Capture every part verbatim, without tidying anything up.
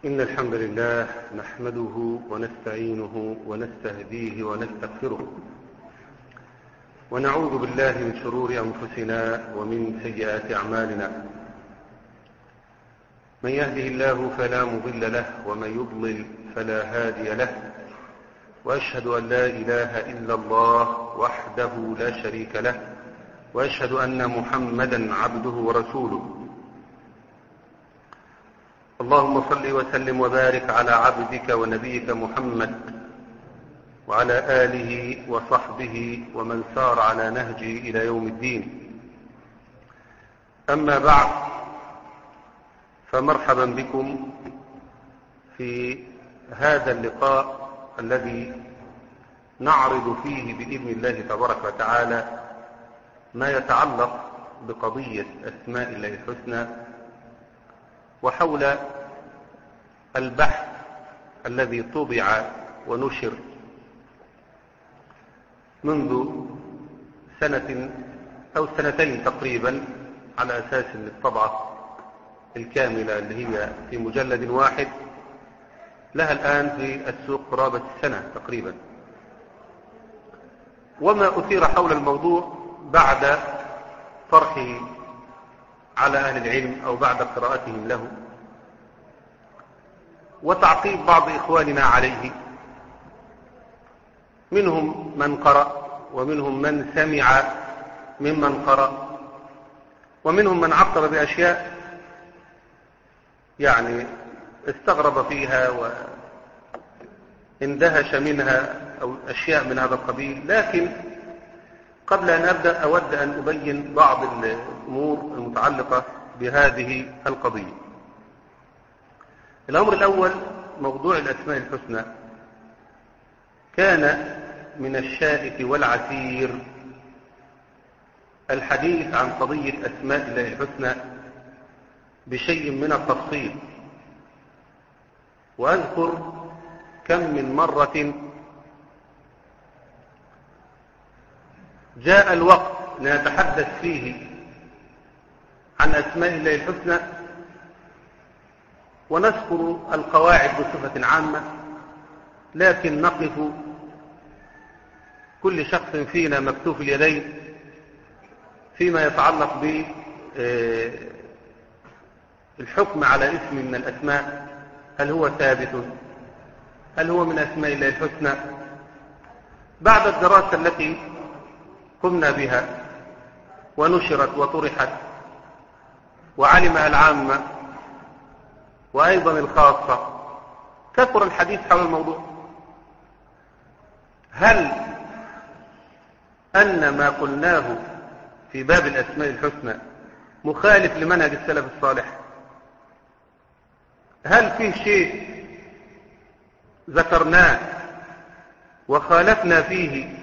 إن الحمد لله نحمده ونستعينه ونستهديه ونستغفره ونعوذ بالله من شرور أنفسنا ومن سيئات أعمالنا. من يهده الله فلا مضل له ومن يضلل فلا هادي له، وأشهد أن لا إله إلا الله وحده لا شريك له، وأشهد أن محمدا عبده ورسوله. اللهم صل وسلم وبارك على عبدك ونبيك محمد وعلى آله وصحبه ومن سار على نهجه إلى يوم الدين. أما بعد، فمرحبا بكم في هذا اللقاء الذي نعرض فيه بإذن الله تبارك وتعالى ما يتعلق بقضية أسماء الله الحسنى، وحول البحث الذي طبع ونشر منذ سنة أو سنتين تقريبا، على أساس الطبعة الكاملة اللي هي في مجلد واحد لها الآن في السوق قرابة السنة تقريبا. وما أثير حول الموضوع بعد طرحه على أهل العلم أو بعد قراءتهم له وتعقيب بعض إخواننا عليه، منهم من قرأ ومنهم من سمع ممن قرأ ومنهم من عقب بأشياء يعني استغرب فيها واندهش منها أو أشياء من هذا القبيل. لكن قبل أن أبدأ أود أن أبين بعض الأمور المتعلقة بهذه القضية. الأمر الأول، موضوع الأسماء الحسنى كان من الشائك والعسير الحديث عن قضية أسماء الله الحسنى بشيء من التفصيل، وأذكر كم من مرة جاء الوقت نتحدث فيه عن أسماء الله الحسنى ونذكر القواعد بصفة عامة، لكن نقف كل شخص فينا مكتوف اليدين فيما يتعلق بالحكم على اسم من الأسماء، هل هو ثابت؟ هل هو من أسماء الله الحسنى؟ بعد الدراسة التي قمنا بها ونشرت وطرحت وعلمها العامة وأيضا الخاصة، كثر الحديث حول الموضوع. هل أن ما قلناه في باب الأسماء الحسنى مخالف لمنهج السلف الصالح؟ هل فيه شيء ذكرناه وخالفنا فيه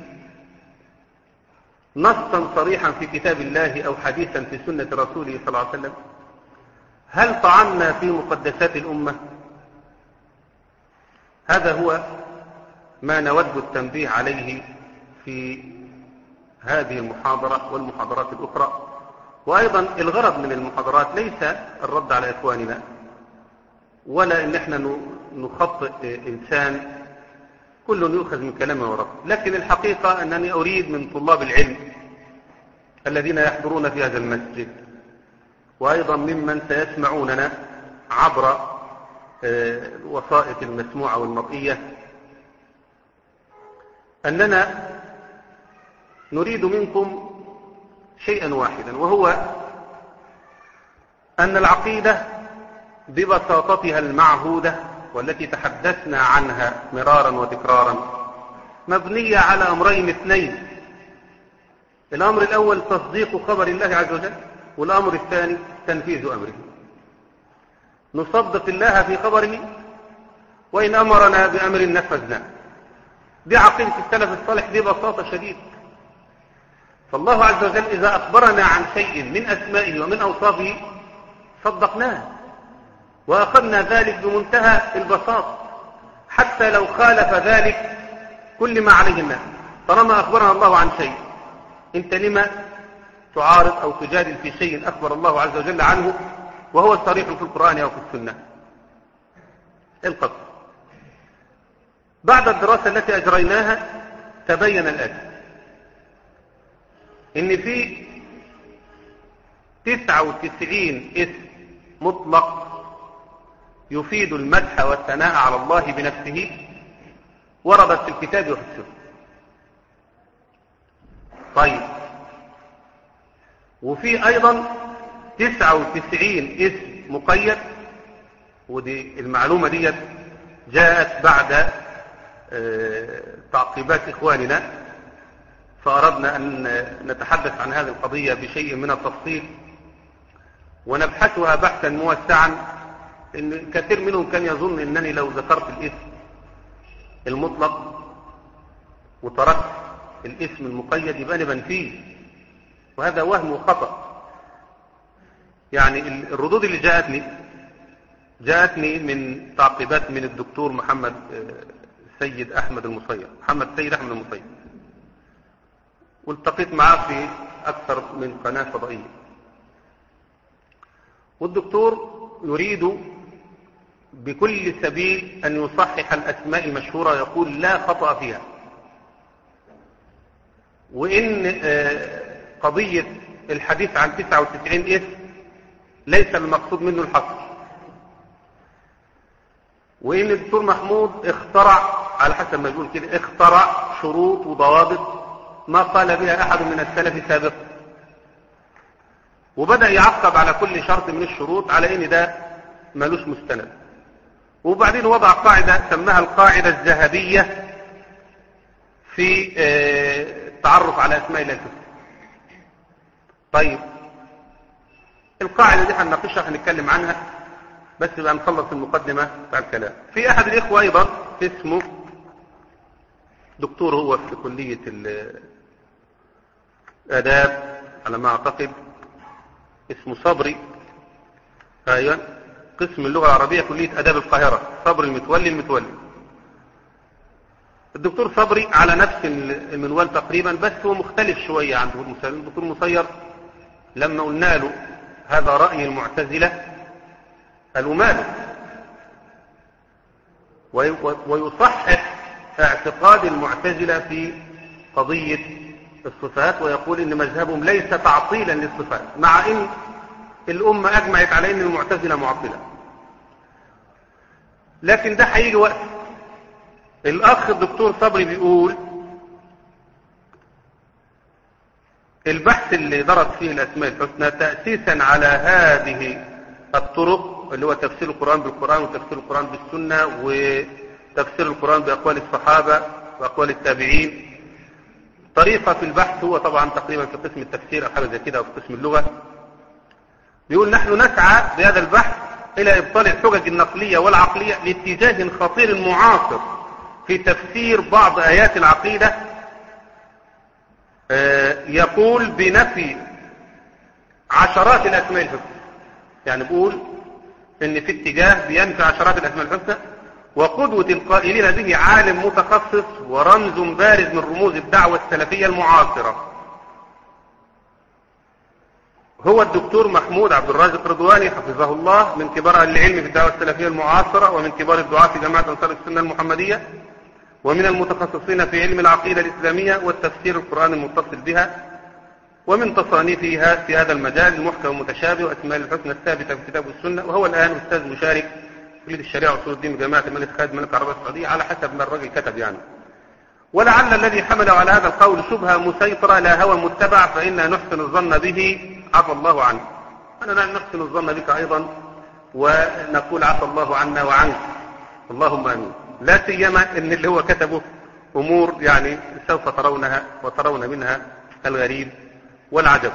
نصا صريحا في كتاب الله أو حديثا في سنة رسوله صلى الله عليه وسلم؟ هل طعنا في مقدسات الأمة؟ هذا هو ما نود التنبيه عليه في هذه المحاضرة والمحاضرات الأخرى. وأيضا الغرض من المحاضرات ليس الرد على إخواننا ولا إن احنا نخطئ إنسان، كل يؤخذ من كلامه ورد، لكن الحقيقة أنني أريد من طلاب العلم الذين يحضرون في هذا المسجد وأيضا ممن سيسمعوننا عبر الوسائط المسموعة والمرئية أننا نريد منكم شيئا واحدا، وهو أن العقيدة ببساطتها المعهودة والتي تحدثنا عنها مرارا وتكرارا مبنية على أمرين اثنين. الأمر الأول تصديق خبر الله عز وجل، والأمر الثاني تنفيذ أمره. نصدق الله في خبره، وإن أمرنا بأمر نفذنا. دي عقيدة السلف الصالح ببساطة شديدة. فالله عز وجل إذا أخبرنا عن شيء من أسمائه ومن أوصافه صدقناه وأخذنا ذلك بمنتهى البساطة، حتى لو خالف ذلك كل ما عليه الناس. طالما أخبرنا الله عن شيء، أنت لما تعارض أو تجادل في شيء أخبر الله عز وجل عنه وهو صريح في القرآن أو في السنة؟ القصر. بعد الدراسة التي أجريناها تبين الآتي: إن في تسعة وتسعين اسم مطلق يفيد المدح والثناء على الله بنفسه وردت في الكتاب وفي السنة. طيب، وفي أيضا تسعة وتسعين اسم مقيد، ودي المعلومة دي جاءت بعد تعقيبات إخواننا، فأردنا أن نتحدث عن هذه القضية بشيء من التفصيل ونبحثها بحثا موسعا، إن كثير منهم كان يظن أنني لو ذكرت الاسم المطلق وتركت الاسم المقيد يبقى أنا بنفيه، وهذا وهم وخطأ. يعني الردود اللي جاءتني جاءتني من تعقيبات من الدكتور محمد سيد أحمد المصير محمد سيد أحمد المصير، والتقيت معاه في أكثر من قناة فضائية. والدكتور يريد بكل سبيل أن يصحح الأسماء المشهورة، يقول لا خطأ فيها، وإن قضية الحديث عن تسعة وتسعين اسم ليس المقصود منه الحصر، وإن الدكتور محمود اخترع على حسب ما يقول كده اخترع شروط وضوابط ما قال بها أحد من السلف سابقا، وبدأ يعقب على كل شرط من الشروط على إن ده ملوش مستند. وبعدين وضع قاعدة سماها القاعدة الذهبية في التعرف على أسماء الله الحسنى. طيب، القاعدة دي هنناقشها هنتكلم عنها، بس بقى نخلص المقدمة بتاع الكلام. في أحد الإخوة أيضا اسمه دكتور، هو في كلية الآداب على ما أعتقد، اسمه صبري، أيوة، قسم اللغة العربية كلية آداب القاهرة، صبري المتولي المتولي. الدكتور صبري على نفس المنوال تقريبا، بس هو مختلف شوية عن الدكتور مصير. لما قلنا له هذا رأي المعتزلة قالوا ماله، ويصحح اعتقاد المعتزلة في قضية الصفات، ويقول إن مذهبهم ليس تعطيلا للصفات، مع إن الأمة أجمعت على إن المعتزلة معطلة. لكن ده هيجي وقت. الأخ الدكتور صبري بيقول البحث اللي درس فيه الأسماء الحسنى تأسيسا على هذه الطرق، اللي هو تفسير القرآن بالقرآن وتفسير القرآن بالسنة وتفسير القرآن بأقوال الصحابة وأقوال التابعين. طريقة في البحث هو طبعا تقريبا في قسم التفسير أو حاجة زي كده أو في قسم اللغة. بيقول نحن نسعى بهذا البحث إلى إبطال الحجج النقلية والعقلية لاتجاه خطير معاصر في تفسير بعض آيات العقيدة، يقول بنفي عشرات الأسماء الحسنى. يعني بيقول إن في اتجاه بينفي عشرات الأسماء الحسنى، وقدوة القائلين به عالم متخصص ورمز بارز من رموز الدعوة السلفية المعاصرة، هو الدكتور محمود عبد الرازق رضواني حفظه الله، من كبار أهل العلم في الدعوة السلفية المعاصرة، ومن كبار الدعاة في جماعة أنصار السنة المحمدية، ومن المتخصصين في علم العقيدة الإسلامية والتفسير القرآن المتصل بها، ومن تصانيفها في هذا المجال المحكم والمتشابه وأسماء الحسنى الثابتة في الكتاب والسنة. وهو الآن أستاذ مشارك في كلية الشريعة وأصول الدين بجامعة الملك خالد الملك العربية السعودية، على حسب ما الراجل كتب يعني. ولعل الذي حمله على هذا القول شبهة مسيطرة لا هوى متبع، فإنا نحسن الظن به عفى الله عنه. أننا نحسن الظن بك أيضا ونقول عفى الله عنا وعنك، اللهم آمين. لا سيما ان اللي هو كتبه امور يعني سوف ترونها وترون منها الغريب والعجب.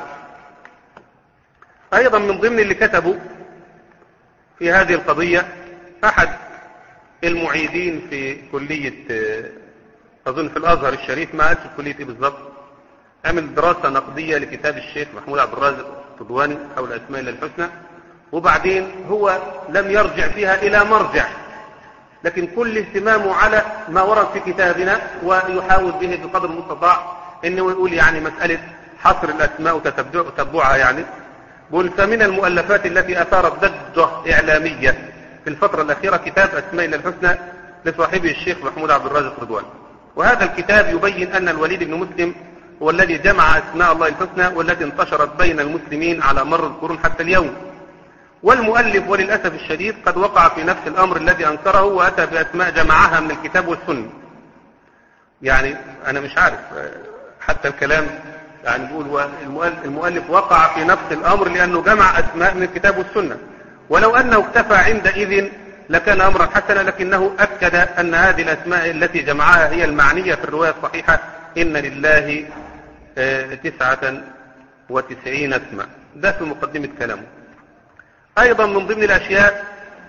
ايضا من ضمن اللي كتبوا في هذه القضية احد المعيدين في كلية اظن في الازهر الشريف، ما قالش في كلية ايه بالظبط، عمل دراسة نقدية لكتاب الشيخ محمود عبد الرازق رضواني حول اسماء الله الحسنى، وبعدين هو لم يرجع فيها الى مرجع، لكن كل اهتمامه على ما ورد في كتابنا، ويحاول به بقدر المستطاع انه يقول يعني مسألة حصر الاسماء وتتبعها. يعني قل فمن المؤلفات التي اثارت ضجة اعلامية في الفترة الأخيرة كتاب أسماء الله الحسنى لصاحبه الشيخ محمود عبد الرازق رضوان. وهذا الكتاب يبين أن الوليد بن مسلم هو الذي جمع أسماء الله الحسنى والتي انتشرت بين المسلمين على مر القرون حتى اليوم. والمؤلف وللأسف الشديد قد وقع في نفس الأمر الذي أنكره وأتى بأسماء جمعها من الكتاب والسنة. يعني أنا مش عارف حتى الكلام، يعني بيقول المؤلف وقع في نفس الأمر لأنه جمع أسماء من الكتاب والسنة، ولو أنه اكتفى عندئذ لكان أمرا حسنا، لكنه أكد أن هذه الأسماء التي جمعها هي المعنية في الرواية الصحيحة إن لله تسعة وتسعين اسما. ده في مقدمة كلامه. أيضا من ضمن الأشياء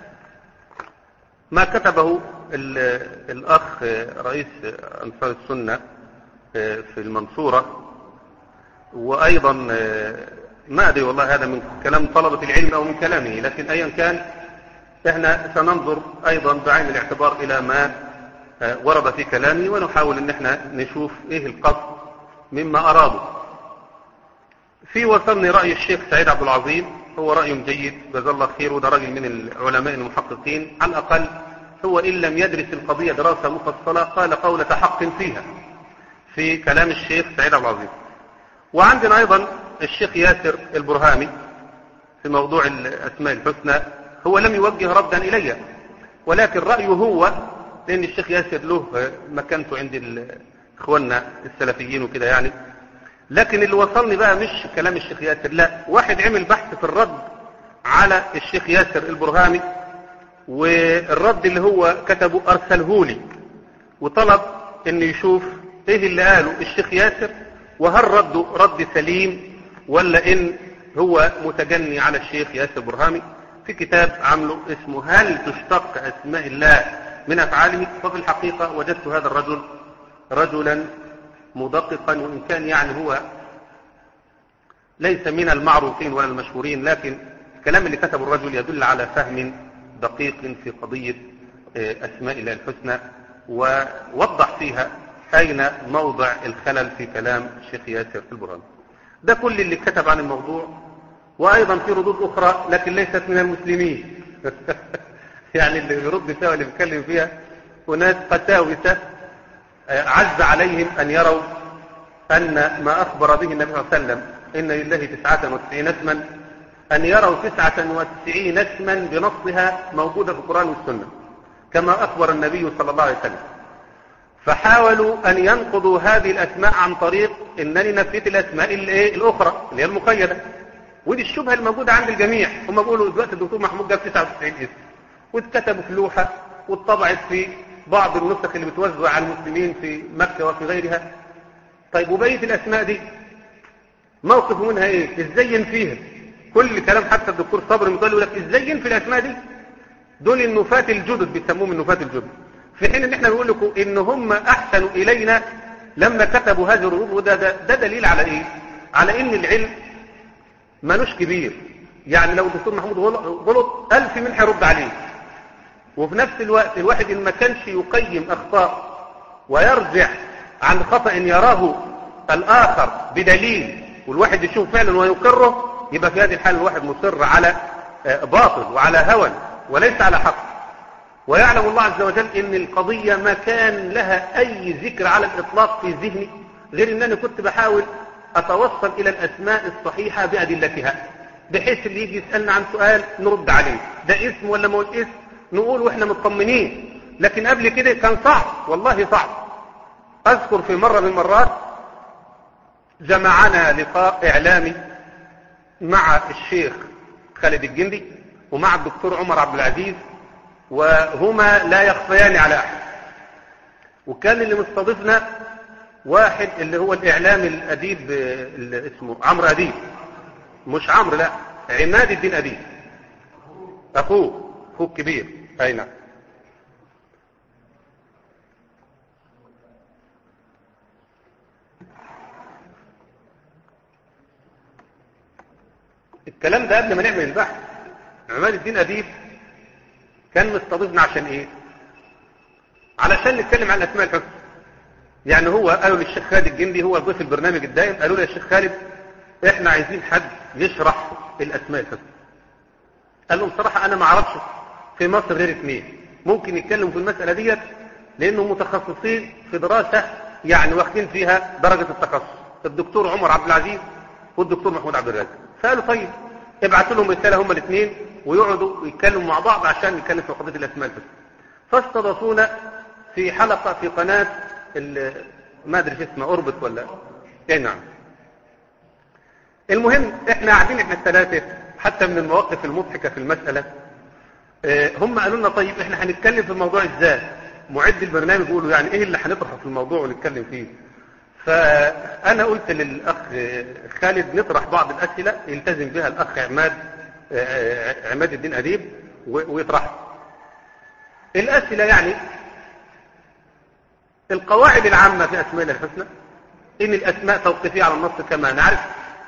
ما كتبه الأخ رئيس أنصار السنة في المنصورة، وأيضا ما أدري والله هذا من كلام طلبة العلم أو من كلامه، لكن أيا كان احنا سننظر أيضا بعين الاعتبار إلى ما ورد في كلامه، ونحاول أن احنا نشوف إيه القصد مما أراده. في وصلني رأي الشيخ سعيد عبد العظيم، هو رأي جيد جزاه الله خير، وده راجل من العلماء المحققين، على الأقل هو إن لم يدرس القضية دراسة مفصلة قال قولة حق فيها في كلام الشيخ سعيد عبد العظيم. وعندنا أيضا الشيخ ياسر البرهامي في موضوع الأسماء الحسنى، هو لم يوجه ردا إلي، ولكن رأيه هو، لأن الشيخ ياسر له مكانته عند إخواننا السلفيين وكده يعني، لكن اللي وصلني بقى مش كلام الشيخ ياسر، لا، واحد عمل بحث في الرد على الشيخ ياسر البرهامي، والرد اللي هو كتبه أرسله لي، وطلب أن يشوف إيه اللي قاله الشيخ ياسر، وهل رده رد سليم ولا إن هو متجني على الشيخ ياسر البرهامي، في كتاب عمله اسمه هل تشتق أسماء الله من أفعاله. ففي الحقيقة وجدت هذا الرجل رجلا مدققا، وإن كان يعني هو ليس من المعروفين ولا المشهورين، لكن الكلام اللي كتبه الرجل يدل على فهم دقيق في قضية أسماء الله الحسنى، ووضح فيها أين موضع الخلل في كلام الشيخ ياسر البرهامي. ده كل اللي كتب عن الموضوع. وأيضا في ردود أخرى لكن ليست من المسلمين يعني اللي بيرد فيها واللي بيتكلم فيها وناس قساوسة عز عليهم أن يروا أن ما أخبر به النبي صلى الله عليه وسلم إن لله تسعة وتسعين اسما، أن يروا تسعة وتسعين اسما بنصها موجودة في القرآن والسنة كما أخبر النبي صلى الله عليه وسلم، فحاولوا أن ينقضوا هذه الأسماء عن طريق أنني نفيت الأسماء الأخرى اللي هي المقيدة. ودي الشبهة الموجودة عند الجميع. هم بيقولوا دلوقتي الدكتور محمود جاب تسعة وتسعين اسم واتكتبوا في لوحة واتطبعت في بعض النسخ اللي بتوزع على المسلمين في مكة وفي غيرها. طيب وبقية الأسماء دي موقف منها إيه؟ إزاي ينفيها؟ كل كلام حتى الدكتور صبري مطلع يقول لك إزاي ينفي الأسماء دي؟ دول النفاة الجدد بيسموهم النفاة الجدد، في حين ان احنا بنقول لكم ان هم احسنوا الينا لما كتبوا هذه الردود. وده ده, ده دليل على ايه؟ على ان العلم مالوش كبير. يعني لو الدكتور محمود غلط ألف من هيرد عليه، وفي نفس الوقت الواحد ان ما كانش يقيم اخطاء ويرجع عن خطأ يراه الاخر بدليل والواحد يشوف فعلا ويقره، يبقى في هذه الحالة الواحد مصر على باطل وعلى هوى وليس على حق. ويعلم الله عز وجل ان القضية ما كان لها اي ذكر على الاطلاق في ذهني، غير ان انا كنت بحاول اتوصل الى الاسماء الصحيحة بادلتها، بحيث اللي يجي يسألنا عن سؤال نرد عليه ده اسم ولا ما هو الاسم نقول واحنا مطمنين. لكن قبل كده كان صعب، والله صعب. اذكر في مرة من المرات جمعنا لقاء اعلامي مع الشيخ خالد الجندي ومع الدكتور عمر عبد العزيز، وهما لا يخفيان على أحد. وكان اللي مستضيفنا واحد اللي هو الإعلامي الأديب اللي اسمه عمرو أديب، مش عمرو، لا، عماد الدين أديب، أخوه أخوه الكبير. أي نعم. الكلام ده قبل ما نعمل البحث. عماد الدين أديب كان مستضيفنا عشان ايه؟ علشان نتكلم عن الاسماء الحسنى. يعني هو قالوا للشيخ خالد الجندي، هو ضيف البرنامج الدائم، قالوا له يا شيخ خالد احنا عايزين حد يشرح الاسماء الحسنى. قال لهم صراحة انا ما اعرفش في مصر غير اثنين ممكن يتكلموا في المسألة ديت، لأنهم متخصصين في دراسة يعني واخدين فيها درجة التخصص، الدكتور عمر عبد العزيز والدكتور محمود عبد الرازق. فقالوا طيب ابعتوا لهم رسالة هما الاثنين ويقعدوا يتكلموا مع بعض عشان نتكلم في قضية الأسماء الحسنى. فاستضافونا في حلقة في قناة ما ادري اسمها اوربت ولا ايه. نعم. المهم احنا قاعدين احنا الثلاثه، حتى من المواقف المضحكه في المساله اه هم قالوا لنا طيب احنا هنتكلم في الموضوع ازاي. معد البرنامج بيقولوا يعني ايه اللي هنطرحه في الموضوع ونتكلم فيه. فانا قلت للاخ خالد نطرح بعض الاسئله يلتزم بها الاخ عماد اه عماد الدين اديب ويطرحها. الاسئله يعني القواعد العامة في أسماء الحسنى إن الأسماء توقيفية على النص كما نعرف،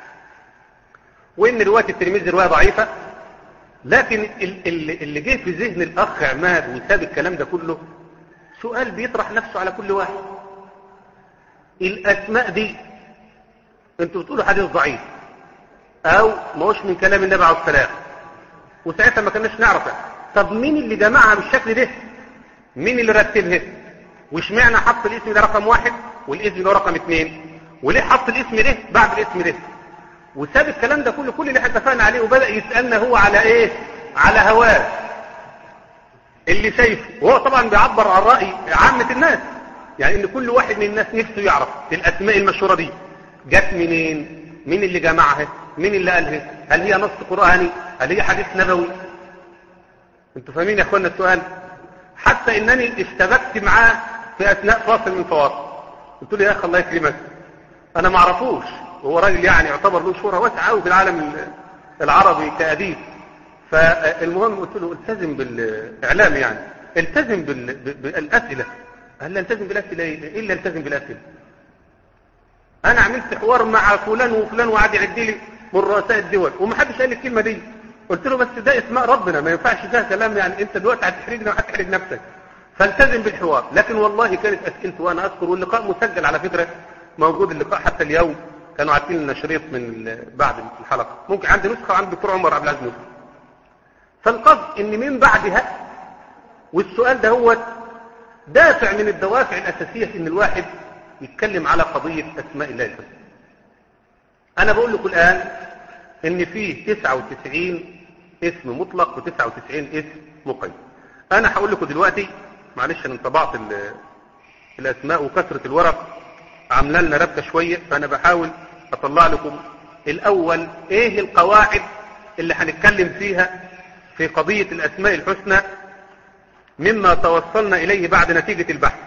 وإن رواية الترمذي رواية ضعيفة. لكن اللي جه في ذهن الأخ عماد وساب الكلام ده كله سؤال بيطرح نفسه على كل واحد. الأسماء دي أنتوا بتقولوا حديث ضعيف أو ما هوش من كلام النبي عليه السلام، وساعتها ما كناش نعرفه. طب مين اللي جمعها بالشكل ده؟ مين اللي رتبها؟ وش معنى حط الاسم ده رقم واحد والاسم ده رقم اثنين؟ وليه حط الاسم ده بعد الاسم ده؟ وساب الكلام ده كله كل اللي احنا اتفقنا عليه وبدأ يسألنا هو على ايه؟ على هواه اللي شايفه. وهو طبعا بيعبر عن رأي عامة الناس، يعني ان كل واحد من الناس نفسه يعرف الاسماء المشهورة دي جت منين، مين اللي جمعها، مين اللي قالها، هل هي نص قرآني، هل هي حديث نبوي. انتوا فاهمين يا اخوانا السؤال؟ حتى انني اشتبكت معاه في اثناء فاصل من فواصل، قلت له يا اخي الله يكرمك انا ما اعرفوش، وهو راجل يعني يعتبر له شهرة واسعه قوي في العالم العربي كأديب. فالمهم قلت له التزم بالاعلام، يعني التزم بالاسئله. قال لي التزم بالاسئله ايه اللي التزم بالاسئله؟ انا عملت حوار مع فلان وفلان وقعد يعد لي من رؤساء الدول ومحدش قال لي الكلمه دي. قلت له بس ده اسماء ربنا ما ينفعش فيها كلام، يعني انت دلوقتي هتحرجنا وهتحرج نفسك، فالتزم بالحوار. لكن والله كانت اسئلته وانا اذكر، واللقاء مسجل على فكره موجود اللقاء حتى اليوم، كانوا عارفين لنا شريط من بعد الحلقه، ممكن عندي نسخه وعند الدكتور عمر عبد العزيز نسخه. فالقصد ان من بعدها، والسؤال ده هو دافع من الدوافع الاساسيه في ان الواحد يتكلم على قضيه اسماء الله الحسنى. انا بقول لكم الان ان فيه تسعة وتسعين اسم مطلق وتسعة وتسعين اسم مقيد. انا هقول لكم دلوقتي، معلش انا انطبعت الاسماء وكثره الورق عامله لنا ربكه شويه، فانا بحاول اطلع لكم الاول ايه القواعد اللي هنتكلم فيها في قضيه الاسماء الحسنى مما توصلنا اليه بعد نتيجه البحث.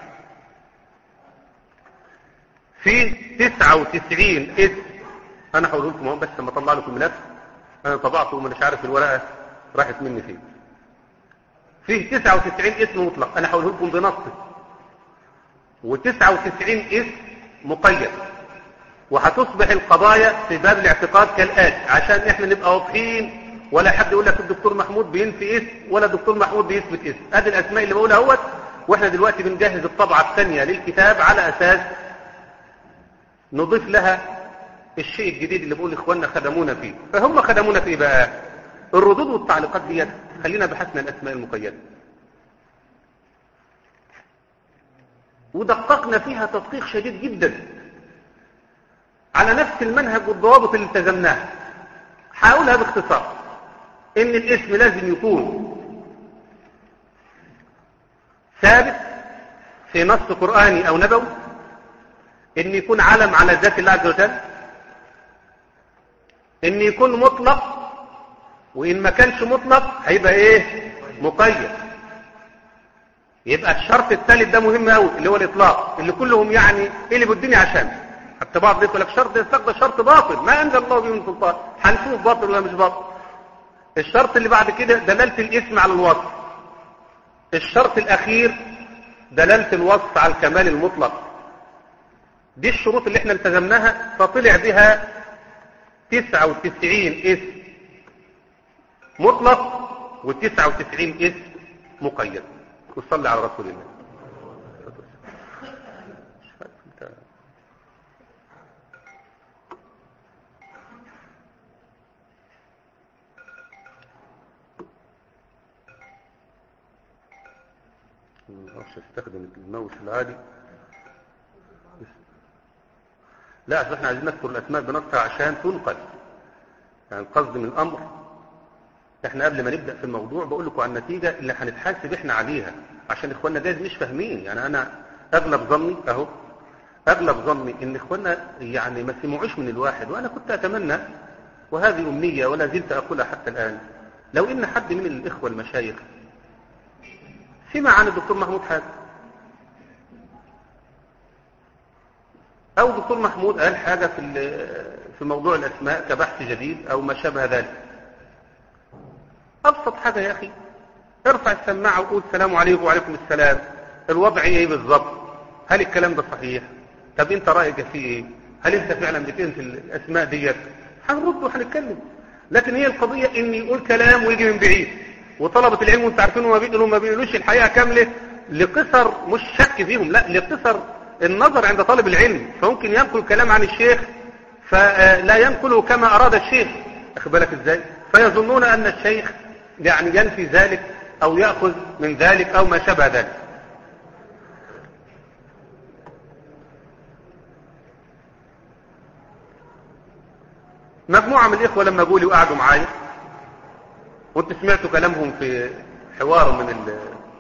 في تسعة وتسعين اسم، انا هقول لكم بس لما اطلع لكم ملف انا طبعته ومش عارف الورقه راحت مني فين. فيه تسعة وتسعين اسم مطلق انا هقوله لكم بنصه، وتسعة وتسعين اسم مقيد. وهتصبح القضايا في باب الاعتقاد كالآتي عشان احنا نبقى واضحين، ولا حد يقول لك الدكتور محمود بينفي اسم ولا الدكتور محمود بيثبت اسم. ادي الاسماء اللي بقولها اهوت، واحنا دلوقتي بنجهز الطبعه الثانيه للكتاب على اساس نضيف لها الشيء الجديد اللي بقول اخواننا خدمونا فيه. فهم خدمونا فيه بقى الردود والتعليقات ديت. خلينا بحثنا الاسماء المقيده ودققنا فيها تدقيق شديد جدا على نفس المنهج والضوابط اللي التزمناها. هقولها باختصار ان الاسم لازم يكون ثابت في نص قرآني او نبوي، ان يكون علم على ذات الله عز وجل، ان يكون مطلق، وان ما كانش مطلق هيبقى ايه؟ مقيد. يبقى الشرط الثالث ده مهم قوي اللي هو الاطلاق، اللي كلهم يعني قلبوا الدنيا عشان حتى بعض يقول لك شرط الاطلاق ده شرط باطل ما انزل الله به من سلطان. هنشوف باطل ولا مش باطل. الشرط اللي بعد كده دلالة الاسم على الوصف. الشرط الاخير دلالة الوصف على الكمال المطلق. دي الشروط اللي احنا التزمناها، فطلع بها تسعة وتسعين اسم مطلق وتسعة وتسعين اسم مقيد. وصلي على رسول الله. ما اعرفش استخدم الماوس العادي. لا اصل احنا عايزين نذكر الاسماء بنصها عشان تنقل، يعني القصد من الامر احنا قبل ما نبدا في الموضوع بقول لكم عن النتيجه اللي هنتحاسب احنا عليها، عشان اخواننا جايز مش فاهمين. يعني انا اغلب ظني اهو اغلب ظني ان اخواننا يعني ما سمعوش من الواحد، وانا كنت اتمنى وهذه امنيه ولا زلت اقولها حتى الان، لو ان حد من الاخوه المشايخ سمع عن الدكتور محمود حاجه، او دكتور محمود قال حاجه في في موضوع الاسماء كبحث جديد او ما شابه ذلك. ابسط حاجه يا اخي ارفع السماعه وقول السلام عليكم وعليكم السلام، الوضع ايه بالظبط؟ هل الكلام ده صحيح؟ طب انت رايك فيه ايه؟ هل انت فعلا بتنسى الاسماء ديت؟ هنرد وهنتكلم. لكن هي القضيه ان يقول كلام ويجي من بعيد، وطلبه العلم وانت عارفين ما بيقولوا ما بيقولوش الحقيقه كامله لقصر، مش شك فيهم، لا لقصر النظر عند طالب العلم، فممكن ينقل كلام عن الشيخ فلا ينقله كما اراد الشيخ، اخد بالك ازاي؟ فيظنون ان الشيخ يعني ينفي ذلك او ياخذ من ذلك او ما شابه ذلك. مجموعة من الإخوة لما قولي وقعدوا معايا وانت سمعتوا كلامهم في حوار من ال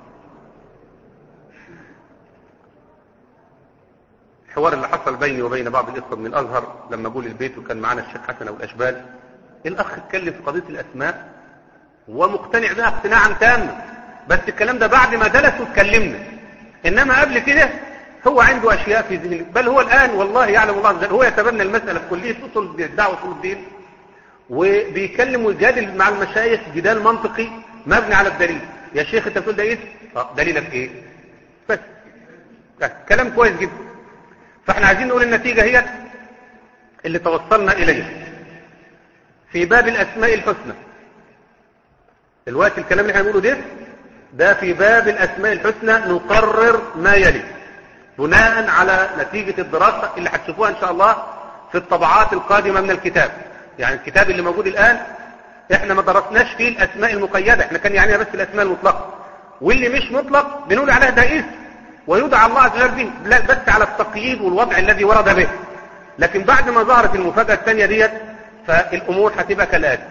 الحوار اللي حصل بيني وبين بعض الإخوة من الأزهر لما قولي البيت وكان معنا الشيخ حسن أو الأشبال، الأخ اتكلم في قضية الأسماء ومقتنع بها اقتناعا تاما، بس الكلام ده بعد ما دلس واتكلمنا، إنما قبل كده هو عنده أشياء في ذهنه، بل هو الآن والله يعلم الله عز وجل هو يتبنى المسألة في كلية أصول الدعوة وأصول الدين، وبيكلم ويجادل مع المشايخ جدال منطقي مبني على الدليل. يا شيخ انت بتقول ده ايه؟ اه دليلك ايه؟ بس كلام كويس جدا. فاحنا عايزين نقول النتيجة هي اللي توصلنا إليها في باب الأسماء الحسنى. الوقت الكلام اللي احنا بنقوله ده ده في باب الأسماء الحسنى نقرر ما يلي بناء على نتيجة الدراسة اللي هتشوفوها إن شاء الله في الطبعات القادمة من الكتاب. يعني الكتاب اللي موجود الآن احنا ما درسناش فيه الأسماء المقيدة، احنا كان يعني بس الأسماء المطلقة، واللي مش مطلق بنقول عليها ده اسم ويدعى الله عز وجل به، لا بس على التقييد والوضع الذي ورد به. لكن بعد ما ظهرت المفاجأة الثانية ديت فالأمور هتبقى كالآتي.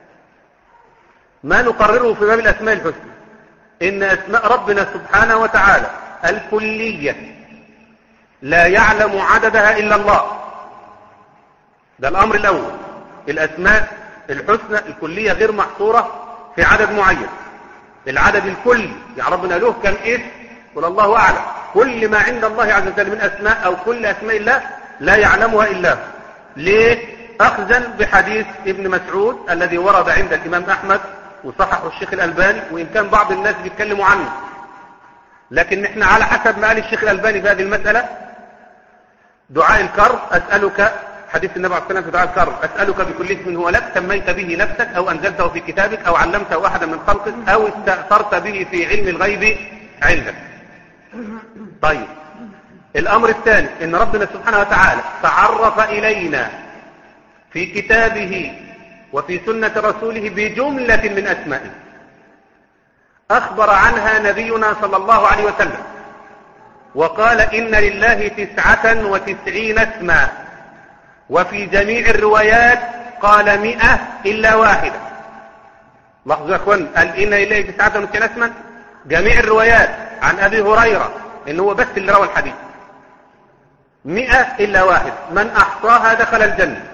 ما نقرره في باب الأسماء الحسنى إن أسماء ربنا سبحانه وتعالى الكلية لا يعلم عددها إلا الله، ده الأمر الأول. الأسماء الحسنى الكلية غير محصورة في عدد معين، العدد الكلي يعني ربنا له كم اسم قل الله أعلم، كل ما عند الله عز وجل من أسماء أو كل أسماء الله لا يعلمها إلا هو. ليه؟ أخذا بحديث ابن مسعود الذي ورد عند الإمام أحمد وصححه الشيخ الألباني، وإن كان بعض الناس بيتكلموا عنه، لكن نحن على حسب ما قال الشيخ الألباني في هذه المسألة دعاء الكرب أسألك، حديث النبي عليه الصلاة والسلام في دعاء الكرب، أسألك بكل اسم هو لك سميت به نفسك أو أنزلته في كتابك أو علمته أحدا من خلقك أو استأثرت به في علم الغيب عندك. طيب الأمر الثاني إن ربنا سبحانه وتعالى تعرف إلينا في كتابه وفي سنة رسوله بجملة من أسمائه أخبر عنها نبينا صلى الله عليه وسلم وقال إن لله تسعة وتسعين اسما، وفي جميع الروايات قال مئة إلا واحدة. لاحظوا يا أخوان، قال إن لله تسعة وتسعين اسما، جميع الروايات عن أبي هريرة إن هو بس اللي روى الحديث، مئة إلا واحد، من أحصاها دخل الجنة.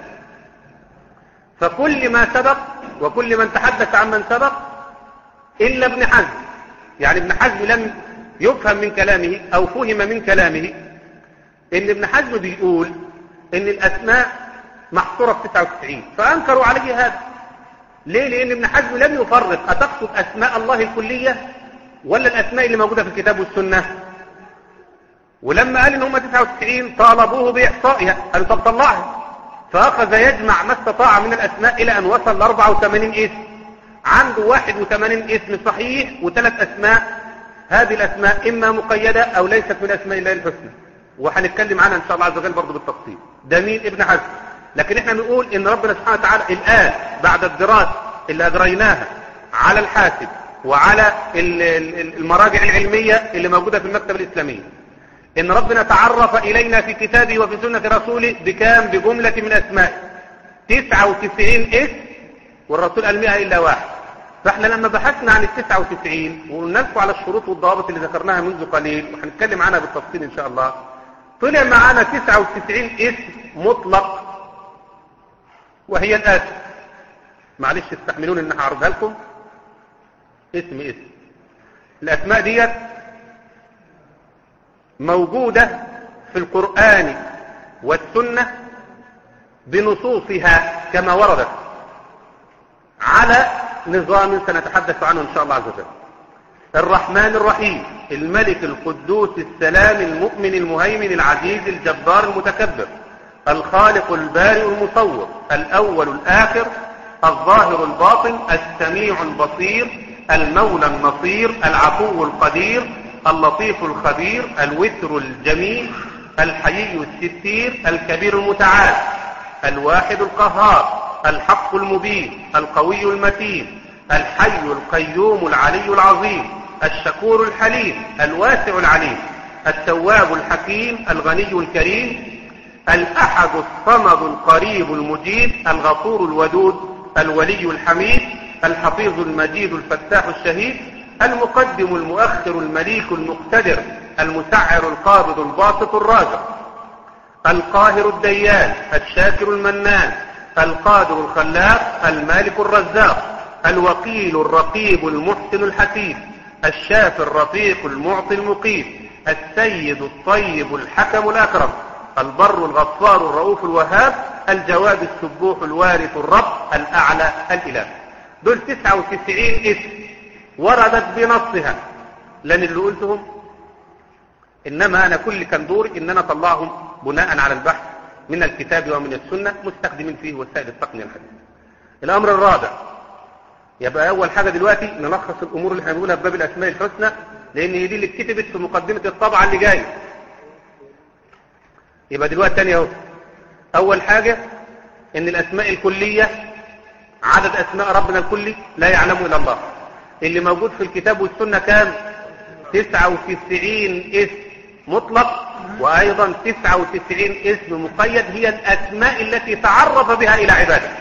فكل ما سبق وكل من تحدث عن من سبق إلا ابن حزم، يعني ابن حزم لم يفهم من كلامه أو فهم من كلامه إن ابن حزم بيقول إن الأسماء محصورة في تسعة وتسعين، فأنكروا عليه هذا. ليه؟ لأن ابن حزم لم يفرق أتقصد أسماء الله الكلية ولا الأسماء اللي موجودة في الكتاب والسنة. ولما قال إن هم تسعة وتسعين طالبوه بإحصائها، قالوا طب طلعها، فأخذ يجمع ما استطاع من الأسماء إلى أن وصل ل أربعة وثمانين اسم. عنده واحد وثمانين اسم صحيح وثلاث أسماء، هذه الأسماء إما مقيدة أو ليست من أسماء الله الحسنى، وهنتكلم عنها إن شاء الله عز وجل برضه بالتفصيل. ده مين؟ ابن حزم. لكن احنا بنقول إن ربنا سبحانه وتعالى الآن بعد الدراسة اللي أجريناها على الحاسب وعلى المراجع العلمية اللي موجودة في المكتبة الإسلامية إن ربنا تعرف إلينا في كتابه وفي سنة رسوله بكام بجملة من أسماء تسعة وتسعين اسم، والرسول قال مئة إلا واحد. فإحنا لما بحثنا عن التسعة وتسعين وقلنا لكم على الشروط والضوابط اللي ذكرناها منذ قليل وهنتكلم عنها بالتفصيل إن شاء الله، طلع معانا تسعة وتسعين اسم مطلق، وهي الآتي. معلش استحملون إن هعرضها لكم اسم اسم. الأسماء ديت موجودة في القرآن والسنة بنصوصها كما وردت على نظام سنتحدث عنه إن شاء الله عز وجل. الرحمن الرحيم، الملك القدوس السلام المؤمن المهيمن العزيز الجبار المتكبر، الخالق البارئ المصور، الأول الآخر، الظاهر الباطن، السميع البصير، المولى النصير، العفو القدير، اللطيف الخبير، الوتر الجميل، الحيي الستير، الكبير المتعال، الواحد القهار، الحق المبين، القوي المتين، الحي القيوم العلي العظيم، الشكور الحليم، الواسع العليم، التواب الحكيم، الغني الكريم، الأحد الصمد القريب المجيب، الغفور الودود، الولي الحميد، الحفيظ المجيد الفتاح الشهيد، المقدم المؤخر المليك المقتدر، المسعر القابض الباسط الرازق، القاهر الديان، الشاكر المنان، القادر الخلاق، المالك الرزاق، الوكيل الرقيب المحسن الحسيب، الشافي الرفيق المعطي المقيم، السيد الطيب الحكم الأكرم، البر الغفار الرؤوف الوهاب، الجواد السبوح الوارث الرب، الأعلى الإله. دول تسعة وتسعين اسم وردت بنصها، لن اللي قلتهم، إنما أنا كل كان دوري إن أنا أطلعهم بناء على البحث من الكتاب ومن السنة مستخدمين فيه وسائل التقنية الحديثة. الأمر الرابع، يبقى أول حاجة دلوقتي نلخص الأمور اللي هنقولها في باب الأسماء الحسنى، لأن هي دي اللي اتكتبت في مقدمة الطبعة اللي جاية. يبقى دلوقتي تاني اهو. أول حاجة إن الأسماء الكلية، عدد أسماء ربنا الكلي لا يعلمه إلا الله، اللي موجود في الكتاب والسنة كام؟ تسعة وتسعين اسم مطلق، وأيضا تسعة وتسعين اسم مقيد، هي الأسماء التي تعرف بها إلى عباده.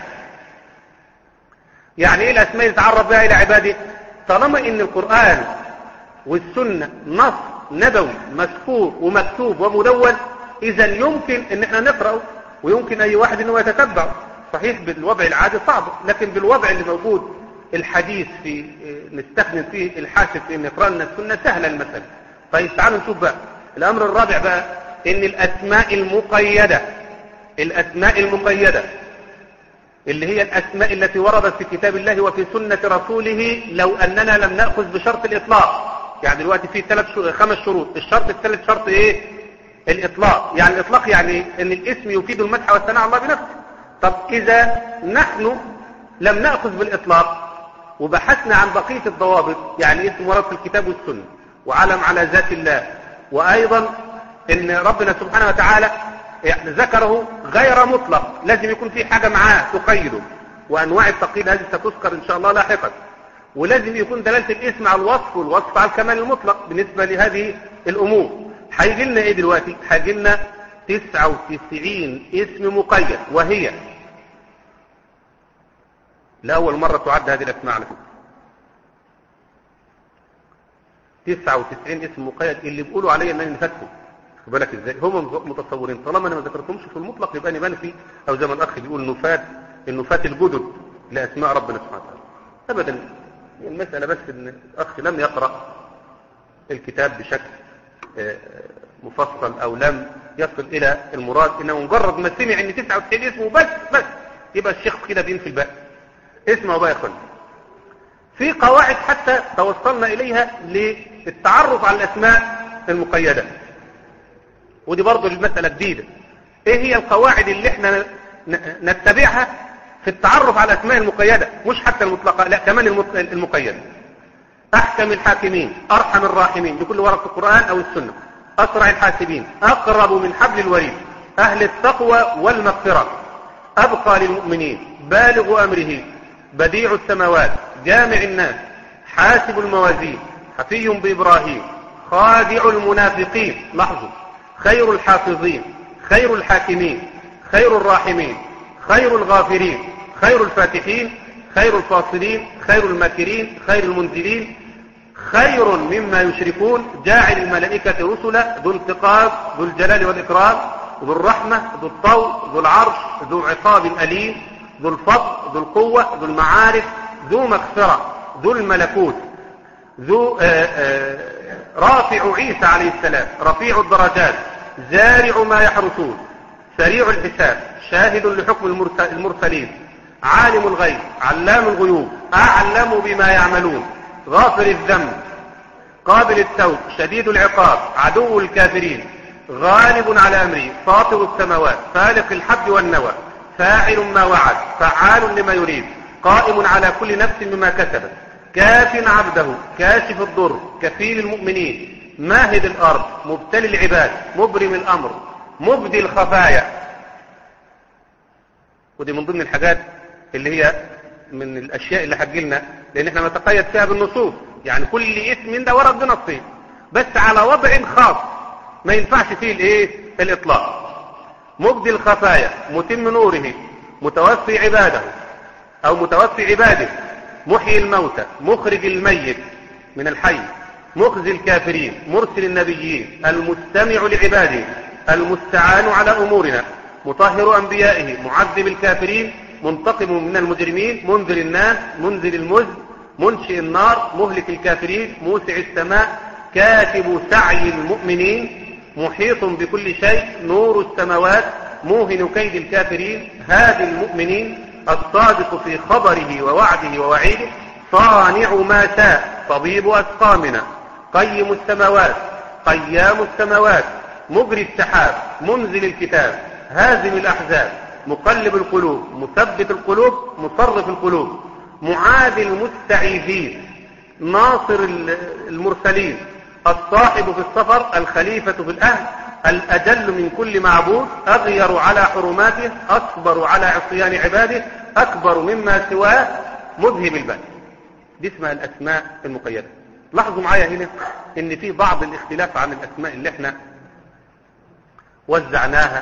يعني إيه الأسماء اللي تعرف بها إلى عباده؟ طالما إن القرآن والسنة نص نبوي مذكور ومكتوب ومدون، إذا يمكن إن احنا نقرأه ويمكن أي واحد إنه يتتبعه. صحيح بالوضع العادي صعب، لكن بالوضع اللي موجود الحديث في نستخدم فيه الحاسب في ان نقرأ لنا السنة سهلة المسألة. طيب تعالوا نشوف بقى الأمر الرابع بقى، إن الأسماء المقيدة، الأسماء المقيدة اللي هي الأسماء التي وردت في كتاب الله وفي سنة رسوله، لو أننا لم نأخذ بشرط الإطلاق. يعني دلوقتي في ثلاث شو... خمس شروط. الشرط الثالث شرط إيه؟ الإطلاق. يعني الإطلاق يعني إن الاسم يفيد المدح والثناء على الله بنفسه. طب إذا نحن لم نأخذ بالإطلاق وبحثنا عن بقية الضوابط، يعني اسم ورد في الكتاب والسنة، وعلم على ذات الله، وأيضا إن ربنا سبحانه وتعالى يعني ذكره غير مطلق، لازم يكون في حاجة معاه تقيده، وأنواع التقييد هذه ستذكر إن شاء الله لاحقا. ولازم يكون دلالة الاسم على الوصف، والوصف على الكمال المطلق بالنسبة لهذه الأمور. هيجي لنا إيه دلوقتي؟ هيجي لنا تسعة وتسعين اسم مقيد، وهي لأول مرة تعد هذه الأسماء على فكرة. تسعة وتسعين اسم مقيد اللي بيقولوا عليه أنني نفاتهم. خد بالك إزاي؟ هم متصورين طالما أنا ما ذكرتهمش في المطلق يبقى أنا بنفي، أو زي ما الأخ بيقول نفات، النفات الجدد لأسماء ربنا سبحانه وتعالى. أبدا، المسألة بس أن الأخ لم يقرأ الكتاب بشكل مفصل أو لم يصل إلى المراد، إنه مجرد ما سمع أن تسعة وتسعين اسم بس بس يبقى الشيخ كده بينفي الباقي. اسمعوا بقى يا اخوان، في قواعد حتى توصلنا إليها للتعرف على الأسماء المقيدة، ودي برضو المسألة جديدة. ايه هي القواعد اللي احنا نتبعها في التعرف على الأسماء المقيدة؟ مش حتى المطلقة، لا كمان المقيدة. أحكم الحاكمين، أرحم الراحمين، بكل ورد في القرآن أو السنة، أسرع الحاسبين، أقرب من حبل الوريد، أهل التقوى والمغفرة، أبقى للمؤمنين، بالغ أمره، بديع السماوات، جامع الناس، حاسب الموازين، حفي بإبراهيم، خادع المنافقين، لاحظوا، خير الحافظين، خير الحاكمين، خير الراحمين، خير الغافرين، خير الفاتحين، خير الفاصلين، خير الماكرين، خير المنزلين، خير مما يشركون، جاعل الملائكة رسلا، ذو انتقام، ذو الجلال والإكرام، ذو الرحمة، ذو الطول، ذو العرش، ذو عقاب أليم، ذو الفضل، ذو القوة، ذو المعارف، ذو مغفرة، ذو الملكوت، ذو آآ آآ رافع عيسى عليه السلام، رفيع الدرجات، زارع ما يحرسون، سريع الحساب، شاهد لحكم المرسلين، عالم الغيب، علام الغيوب، أعلم بما يعملون، غافر الذنب، قابل التوب، شديد العقاب، عدو الكافرين، غالب على أمره، فاطر السماوات، فالق الحب والنوى، فاعل ما وعد، فعال لما يريد، قائم على كل نفس بما كسبت، كاف عبده، كاشف الضر، كفيل المؤمنين، ماهد الأرض، مبتلي العباد، مبرم الأمر، مبدي الخفايا. ودي من ضمن الحاجات اللي هي من الأشياء اللي هتجيلنا، لأن احنا نتقيد فيها بالنصوص، يعني كل اسم ده ورد بنصين، بس على وضع خاص ما ينفعش فيه الايه الإطلاق. مبدي الخفايا، متم نوره، متوفي عباده أو متوفي عباده، محيي الموتى، مخرج الميت من الحي، مخزي الكافرين، مرسل النبيين، المستمع لعباده، المستعان على أمورنا، مطهر أنبيائه، معذب الكافرين، منتقم من المجرمين، منذر الناس، منزل المزن، منشئ النار، مهلك الكافرين، موسع السماء، كاتب سعي المؤمنين، محيط بكل شيء، نور السماوات، موهن كيد الكافرين، هادي المؤمنين، الصادق في خبره ووعده ووعيده، صانع ما شاء، طبيب أسقامنا، قيم السماوات، قيام السماوات، مجري السحاب، منزل الكتاب، هازم الأحزاب، مقلب القلوب، مثبت القلوب، مصرف القلوب، معادي المستعيذين، ناصر المرسلين، الصاحب في السفر، الخليفة في الأهل، الأجل من كل معبود، أغير على حرماته، أصبر على عصيان عباده، أكبر مما سواه، مذهب البأس. دي اسمها الأسماء المقيدة. لاحظوا معايا هنا ان في بعض الاختلاف عن الأسماء اللي احنا وزعناها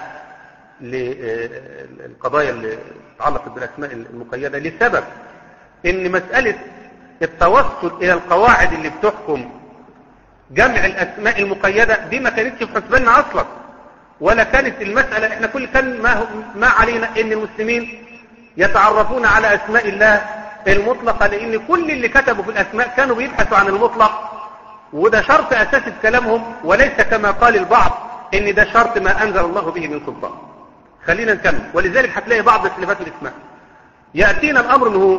للقضايا اللي تتعلق بالأسماء المقيدة، لسبب ان مسألة التوصل الى القواعد اللي بتحكم جمع الأسماء المقيدة دي ما كانتش في حسباننا أصلا، ولا كانت المسألة. احنا كل كان ما, ما علينا ان المسلمين يتعرفون على أسماء الله المطلقة، لان كل اللي كتبوا في الأسماء كانوا بيبحثوا عن المطلق، وده شرط أساسي في كلامهم، وليس كما قال البعض ان ده شرط ما أنزل الله به من سلطان. خلينا نكمل. ولذلك هتلاقي بعض اختلافات الاسماء. يأتينا الأمر انه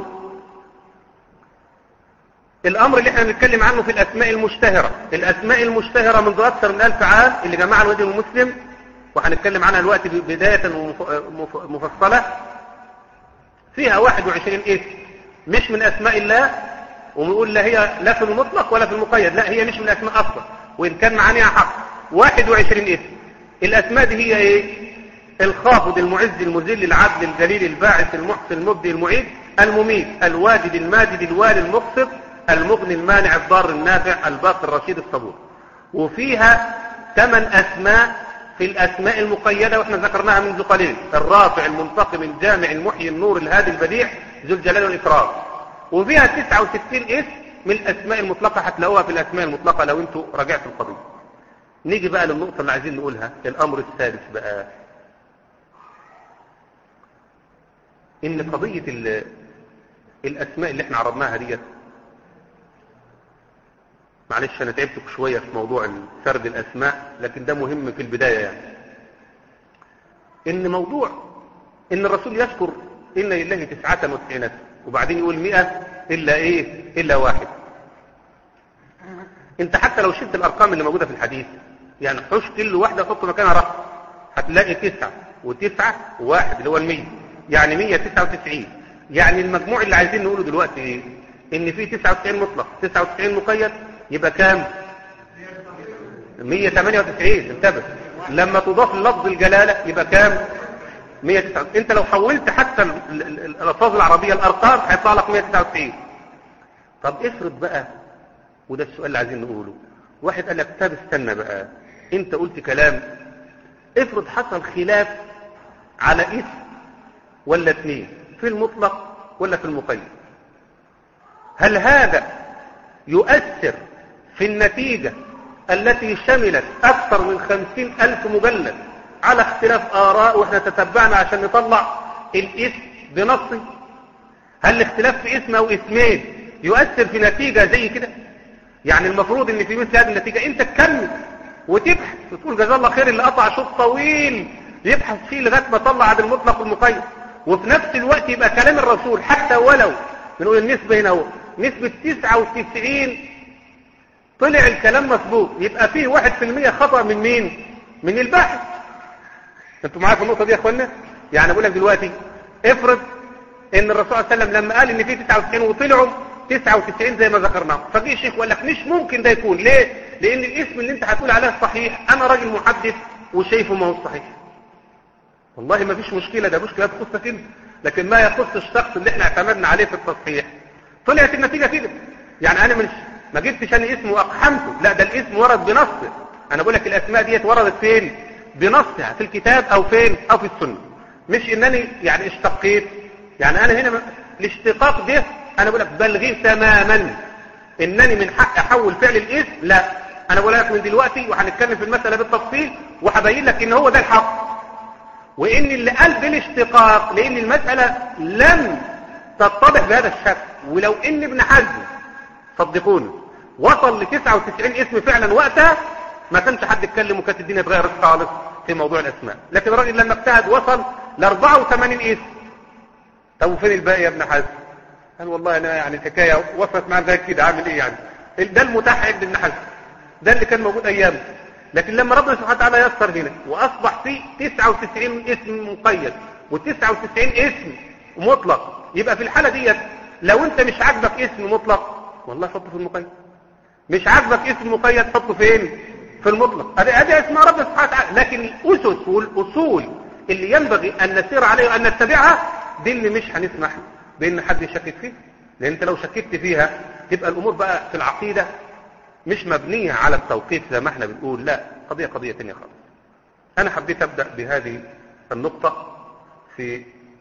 الأمر اللي احنا بنتكلم عنه في الأسماء المشتهرة، الأسماء المشتهرة منذ أكثر من ألف عام اللي جمعها الوادي المسلم، وهنتكلم عنها دلوقتي بداية مفصلة، فيها واحد وعشرين اسم مش من أسماء الله، ونقول لا هي لا في المطلق ولا في المقيد، لا هي مش من الأسماء أصلا، وإن كان معانيها حق. واحد وعشرين اسم. الأسماء دي هي إيه؟ الخافض، المعز، المذل، العدل، الجليل، الباعث، المحسن، المبدي، المعيد، المميت، الواجد، الماجد، الوالي، المقسط، المغني، المانع، الضار، النافع، الباقي، الرشيد، الصبور. وفيها ثمان أسماء في الأسماء المقيدة واحنا ذكرناها منذ قليل: الرافع، المنتقم، الجامع، المحيي، النور، الهادي، البديع، ذو الجلال والإكرام. وفيها تسعة وستين اسم من الأسماء المطلقة، هتلاقوها في الأسماء المطلقة لو انتوا راجعتوا القضية. نيجي بقى للنقطة اللي عايزين نقولها، الأمر الثالث بقى، إن قضية الأسماء اللي احنا عرضناها ديت، معلش أنا تعبتك شوية في موضوع سرد الأسماء، لكن ده مهم في البداية، يعني إن موضوع إن الرسول يذكر إن لله تسعة وتسعين وبعدين يقول مئة إلا إيه إلا واحد. أنت حتى لو شلت الأرقام اللي موجودة في الحديث، يعني حش كل واحدة حط مكانها رقم، هتلاقي تسعة وتسعة وواحد اللي هو المية، يعني مية تسعة وتسعين. يعني المجموع اللي عايزين نقوله دلوقتي إيه؟ إن في تسعة وتسعين مطلق، تسعة وتسعين مقيد، يبقى كام؟ مية تمانية وتسعين. انتبه، لما تضاف للفظ الجلالة يبقى كام؟ مية وتسعة وتسعين. انت لو حولت حتى الألفاظ العربية الأرقام هيطلع لك مية تسعة وتسعين. طب افرض بقى، وده السؤال اللي عايزين نقوله، واحد قال لك طب استنى بقى، انت قلت كلام، افرض حصل خلاف على اسم ولا اثنين في المطلق ولا في المقيد، هل هذا يؤثر في النتيجة التي شملت أكثر من خمسين ألف مجلد على اختلاف آراء وإحنا تتبعنا عشان نطلع الاسم بنصه؟ هل الاختلاف في اسم أو اسمين يؤثر في نتيجة زي كده؟ يعني المفروض ان في مثل هذه النتيجة انت تكمل وتبحث وتقول جزا الله خير اللي قطع شوط طويل يبحث فيه لغاية ما طلع عن المطلق والمقيد، وفي نفس الوقت يبقى كلام الرسول حتى ولو بنقول النسبة هنا هو نسبة تسعة وتسعين طلع الكلام مظبوط، يبقى فيه واحد في المية خطأ من مين؟ من الباحث. انتوا معايا في النقطة دي يا اخوانا؟ يعني بقول لك دلوقتي افرض ان الرسول صلى الله عليه وسلم لما قال ان فيه تسعة وتسعين وطلعوا تسعة وتسعين زي ما ذكرناه، فجي شيخ وقال لك مش ممكن ده يكون، ليه؟ لان الاسم اللي انت هتقول عليه الصحيح انا راجل محدث وشايفه ما هو صحيح. والله ما فيش مشكلة، ده مشكلة تخصك انت، لكن ما يخص الشخص اللي احنا اعتمدنا عليه في التصحيح. طلعت النتيجة كده، يعني انا مش ما جبتش انا اسم واقحمته، لا ده الاسم ورد بنصه. انا بقول لك الاسماء ديت وردت فين؟ بنصها في الكتاب او فين؟ او في السنة، مش انني يعني اشتقيت. يعني انا هنا الاشتقاق ده انا بقول لك بلغيه تماما، انني من حق احول فعل الاسم، لا انا بقول لك من دلوقتي وهنتكلم في المسألة بالتفصيل وهبين لك ان هو ده الحق، وان اللي قال بالاشتقاق لان المسألة لم تتضح بهذا الشكل. ولو ان ابن حزم صدقوني وصل ل تسعة وتسعين اسم فعلا وقتها ما كانش حد يتكلم وكانت الدنيا اتغيرت خالص في موضوع الاسماء، لكن الراجل لما اجتهد وصل ل أربعة وثمانين اسم. طب وفين الباقي يا ابن حزم؟ قال والله انا يعني الحكايه وصلت معايا زي كده، اعمل ايه يعني؟ ده المتاح عند ابن حزم، ده اللي كان موجود ايامه. لكن لما ربنا سبحانه وتعالى يسر هنا واصبح فيه تسعة وتسعين اسم مقيد وتسعة وتسعين اسم مطلق، يبقى في الحاله ديت لو انت مش عاجبك اسم مطلق والله حطه في المقيد، مش عاجبك اسم مقيد حطه فين؟ في المطلق. ادي ادي اسماء ربنا سبحانه وتعالى، لكن الاسس والاصول اللي ينبغي ان نسير عليها وان نتبعها دي اللي مش هنسمح بان حد يشكك فيها، لان انت لو شككت فيها تبقى الامور بقى في العقيده مش مبنيه على التوقيف زي ما احنا بنقول، لا قضيه قضيه ثانيه خالص. انا حبيت ابدا بهذه النقطه في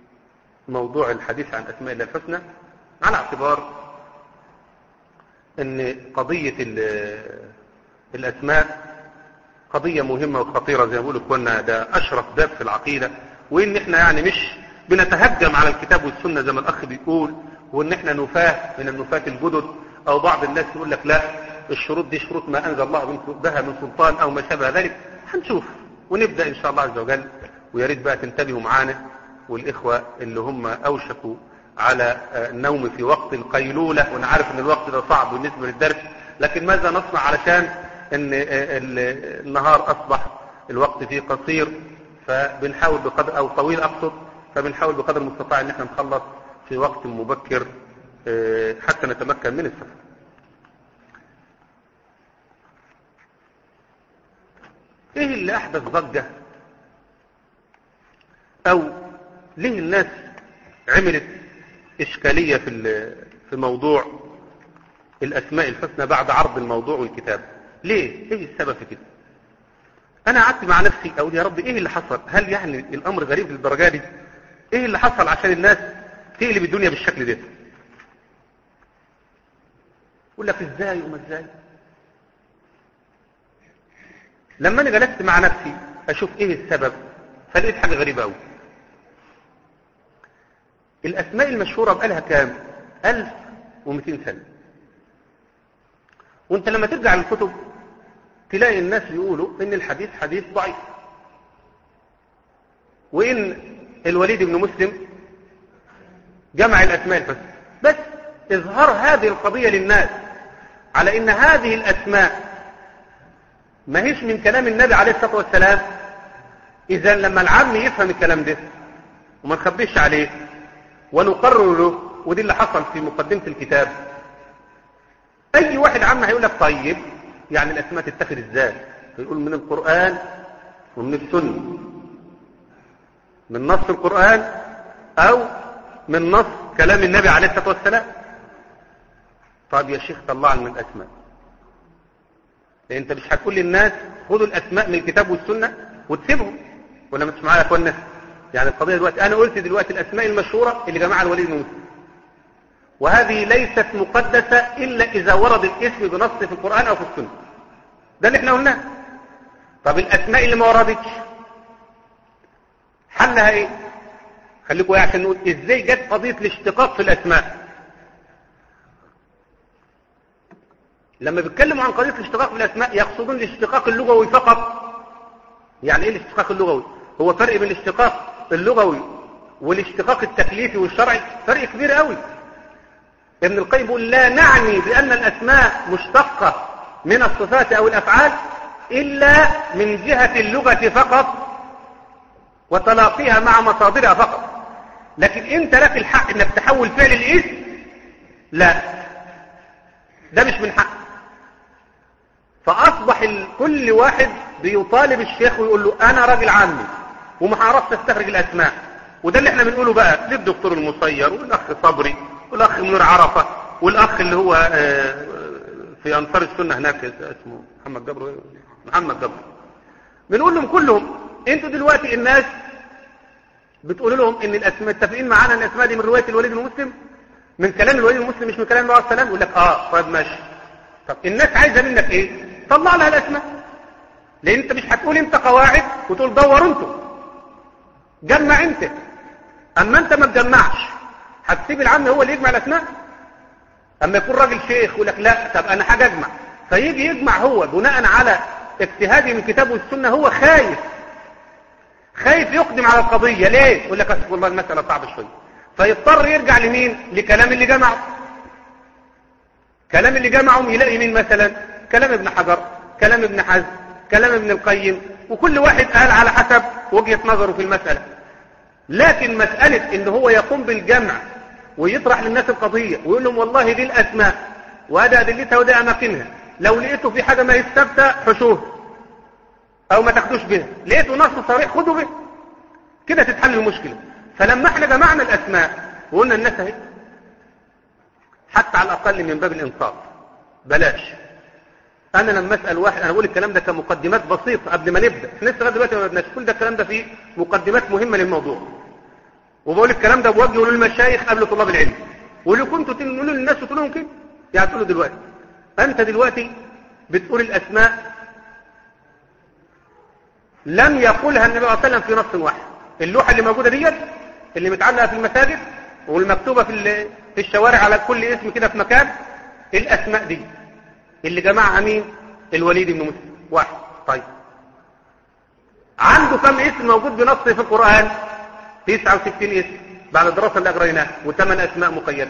موضوع الحديث عن اسماء الله الحسنى على اعتبار ان قضيه الاسماء قضيه مهمه وخطيره زي ما بيقولوا اخواننا، ده اشرف باب في العقيده، وان احنا يعني مش بنتهجم على الكتاب والسنه زي ما الاخ بيقول، وان احنا نفاه من النفاة الجدد، او بعض الناس يقول لك لا الشروط دي شروط ما انزل الله بها من سلطان او ما شابه ذلك. هنشوف ونبدا ان شاء الله عز وجل، ويا ريت بقى تنتبهوا معانا والاخوه اللي هم اوشكوا على النوم في وقت القيلوله، وانا عارف ان الوقت ده صعب بالنسبه للدرس، لكن ماذا نصنع علشان ان النهار اصبح الوقت فيه قصير، فبنحاول بقدر او طويل اقصد، فبنحاول بقدر المستطاع ان احنا نخلص في وقت مبكر حتى نتمكن من السفر. ايه اللي احدث ضجة او ليه الناس عملت اشكالية في في موضوع الاسماء الحسنى بعد عرض الموضوع والكتاب؟ ليه؟ ايه السبب في كده؟ انا قعدت مع نفسي اقول يا رب ايه اللي حصل؟ هل يعني الامر غريب للدرجة دي؟ ايه اللي حصل عشان الناس تقلب الدنيا بالشكل ده؟ يقول لك ازاي وما ازاي؟ لما انا جلست مع نفسي اشوف ايه السبب فلقيت حاجة غريبة قوي. الاسماء المشهورة بقالها كام؟ ألف ومئتين سنة، وانت لما ترجع للكتب تلاقي الناس يقولوا ان الحديث حديث ضعيف، وان الوليد بن مسلم جمع الاسماء الحسنى، بس اظهار هذه القضية للناس على ان هذه الاسماء ما هيش من كلام النبي عليه الصلاة والسلام. اذا لما العام يفهم الكلام ده وما نخبيش عليه ونقرر له، ودي اللي حصل في مقدمة الكتاب، اي واحد عام هيقول لك طيب يعني الاسماء تتخذ ازاي؟ يقول من القرآن ومن السنة، من نص القرآن او من نص كلام النبي عليه الصلاة والسلام. طب يا شيخ طلع لنا الاسماء، لان انت مش هتقول للناس خدوا الاسماء من الكتاب والسنه وتسيبهم، ولا مش معايا يا اخوانا؟ يعني القضيه دلوقتي انا قلت دلوقتي الاسماء المشهوره اللي جمعها الوليد بن مسلم، وهذه ليست مقدسه الا اذا ورد الاسم بنص في القران او في السنه، ده اللي احنا قلناه. طب الاسماء اللي ما وردتش حلها ايه؟ خليكم ايه عشان نقول ازاي جت قضيه الاشتقاق في الاسماء. لما بيتكلموا عن قضيه الاشتقاق في الاسماء يقصدون الاشتقاق اللغوي فقط. يعني ايه الاشتقاق اللغوي؟ هو فرق بين الاشتقاق اللغوي والاشتقاق التكليفي والشرعي فرق كبير قوي. ابن القيم بيقول لا نعني بان الاسماء مشتقه من الصفات او الافعال الا من جهه اللغه فقط وتلاقيها مع مصادرها فقط، لكن انت لك الحق انك تحول فعل الاسم، لا، ده مش من حق. فاصبح كل واحد بيطالب الشيخ ويقول له انا راجل عامي وما هعرفش استخرج الاسماء، وده اللي احنا بنقوله بقى للدكتور المصير والاخ صبري والاخ منير عرفه والاخ اللي هو في انصار السنه هناك اسمه محمد جبر محمد جبر بنقول لهم كلهم انتوا دلوقتي الناس بتقولوا لهم ان الاسماء متفقين معانا ان الاسماء دي من روايه الوليد بن مسلم، من كلام الوليد بن مسلم مش من كلام النبي عليه السلام. يقول لك اه طيب ماشي. طب الناس عايزه منك ايه؟ طلع لها الاسماء، لان انت مش هتقول انت قواعد وتقول دوروا انتوا، جمع انت. اما انت ما تجمعش هتسيب العام هو اللي يجمع الاسماء. اما يكون راجل شيخ يقول لك لا طب انا حاجه اجمع، فيجي يجمع هو بناء على اجتهادي من الكتاب والسنه، هو خايف خايف يقدم على القضيه. ليه؟ يقول لك اصل والله المساله صعبه شويه، فيضطر يرجع لمين؟ لكلام اللي جمعه. كلام اللي جمعهم يلاقي مين مثلا؟ كلام ابن حجر، كلام ابن حزم، كلام ابن القيم، وكل واحد قال على حسب وجهه نظره في المساله. لكن مساله ان هو يقوم بالجمع ويطرح للناس القضيه ويقول لهم والله دي الاسماء وهذا ادلتها وده اماكنها، لو لقيتوا في حاجه ما يستبتى حشوه او ما تاخدوش بها، لقيتوا نص صريح خدوا به، كده تتحل المشكله. فلما احنا جمعنا الاسماء وقلنا الناس اهي، حتى على الاقل من باب الانصاف بلاش. انا لما اسال واحد، انا بقول الكلام ده كمقدمات بسيطه قبل ما نبدا، احنا لسه لغايه دلوقتي ما بدناش، كل ده الكلام ده فيه مقدمات مهمه للموضوع، وبقول الكلام ده بوجهه للمشايخ قبل طلاب العلم، واللي كنتوا تقولوا للناس وتقولوا لهم كده يعني تقولوا دلوقتي انت دلوقتي بتقول الاسماء لم يقولها النبي صلى الله عليه وسلم في نص واحد. اللوحه اللي موجوده ديت اللي متعلقه في المساجد والمكتوبه في في الشوارع على كل اسم كده في مكان، الاسماء دي اللي جمعها مين؟ الوليد بن مسلم واحد. طيب عنده كم اسم موجود بنص في القرآن؟ تسعة وستين اسم بعد الدراسة اللي أجريناها، وثمان أسماء مقيدة.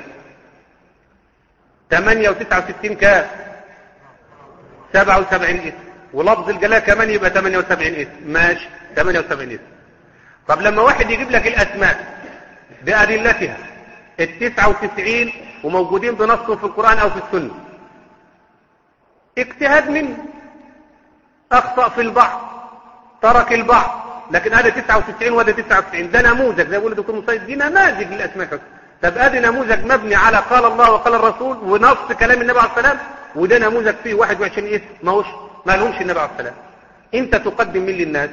ثمانية وتسعة وستين كام؟ سبعة وسبعين اسم، ولفظ الجلالة كمان يبقى ثمانية وسبعين اسم. ماشي، ثمانية وسبعين اسم. طب لما واحد يجيب لك الأسماء بأدلتها التسعة وتسعين وموجودين بنصهم في القرآن أو في السنة، اجتهاد منه، أخطأ في البعض، ترك البعض، لكن هذا تسعة وتسعين وهذا تسعة وتسعين، ده نموذج زي ما بيقول الدكتور مصيد، دي نماذج للأسماء الحسنى. طب ادي نموذج مبني على قال الله وقال الرسول ونص كلام النبي عليه السلام، وده نموذج فيه واحد وعشرين اسم ما هوش ما لهمش النبي عليه السلام. انت تقدم مين للناس؟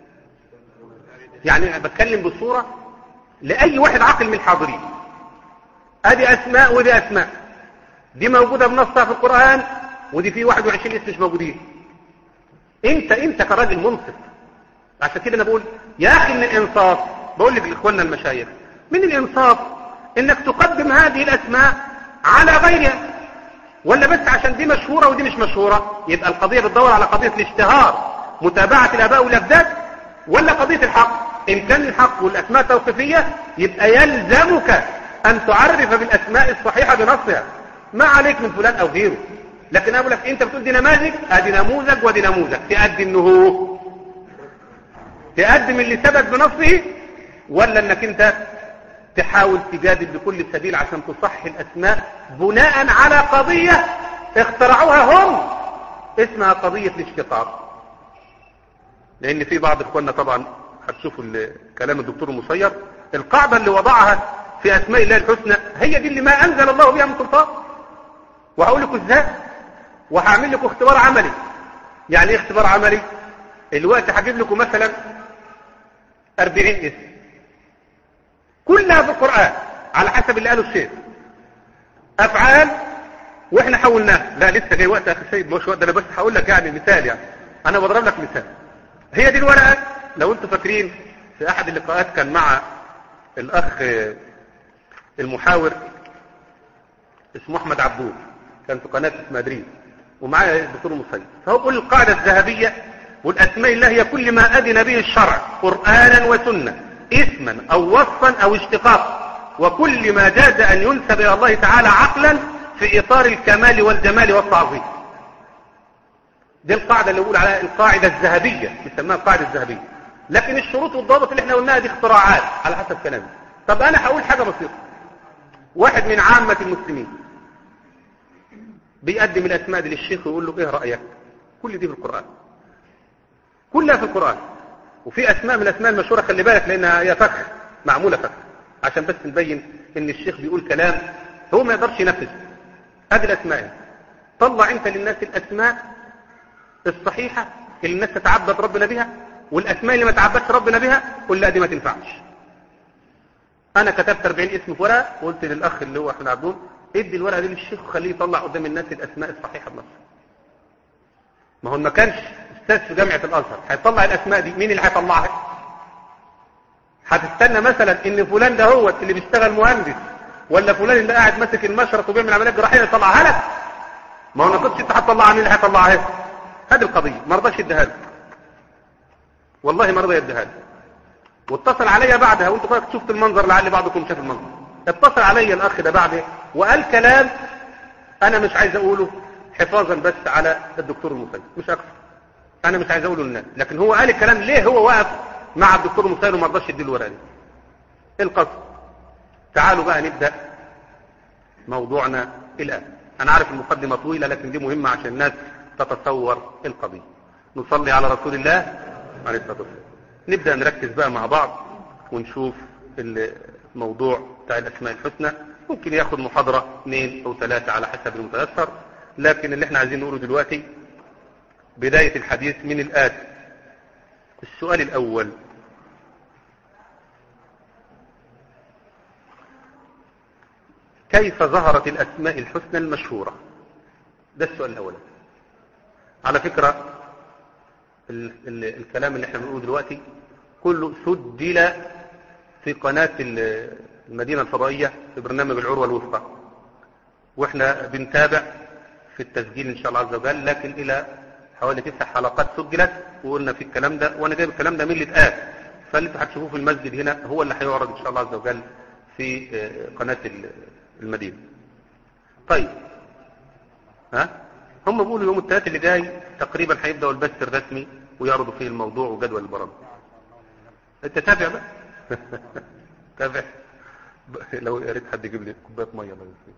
يعني بتكلم بصورة لأي واحد عاقل من الحاضرين. ادي اسماء ودي اسماء، دي موجودة بنصها في القرآن ودي فيه واحد وعشرين اسم مش موجودين. انت انت كراجل منصف. عشان كده انا بقول يا اخي من الانصاف، بقول لك لاخواننا المشايخ من الانصاف انك تقدم هذه الاسماء على غيرها، ولا بس عشان دي مشهورة ودي مش مشهورة يبقى القضية بتدور على قضية الاشتهار متابعة الاباء والاجداد، ولا قضية الحق؟ ان كان الحق والاسماء توقيفية يبقى يلزمك ان تعرف بالاسماء الصحيحة بنصها، ما عليك من فلان او غيره. لكن اقول لك انت بتقول دي نماذج، ادي نموذج ودي نموذج، تقدم انه تقدم اللي ثبت بنصه، ولا انك انت تحاول تجادل بكل سبيل عشان تصحح الاسماء بناء على قضية اخترعوها هم اسمها قضية الاشتقاق. لان في بعض اخواننا طبعا هتشوفوا كلام الدكتور المصير، القاعدة اللي وضعها في اسماء الله الحسنى هي دي اللي ما انزل الله بها من سلطان. وهقول لكم ازاي، وهعمل لكم اختبار عملي. يعني ايه اختبار عملي؟ الوقت هجيب لكم مثلا أربعين اسم كلها في القرآن على حسب اللي قاله الشيخ، افعال واحنا حولناها. لا لسه جاي وقت يا اخي سيد، مش وقت، انا بس هقول لك يعني مثال، يعني انا بضرب لك مثال. هي دي الورقه، لو انتم فاكرين في احد اللقاءات كان مع الاخ المحاور اسمه احمد عبدول، كان في قناه اسمها دريم، ومعايا الدكتور مصيب، فهو بيقول القاعده الذهبيه والاسماء الله هي كل ما اذن به الشرع قرانا وسنه اسما او وصفا او اشتقاقا، وكل ما جاز ان ينسب الى الله تعالى عقلا في اطار الكمال والجمال والتعظيم. دي القاعده اللي بقول عليها القاعده الذهبيه، بنسميها القاعده الذهبيه. لكن الشروط والضوابط اللي احنا قلناها دي اختراعات على حسب كلامي. طب انا هقول حاجه بسيطه، واحد من عامه المسلمين بيقدم الاسماء دي للشيخ ويقول له ايه رايك؟ كل دي في القران، كلها في القران. وفي اسماء من الاسماء المشهوره خلي بالك لانها هي فخ، معموله فخ عشان بس نبين ان الشيخ بيقول كلام هو ما يقدرش ينفذه. هذه الاسماء طلع انت للناس الاسماء الصحيحه اللي الناس تتعبد ربنا بها، والاسماء اللي ما تعبدش ربنا بها كلها دي ما تنفعش. انا كتبت أربعين اسم في ورقه وقلت للاخ اللي هو احمد عبدون ادي الورقه دي للشيخ وخليه يطلع قدام الناس الاسماء الصحيحه بنفسه. ما هو ما كانش استاذ في جامعه الازهر هيطلع الاسماء دي، مين اللي هيطلعها؟ هتستنى مثلا ان فلان ده هو اللي بيشتغل مهندس ولا فلان اللي قاعد ماسك المشرط وبيعمل عمليات جراحيه يطلعها لك؟ ما هو ما كنتش انت هتطلعها، مين اللي هيطلعها؟ هذه القضيه ما رضاش يديها لي، والله ما رضى يديها لي. واتصل عليا بعدها، وانتوا كنتوا شفت المنظر، لعل بعضكم شاف المنظر. اتصل عليا الاخ ده بعد وقال كلام انا مش عايز اقوله حفاظا بس على الدكتور المسيب، مش اكثر. انا مش عايز اقوله للناس، لكن هو قال الكلام ليه هو واقف مع الدكتور المسيب وما رضاش يدي له الورقه دي. القصد تعالوا بقى نبدا موضوعنا الان. انا عارف المقدمه طويله لكن دي مهمه عشان الناس تتصور القضيه. نصلي على رسول الله عليه الصلاه والسلام. نبدا نركز بقى مع بعض ونشوف الموضوع بتاع الاسماء الحسنى. ممكن ياخد محاضره اثنين او ثلاثه على حسب المتيسر، لكن اللي احنا عايزين نقوله دلوقتي بدايه الحديث من الاتي. السؤال الاول: كيف ظهرت الاسماء الحسنى المشهوره؟ ده السؤال الاول. على فكره ال ال الكلام اللي احنا بنقوله دلوقتي كله سجل في قناه المدينه الفضائيه في برنامج العروه الوثقى، واحنا بنتابع في التسجيل ان شاء الله عز وجل، لكن الى حوالي تسع حلقات سجلت وقلنا في الكلام ده، وانا جايب الكلام ده من اللي اتقال، فاللي انتوا هتشوفوه في المسجد هنا هو اللي هيعرض ان شاء الله عز وجل في قناه المدينه. طيب ها هم بيقولوا يوم الثلاث اللي جاي تقريبا هيبداوا البث الرسمي ويعرضوا فيه الموضوع وجدول البرامج. انت تابع بقى تابع. لو يا ريت حد يجيب لي كوبايه ميه الله يسلمك.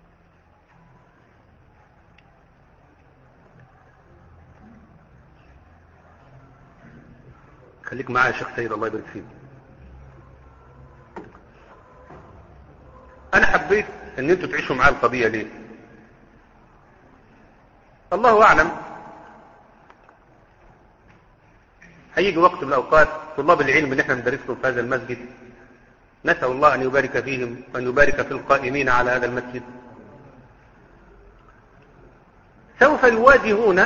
خليك معايا يا شيخ سيد الله يبارك فيك. انا حبيت ان انتوا تعيشوا معايا القضيه ليه؟ الله اعلم هيجي وقت من الاوقات طلاب العلم اللي احنا بندرسهم في هذا المسجد نسال الله ان يبارك فيهم وان يبارك في القائمين على هذا المسجد، سوف يواجهون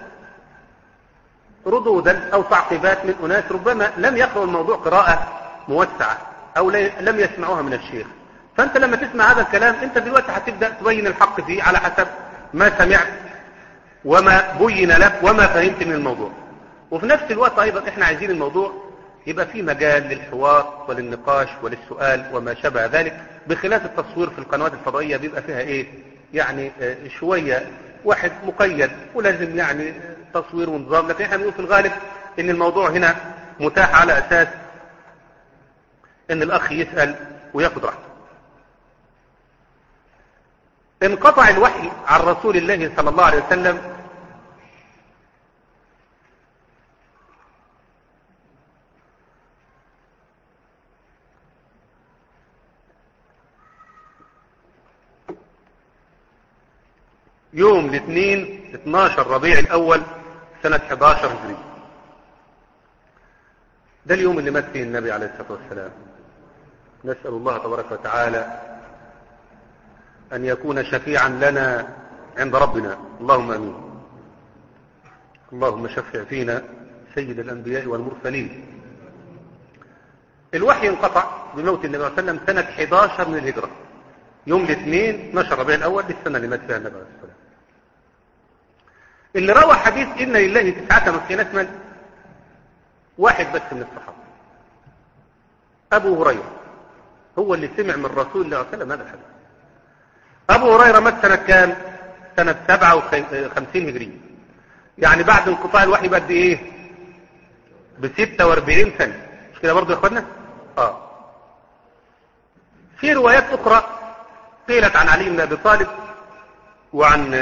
ردودا او تعقيبات من اناس ربما لم يقرأوا الموضوع قراءة موسعة او لم يسمعوها من الشيخ. فانت لما تسمع هذا الكلام انت دلوقتي هتبدأ تبين الحق فيه على حسب ما سمعت وما بين لك وما فهمت من الموضوع. وفي نفس الوقت ايضا احنا عايزين الموضوع يبقى فيه مجال للحوار وللنقاش وللسؤال وما شابه ذلك، بخلاف التصوير في القنوات الفضائية بيبقى فيها ايه يعني شوية واحد مقيد ولازم يعني تصوير ونظام، لكن احنا بنقول في الغالب ان الموضوع هنا متاح على اساس ان الاخ يسأل وياخد راحته. انقطع الوحي عن رسول الله صلى الله عليه وسلم يوم الاثنين اتناشر ربيع الاول سنة حداشر هجري. ده اليوم اللي مات فيه النبي عليه الصلاة والسلام. نسأل الله تبارك وتعالى أن يكون شفيعا لنا عند ربنا، اللهم أمين. اللهم شفع فينا سيد الأنبياء والمرسلين. الوحي انقطع بموت النبي صلى الله عليه وسلم سنة حداشر من الهجرة، يوم الاثنين اتناشر ربيع الأول للسنة اللي مات فيها النبي عليه الصلاة والسلام. اللي روى حديث إن لله تسعة وتسعين اسما واحد بس من الصحابة، أبو هريرة، هو اللي سمع من رسول الله صلى الله عليه وسلم هذا الحديث. أبو هريرة مات سنة كام؟ سنة سبعة وخمسين هجرية، يعني بعد انقطاع الوحي بقد إيه؟ بستة واربعين سنة، مش كده برضو يا إخوانا؟ آه. في روايات أخرى قيلت عن علي بن أبي طالب وعن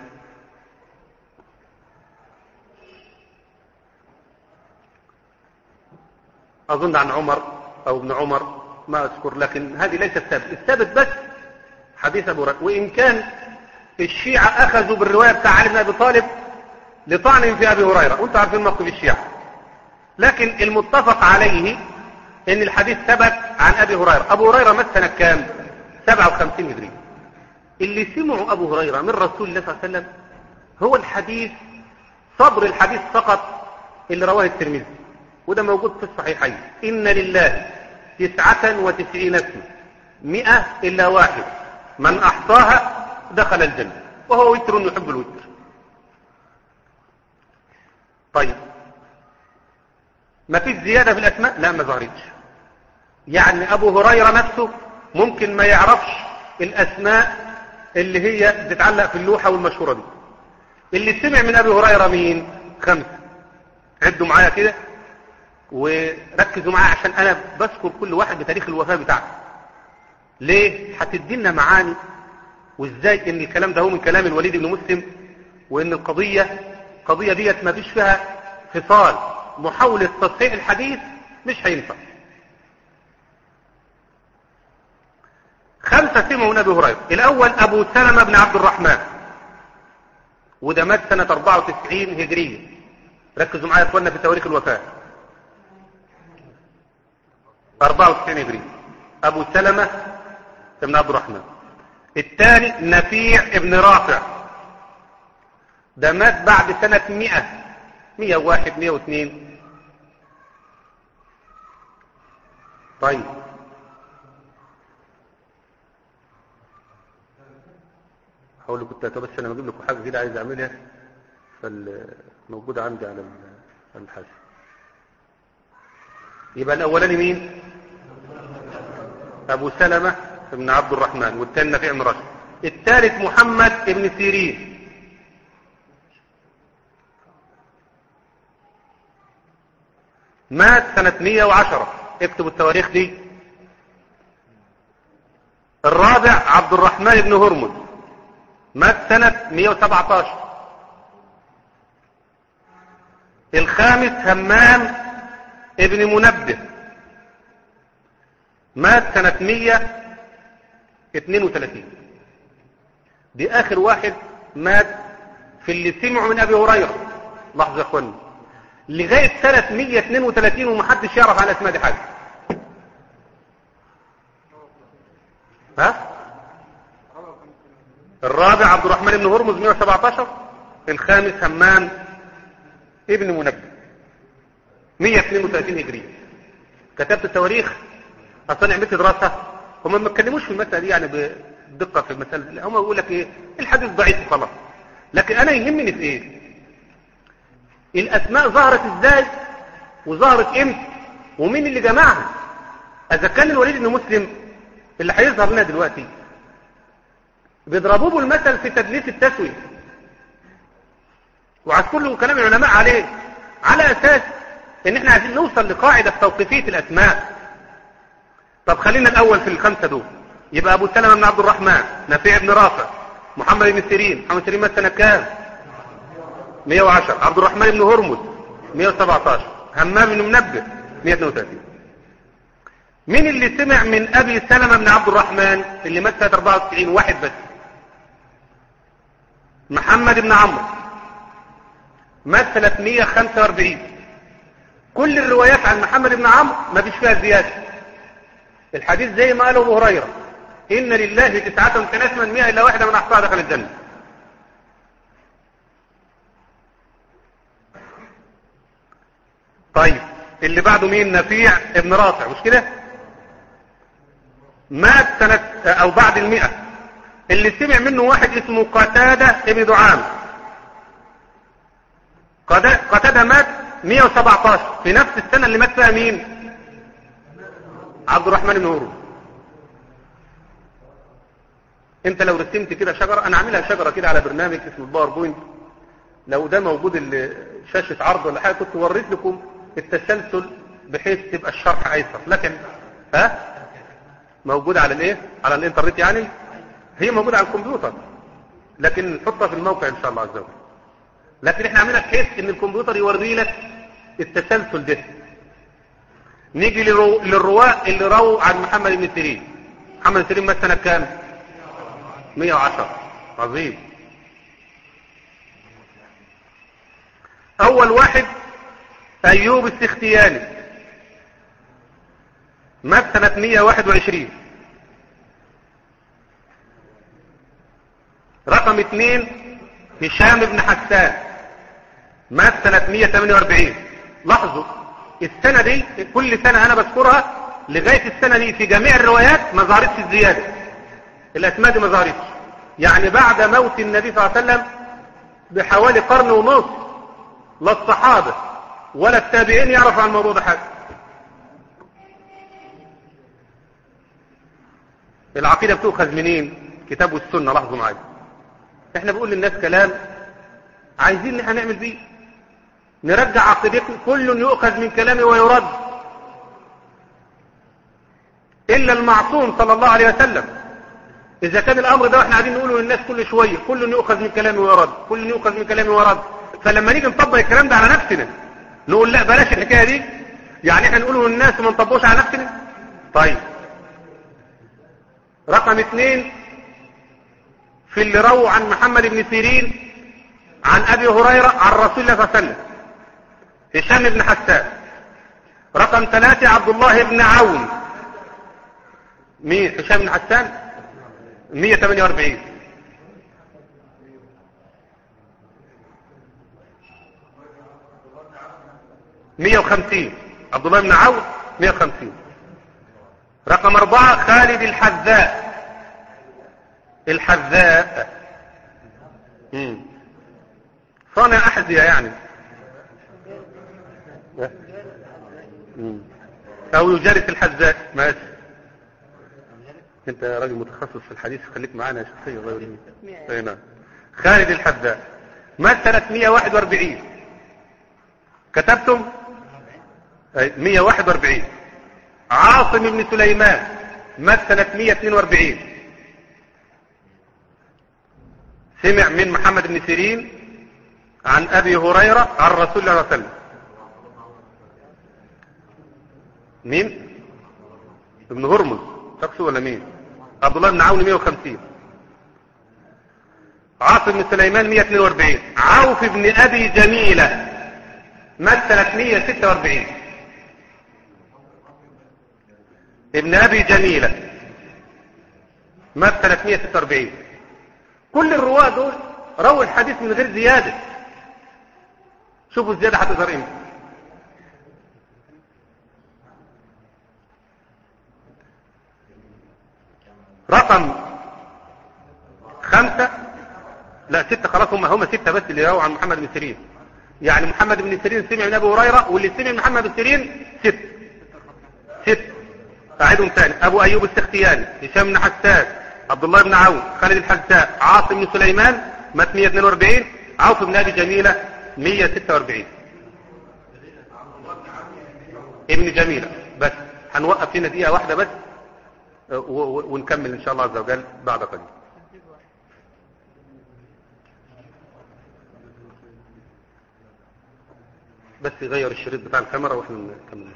أظن عن عمر أو ابن عمر، ما أذكر، لكن هذه ليست الثابت. الثابت بس حديث أبو هريرة. وإن كان الشيعة أخذوا بالرواية بتاع علي بن أبي طالب لطعنهم في أبي هريرة، وأنتم عارفين موقف الشيعة، لكن المتفق عليه إن الحديث ثبت عن أبي هريرة. أبو هريرة مات سنة كام؟ سبعة وخمسين هجري. اللي سمعوا أبو هريرة من رسول الله صلى الله عليه وسلم هو الحديث، صبر الحديث فقط اللي رواه الترمذي، وده موجود في الصحيحين. إن لله تسعة وتسعين اسم مئة إلا واحد من أحصاها دخل الجنة، وهو وتر يحب الوتر. طيب ما فيش زيادة في الأسماء؟ لا، ما ظهرتش. يعني أبو هريرة نفسه ممكن ما يعرفش الأسماء اللي هي بتتعلق في اللوحة والمشهورة دي. اللي سمع من أبي هريرة مين؟ خمسة. عدوا معايا كده وركزوا معايا عشان أنا بذكر كل واحد بتاريخ الوفاة بتاعته. ليه؟ هتدينا معاني وإزاي إن الكلام ده هو من كلام الوليد بن مسلم، وإن القضية قضية ديت ما فيش فيها فصال، محاولة تصحيح الحديث مش هينفع. خمسة سمعوا من أبي هريرة. الأول أبو سلمة بن عبد الرحمن، وده مات سنة أربعة وتسعين هجرية. ركزوا معايا يا اخوانا في تواريخ الوفاة. أربعة وتسعين هجرية أبو سلمة بن عبد الرحمن. الثاني نفيع بن رافع، ده مات بعد سنة مئة، مئة وواحد، مئة واثنين. طيب حاولوا كنت بس انا بجيب لكم حاجه كده عايز اعملها، فالموجوده عندي على الحاسب. يبقى الاولاني مين؟ ابو سلمة بن عبد الرحمن، والثاني نفيع بن راشد. الثالث محمد بن سيرين، مات سنة مئة وعشرة. اكتبوا التواريخ دي. الرابع عبد الرحمن بن هرمز، مات سنة مئة وسبعة عشر. الخامس همام ابن منبه، مات سنة مئة واثنين وثلاثين. دي آخر واحد مات في اللي سمعوا من أبي هريرة. لحظة يا اخوانا، لغاية سنة مئة واثنين وثلاثين ومحدش يعرف على اسماء دي حاجة. ها؟ الرابع عبد الرحمن بن هرمز مئة وسبعة عشر. الخامس همام ابن منبه مئة واثنين وثلاثين هجرية. كتبت التواريخ اصلا، عملت دراسة. هم ما اتكلموش في المسألة دي يعني بدقة في المسألة، هم يقول لك ايه الحديث ضعيف وخلاص. لكن انا يهمني في ايه؟ الاسماء ظهرت ازاي وظهرت امتى ومين اللي جمعها. اذا كان الوليد بن مسلم اللي هيظهر لنا دلوقتي بيضربوه بالمثل في تدليس التسوية، وعلى كل كلام العلماء عليه، على اساس ان احنا عايزين نوصل لقاعدة توقيفية الاسماء. طب خلينا الاول في الخمسة دول. يبقى ابو سلمة بن عبد الرحمن، نفيع بن رافع، محمد بن سيرين. محمد سيرين مات سنة كام؟ مئة وعشرة. عبد الرحمن بن هرمز مئة وسبعة عشر. همام بن منبه مئة واثنين وثلاثين. مين اللي سمع من ابي سلمة بن عبد الرحمن اللي مات سنة أربعة وتسعين؟ واحد بس، محمد بن عمرو مات ثلاثمائة وخمسة وأربعين. كل الروايات عن محمد بن عمرو ما فيش فيها زيادة. الحديث زي ما قاله ابو هريرة: إن لله تسعة وتسعين اسما مئة إلا واحدة من أحصاها دخل الجنة. طيب اللي بعده مين؟ نفيع ابن رافع، مش كده؟ مات سنة أو بعد المئة. اللي سمع منه واحد اسمه قتادة ابن دعامة. قتادة مات مئة وسبعة عشر في نفس السنة اللي مات فيها مين؟ عبد الرحمن بن هرمز. انت لو رسمت كده شجرة، انا عاملها شجرة كده على برنامج اسمه الباوربوينت، لو ده موجود شاشة عرض ولا حاجة كنت وريت لكم التسلسل بحيث تبقى الشرح ايسر، لكن ها موجود على الايه؟ على الانترنت يعني، هي موجودة على الكمبيوتر لكن نحطها في الموقع ان شاء الله عز وجل. لكن احنا عاملينها بحيث ان الكمبيوتر يوري لك التسلسل ده. نيجي للرو... للرواة اللي رووا عن محمد بن سيرين. محمد بن سيرين مات سنة كام؟ مئة وعشرة. عظيم. اول واحد ايوب السختياني مات سنة مئة وواحد وعشرين. رقم اثنين هشام بن حسان مات سنة مئة وثمانية وأربعين. لاحظوا السنة دي كل سنة انا بذكرها لغاية السنة دي في جميع الروايات ما ظهرتش الزيادة، الاسماء دي ما ظهرتش. يعني بعد موت النبي صلى الله عليه وسلم بحوالي قرن ونص لا الصحابة ولا التابعين يعرفوا عن الموضوع ده حاجة. العقيدة بتؤخذ منين؟ كتاب والسنة. لاحظوا معايا، احنا بنقول للناس كلام عايزين ان احنا نعمل بيه، نرجع عقيدتنا. كل يؤخذ من كلامه ويرد الا المعصوم صلى الله عليه وسلم. اذا كان الامر ده واحنا قاعدين نقوله للناس كل شويه كل يؤخذ من كلامه ويرد، كل يؤخذ من كلامه ويرد، فلما نيجي نطبق الكلام ده على نفسنا نقول لا بلاش الحكايه دي. يعني احنا نقوله للناس وما نطبقوش على نفسنا. طيب رقم اثنين في اللي رووا عن محمد بن سيرين عن ابي هريره عن رسول الله صلى الله عليه وسلم هشام بن حسان. رقم ثلاثة عبد الله بن عون. مين هشام بن حسان؟ مئة وثمانية وأربعين. مئة وخمسين عبد الله بن عون مئة وخمسين. رقم أربعة خالد الحذاء. الحذاء مم. صانع أحذية يعني، مم. أو يجالس الحذاء. ماشي، انت راجل متخصص في الحديث خليك معانا يا شخصية غير هنا. خالد الحذاء مات ثلاثمئة وواحد وأربعين. كتبتم مئة وواحد وأربعين. عاصم بن سليمان مات سنة مئة واثنين وأربعين. سمع من محمد بن سيرين عن ابي هريرة عن رسول الله صلى الله عليه وسلم. مين؟ ابن هرمز تقصد ولا مين؟ عبد الله بن عون مئة وخمسين. عاصم بن سليمان مئة واثنين وأربعين. عوف بن ابي جميلة مات سنة مئة وستة وأربعين. ابن ابي جميلة مات سنة مئة وستة وأربعين. كل الرواة دول رووا الحديث من غير زيادة. شوفوا الزيادة هتظهر امتى. رقم خمسة لا ستة خلاص، هم هم ستة بس اللي رووا عن محمد بن سيرين. يعني محمد بن سيرين سمع من ابي هريرة، واللي سمع من محمد بن سيرين ست ست اعيدهم ثاني: ابو ايوب السختياني، هشام بن حسان، عبد الله بن عون، خالد الحذاء، عاصم بن سليمان مات مئة واثنين وأربعين، عوف بن ابي جميلة مئة وستة وأربعين. ابن جميلة. بس هنوقف هنا دقيقة واحدة بس ونكمل ان شاء الله عز وجل بعد قليل. بس يغير الشريط بتاع الكاميرا واحنا نكمل.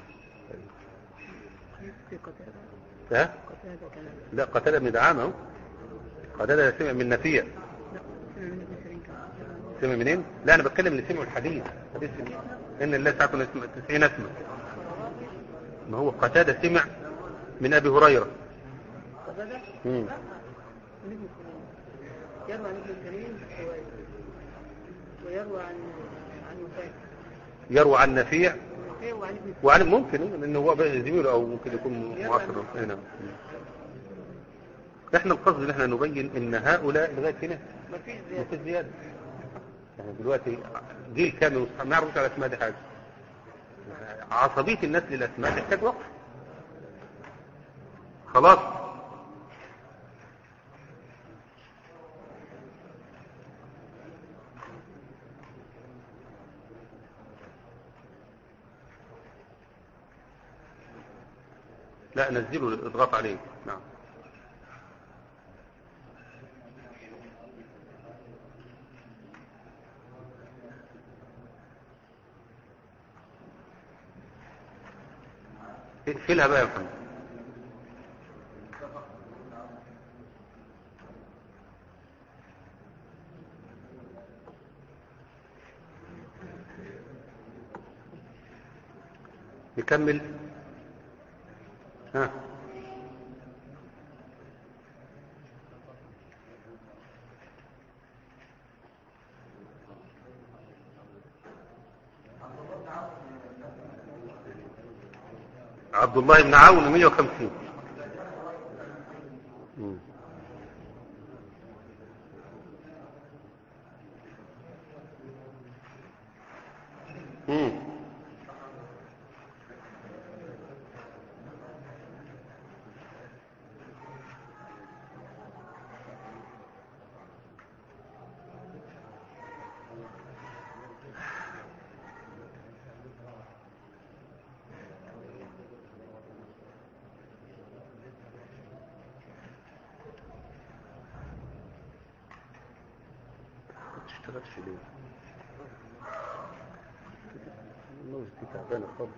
ها؟ لا قتادة بن دعامة اهو. قتادة سمع من نفيع. سمع منين؟ لا انا بتكلم اللي سمعوا الحديث حديث ان الله ساعة تسعين اسمه. ما هو قتادة سمع من ابي هريرة. قتادة؟ امم يروى عن ابن الكريم ويروى عن عن وفاة. يروى عن نفيع وعن ابن وعن ممكن انه هو بقى زميله او ممكن يكون معاصر هنا. احنا القصد ان احنا نبين ان هؤلاء لغايه هنا ما فيش ما زيادة. فيش زياده. يعني دلوقتي جيل كامل ما يعرفوش على الاسماء دي حاجه. عصبيه الناس للاسماء تحتاج وقت. خلاص لا نزلوا اضغط عليه. نعم اقفلها بقى يا محمد. نكمل. ها عبد الله بن عون مية وخمسين. مم. مم. اشتغلتش ليه؟ الموز دي تعبانة خالص.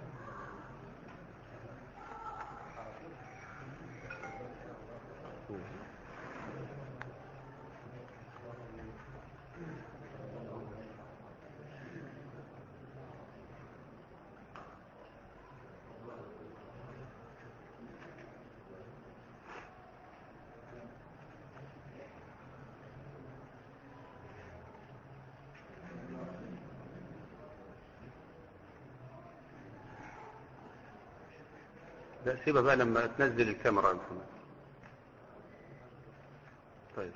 لا سيبها بقى لما تنزل الكاميرا يا محمد. طيب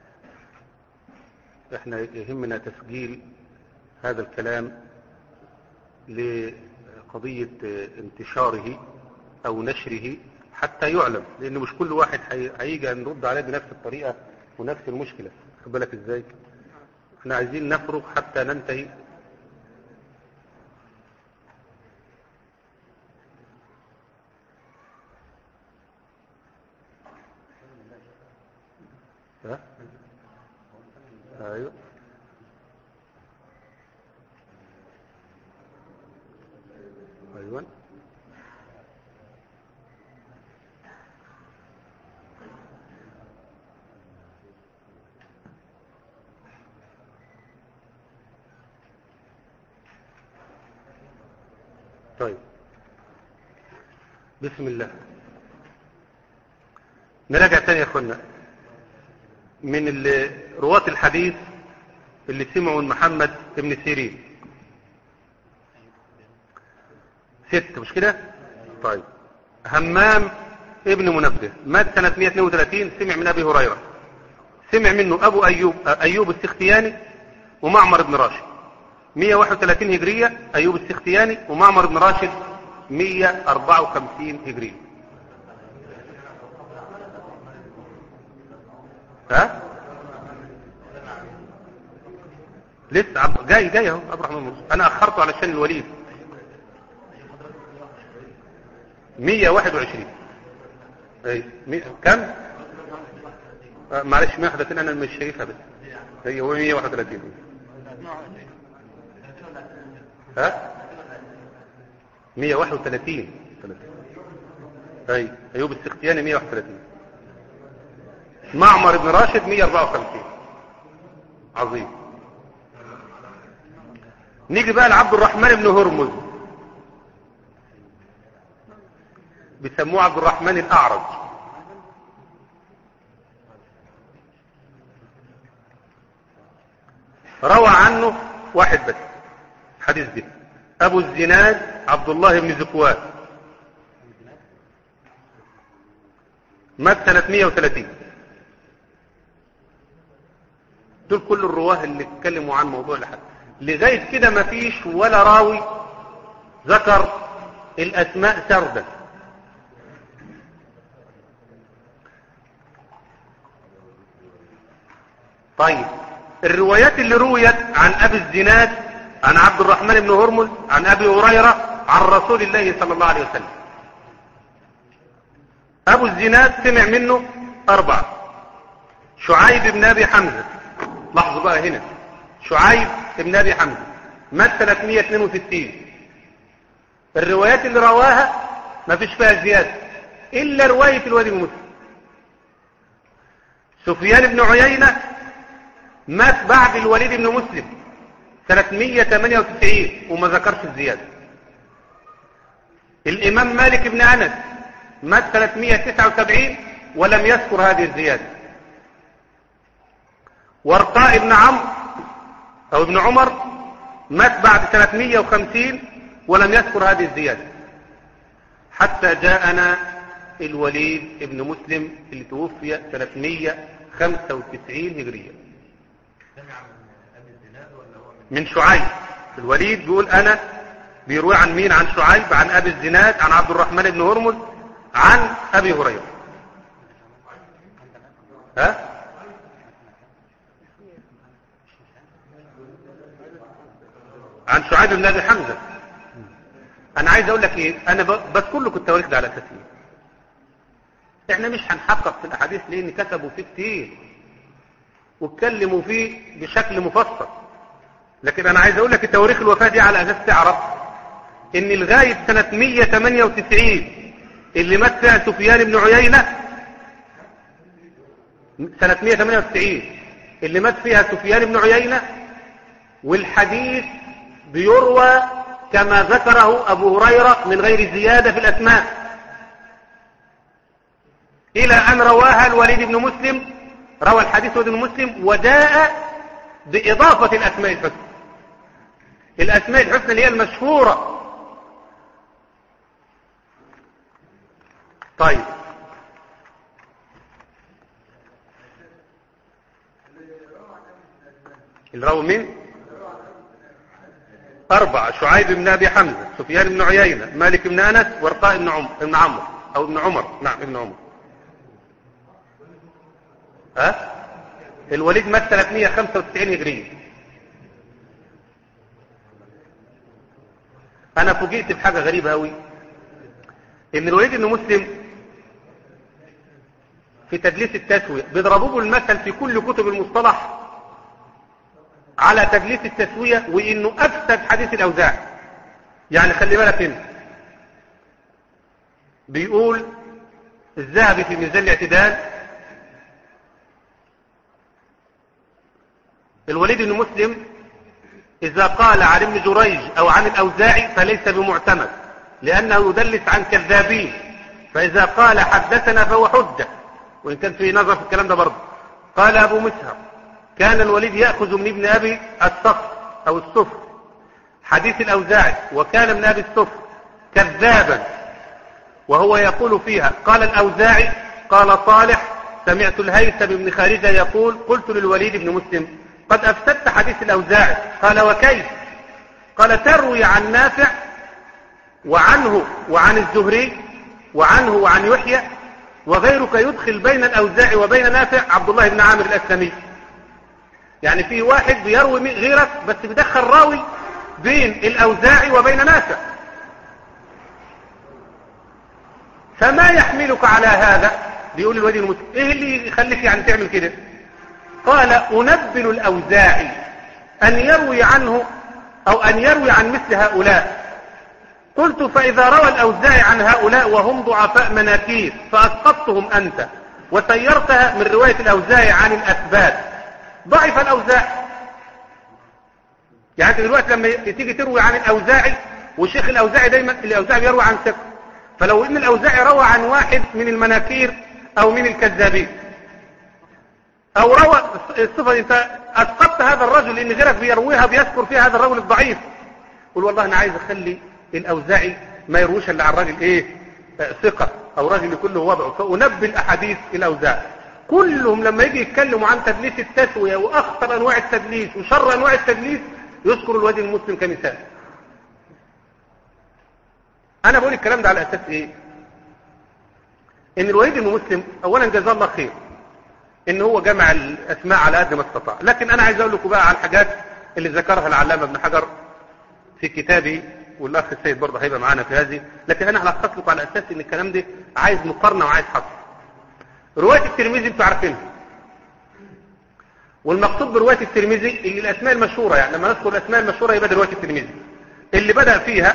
احنا يهمنا تسجيل هذا الكلام لقضية انتشاره او نشره حتى يعلم، لان مش كل واحد هيجي نرد عليه بنفس الطريقة ونفس المشكلة. خد بالك ازاي؟ احنا عايزين نفرغ حتى ننتهي. ها ايوه ايوه طيب بسم الله. نراجع تاني يا اخوانا من رواة الحديث اللي سمعوا من محمد ابن سيرين. ست مش كده؟ طيب همام ابن منبه مات سنة مئة واثنين وثلاثين، سمع من ابي هريرة. سمع منه ابو ايوب ايوب السختياني ومعمر بن راشد. مئة وواحد وثلاثين هجرية ايوب السختياني ومعمر بن راشد مئة وأربعة وخمسين هجرية. ها لسه عب... جاي جاي اهو عبد الرحمن مرسي. انا اخرته علشان الوليد. مئة وواحد وعشرين. اي مي... كم آه معلش مئة وواحد وثلاثين انا مش شايفها بس هي هو مئة وواحد وثلاثين. ها مئة وواحد وثلاثين اي ايوب السختياني مئة وواحد وثلاثين. معمر بن راشد مئة وأربعة وخمسين. عظيم. نيجي بقى لعبد الرحمن بن هرمز، بيسموه عبد الرحمن الأعرج. روى عنه واحد بس حديث ده، أبو الزناد عبد الله بن ذكوان، مات سنة مئة وثلاثين. دول كل الرواه اللي اتكلموا عن موضوع الحديث. لغاية كده ما فيش ولا راوي ذكر الأسماء سردا. طيب الروايات اللي رويت عن أبي الزناد عن عبد الرحمن بن هرمز عن أبي هريرة عن رسول الله صلى الله عليه وسلم، أبو الزناد سمع منه أربعة. شعيب بن أبي حمزة، لاحظوا بقى هنا، شعيب بن أبي حمزة مات سنة مئة واثنين وستين. الروايات اللي رواها ما فيش فيها زيادة إلا رواية الوادي بن مسلم. سفيان بن عيينة مات بعد الوليد بن مسلم سنة مئة وثمانية وتسعين وما ذكرش الزيادة. الإمام مالك بن أنس مات سنة مئة وتسعة وسبعين ولم يذكر هذه الزيادة. ورقاء بن عمرو أو ابن عمر مات بعد سنة مئة وخمسين ولم يذكر هذه الزيادة، حتى جاءنا الوليد بن مسلم اللي توفي سنة مئة وخمسة وتسعين هجرية. من شعيب. الوليد بيقول أنا، بيروي عن مين؟ عن شعيب عن أبي الزناد عن عبد الرحمن بن هرمز عن أبي هريرة. ها؟ عن شعيب بن أبي حمزة. أنا عايز أقول لك إيه، أنا بذكر لكم التواريخ ده على أساس إيه؟ إحنا مش هنحقق في الأحاديث لأن كتبوا فيه كتير واتكلموا فيه بشكل مفصل، لكن أنا عايز أقول لك التواريخ الوفاة دي على أساس تعرف إن لغاية سنة مئة وثمانية وتسعين اللي مات فيها سفيان بن عيينة، سنة مئة وثمانية وتسعين اللي مات فيها سفيان بن عيينة، والحديث بيروى كما ذكره أبو هريرة من غير زيادة في الأسماء، إلى أن رواها الوليد بن مسلم، روى الحديث الوليد بن مسلم وجاء بإضافة الأسماء الحسنى. الأسماء الحسنى اللي هي المشهورة. طيب اللي روى مين؟ أربعة: شعيب بن أبي حمزة، سفيان بن عيينة، مالك بن أنس، ورقاء بن عمر بن عمرو أو ابن عمر. نعم ابن عمر. ها؟ الوليد مات سنة مئة وخمسة وتسعين هجرية. أنا فوجئت بحاجة غريبة أوي، إن الوليد بن مسلم في تدليس التسوية بيضربوه بالمثل في كل كتب المصطلح على تدليس التسوية، وإنه أفسد حديث الأوزاعي. يعني خلي بالك هنا، بيقول الذهبي في ميزان الاعتدال: الوليد بن مسلم إذا قال عن ابن جريج أو عن الأوزاعي فليس بمعتمد، لأنه يدلس عن كذابين، فإذا قال حدثنا فهو حجة، وإن كان في نظر في الكلام ده برضه. قال أبو مسهر: كان الوليد يأخذ من ابن أبي الصفر أو الصفر حديث الأوزاعي، وكان ابن أبي الصفر كذابا وهو يقول فيها قال الأوزاعي قال صالح سمعت الهيثم بن خارجة يقول قلت للوليد بن مسلم قد أفسدت حديث الأوزاعي. قال وكيف؟ قال تروي عن نافع وعنه وعن الزهري وعنه وعن يحيى، وغيرك يدخل بين الأوزاعي وبين نافع عبد الله بن عامر الأسلمي. يعني في واحد بيروي غيرك بس بيدخل راوي بين الأوزاعي وبين نافع. فما يحملك على هذا؟ بيقول الوليد المسلم ايه اللي يخليك يعني تعمل كده؟ قال أنبل الأوزاعي أن يروي عنه أو أن يروي عن مثل هؤلاء. قلت فإذا روى الأوزاعي عن هؤلاء وهم ضعفاء مناكير فأسقطتهم أنت وسيرتها من رواية الأوزاعي عن الأثبات، ضعف الأوزاعي. يعني انت دلوقتي لما تيجي تروي عن الاوزاعي، والشيخ الاوزاعي دايما الاوزاعي بيروي عن ثقه، فلو ان الاوزاعي روى عن واحد من المناكير او من الكذابين او روى الصفه، انت اسقطت هذا الرجل لان غيرك بيرويها بيذكر فيها هذا الرجل الضعيف. قول والله انا عايز اخلي الاوزاعي ما يرويش الا عن راجل ايه ثقه او راجل كله وضعه، ونبي الاحاديث الاوزاعي كلهم لما يجي يتكلموا عن تدليس التسويه واخطر انواع التدليس وشر انواع التدليس يذكر الوليد المسلم كمثال. انا بقول الكلام ده على اساس ايه؟ ان الوليد المسلم اولا جزاه الله خير ان هو جمع الاسماء على قد ما استطاع، لكن انا عايز اقول لكم بقى على الحاجات اللي ذكرها العلامه ابن حجر في كتابه، والاخ السيد برضه هيبقى معانا في هذه، لكن انا هلخص لكم على اساس ان الكلام ده عايز مقارنه وعايز حصر. روايه الترمذي انتوا عارفينها، والمقصود بروايه الترمذي اللي الاسماء المشهوره، يعني لما نذكر الاسماء المشهوره يبقى روايه الترمذي اللي بدا فيها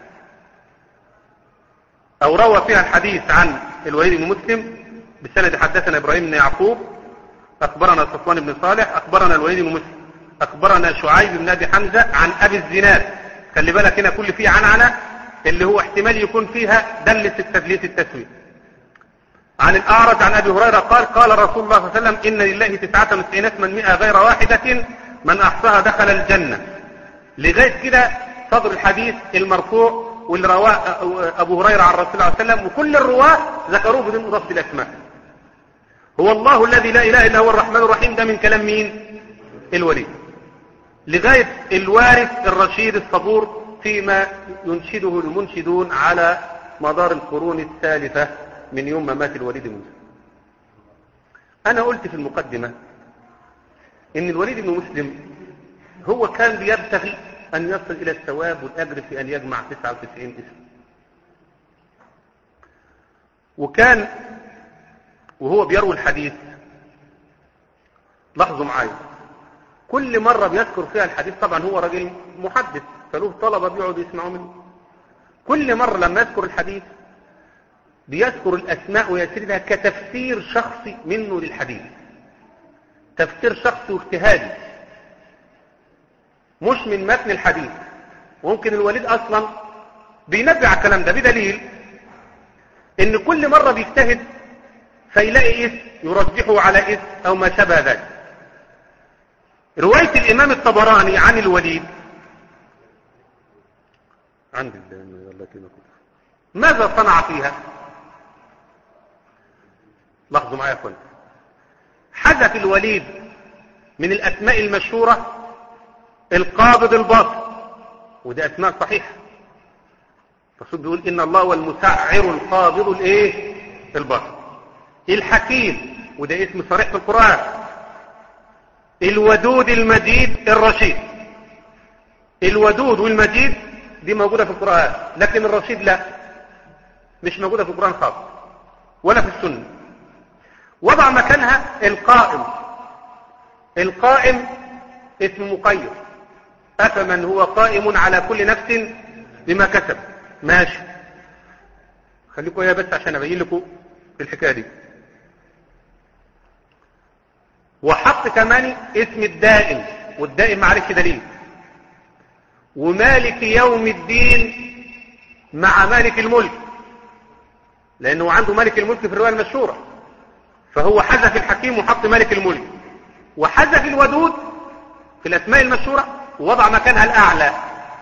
او روى فيها الحديث عن الوليد بن مسلم بسند حدثنا ابراهيم بن يعقوب اخبرنا صفوان بن صالح اخبرنا الوليد بن مسلم اخبرنا شعيب بن ابي حمزه عن ابي الزناد. خلي بالك هنا كل فيه عنعنه اللي هو احتمال يكون فيها دلة التدليس التسوية. عن الأعرج عن أبي هريرة قال قال رسول الله صلى الله عليه وسلم إن لله تسعة وتسعين اسما مئة غير واحدة من أحصاها دخل الجنة. لغاية كده صدر الحديث المرفوع واللي رواه أبو هريرة عن رسول الله صلى الله عليه وسلم، وكل الرواة ذكروه بدون إضافة الأسماء. هو الله الذي لا إله إلا هو الرحمن الرحيم، ده من كلام مين؟ الوليد. لغاية الوارث الرشيد الصبور فيما ينشده المنشدون على مدار القرون الثالثة من يوم ما مات الوليد بن مسلم. أنا قلت في المقدمة إن الوليد بن مسلم هو كان بيبتغي أن يصل إلى الثواب والأجر في أن يجمع تسعة وتسعين اسم، وكان وهو بيروي الحديث لاحظوا معايا كل مرة بيذكر فيها الحديث، طبعا هو راجل محدث فله طلبة بيقعدوا يسمعوا منه، كل مرة لما يذكر الحديث بيذكر الأسماء ويسردها كتفسير شخصي منه للحديث، تفسير شخصي واجتهادي مش من متن الحديث. وممكن الوليد أصلا بينبع على الكلام ده بدليل إن كل مرة بيجتهد فيلاقي اسم يرجحه على اسم أو ما شابه ذلك. رواية الإمام الطبراني عن الوليد عند ماذا صنع فيها؟ لاحظوا معايا يا اخوان، حذف الوليد من الأسماء المشهورة القابض الباسط، وده أسماء صحيحة. الرسول بيقول إن الله هو المسعر القابض الايه الباسط. الحكيم وده اسم صريح في القرآن. الودود المجيد الرشيد. الودود والمجيد دي موجودة في القرآن، لكن الرشيد لا، مش موجودة في القرآن خالص ولا في السنة. وضع مكانها القائم. القائم اسم مقيد، أفمن هو قائم على كل نفس بما كسب. ماشي، خليكم يا بس عشان أبين لكم الحكاية دي. وحط كمان اسم الدائم، والدائم معرفش دليل. ومالك يوم الدين مع مالك الملك، لأنه عنده مالك الملك في الرواية المشهورة، فهو حذف الحكيم وحط مالك الملك، وحذف الودود في الأسماء المشهورة ووضع مكانها الأعلى.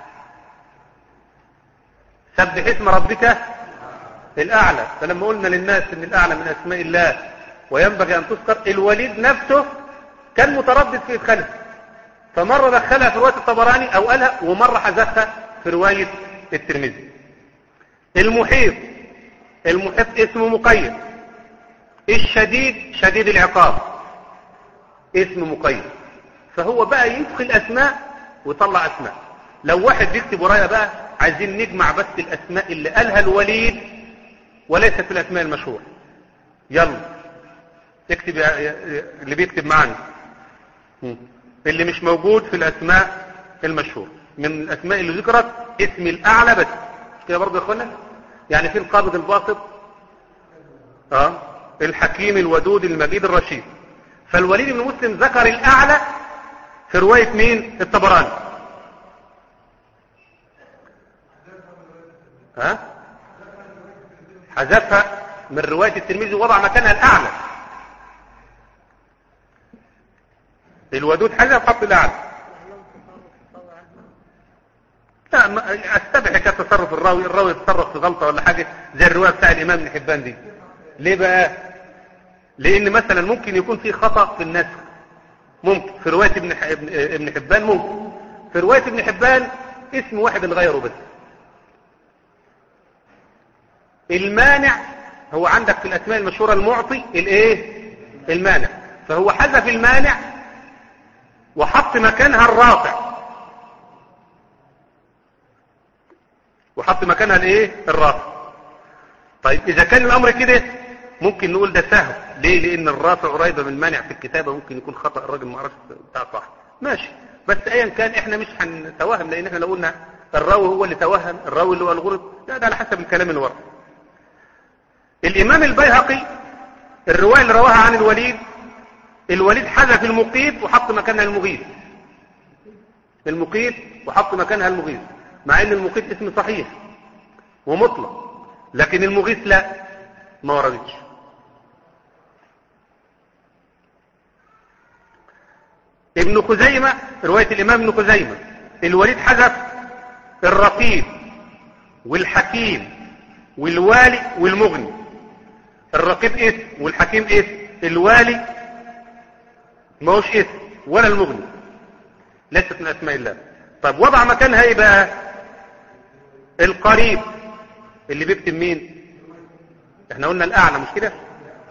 سبح اسم ربك الأعلى. فلما قلنا للناس إن الأعلى من أسماء الله وينبغي أن تذكر، الوليد نفسه كان متردد في إدخالها، فمرة دخلها في رواية الطبراني أو قالها، ومرة حذفها في رواية الترمذي. المحيط. المحيط اسم مقيد. الشديد شديد العقاب اسم مقيد. فهو بقى يدخل أسماء ويطلع أسماء. لو واحد بيكتب ورايا بقى عايزين نجمع بس الأسماء اللي قالها الوليد وليست في الأسماء المشهورة، يلا اكتب اللي بيكتب معنا اللي مش موجود في الأسماء المشهورة. من الأسماء اللي ذكرت اسم الأعلى بس كده برضه يا اخوانا، يعني في القابض الباسط، اه الحكيم الودود المجيد الرشيد. فالوليد بن مسلم ذكر الأعلى في رواية مين؟ الطبراني. ها حذفها من رواية الترمذي ووضع مكانها الأعلى. الودود حذف حط الأعلى. لا استبعد كتصرف الراوي، الراوي يتصرف في غلطة ولا حاجة زي الرواية بتاع الإمام ابن حبان دي. ليه بقى؟ لأن مثلا ممكن يكون في خطأ في النسخ، ممكن في رواية ابن ابن حبان، ممكن في رواية ابن حبان اسم واحد اللي غيره بس. المانع هو عندك في الأسماء المشهورة المعطي الايه؟ المانع، فهو حذف المانع وحط مكانها الرافع، وحط مكانها الايه؟ الرافع. طيب اذا كان الامر كده ممكن نقول ده سهل. ليه؟ لان الرافع قريبه من المانع في الكتابه، ممكن يكون خطأ الراجل ما عرفش بتاع صح، ماشي. بس ايا كان احنا مش هنتوهم، لان احنا لو قلنا الراوي هو اللي توهم، الراوي اللي هو الغلط، لا ده على حسب الكلام اللي ورا. الامام البيهقي الروايه اللي رواها عن الوليد، الوليد حذف المقيت وحط مكانها المغيث، المقيت وحط مكانها المغيث، مع ان المقيت اسم صحيح ومطلق، لكن المغيث لا، ما وردتش. ابن خزيمة رواية الامام ابن خزيمة الوليد حذف الرقيب والحكيم والوالي والمغني. الرقيب اسم والحكيم اسم، الوالي ما هوش اسم ولا المغني، ليست من اسماء الله. طيب وضع مكانها ايه بقى؟ القريب اللي بيكتب مين؟ احنا قلنا الاعلى مش كده؟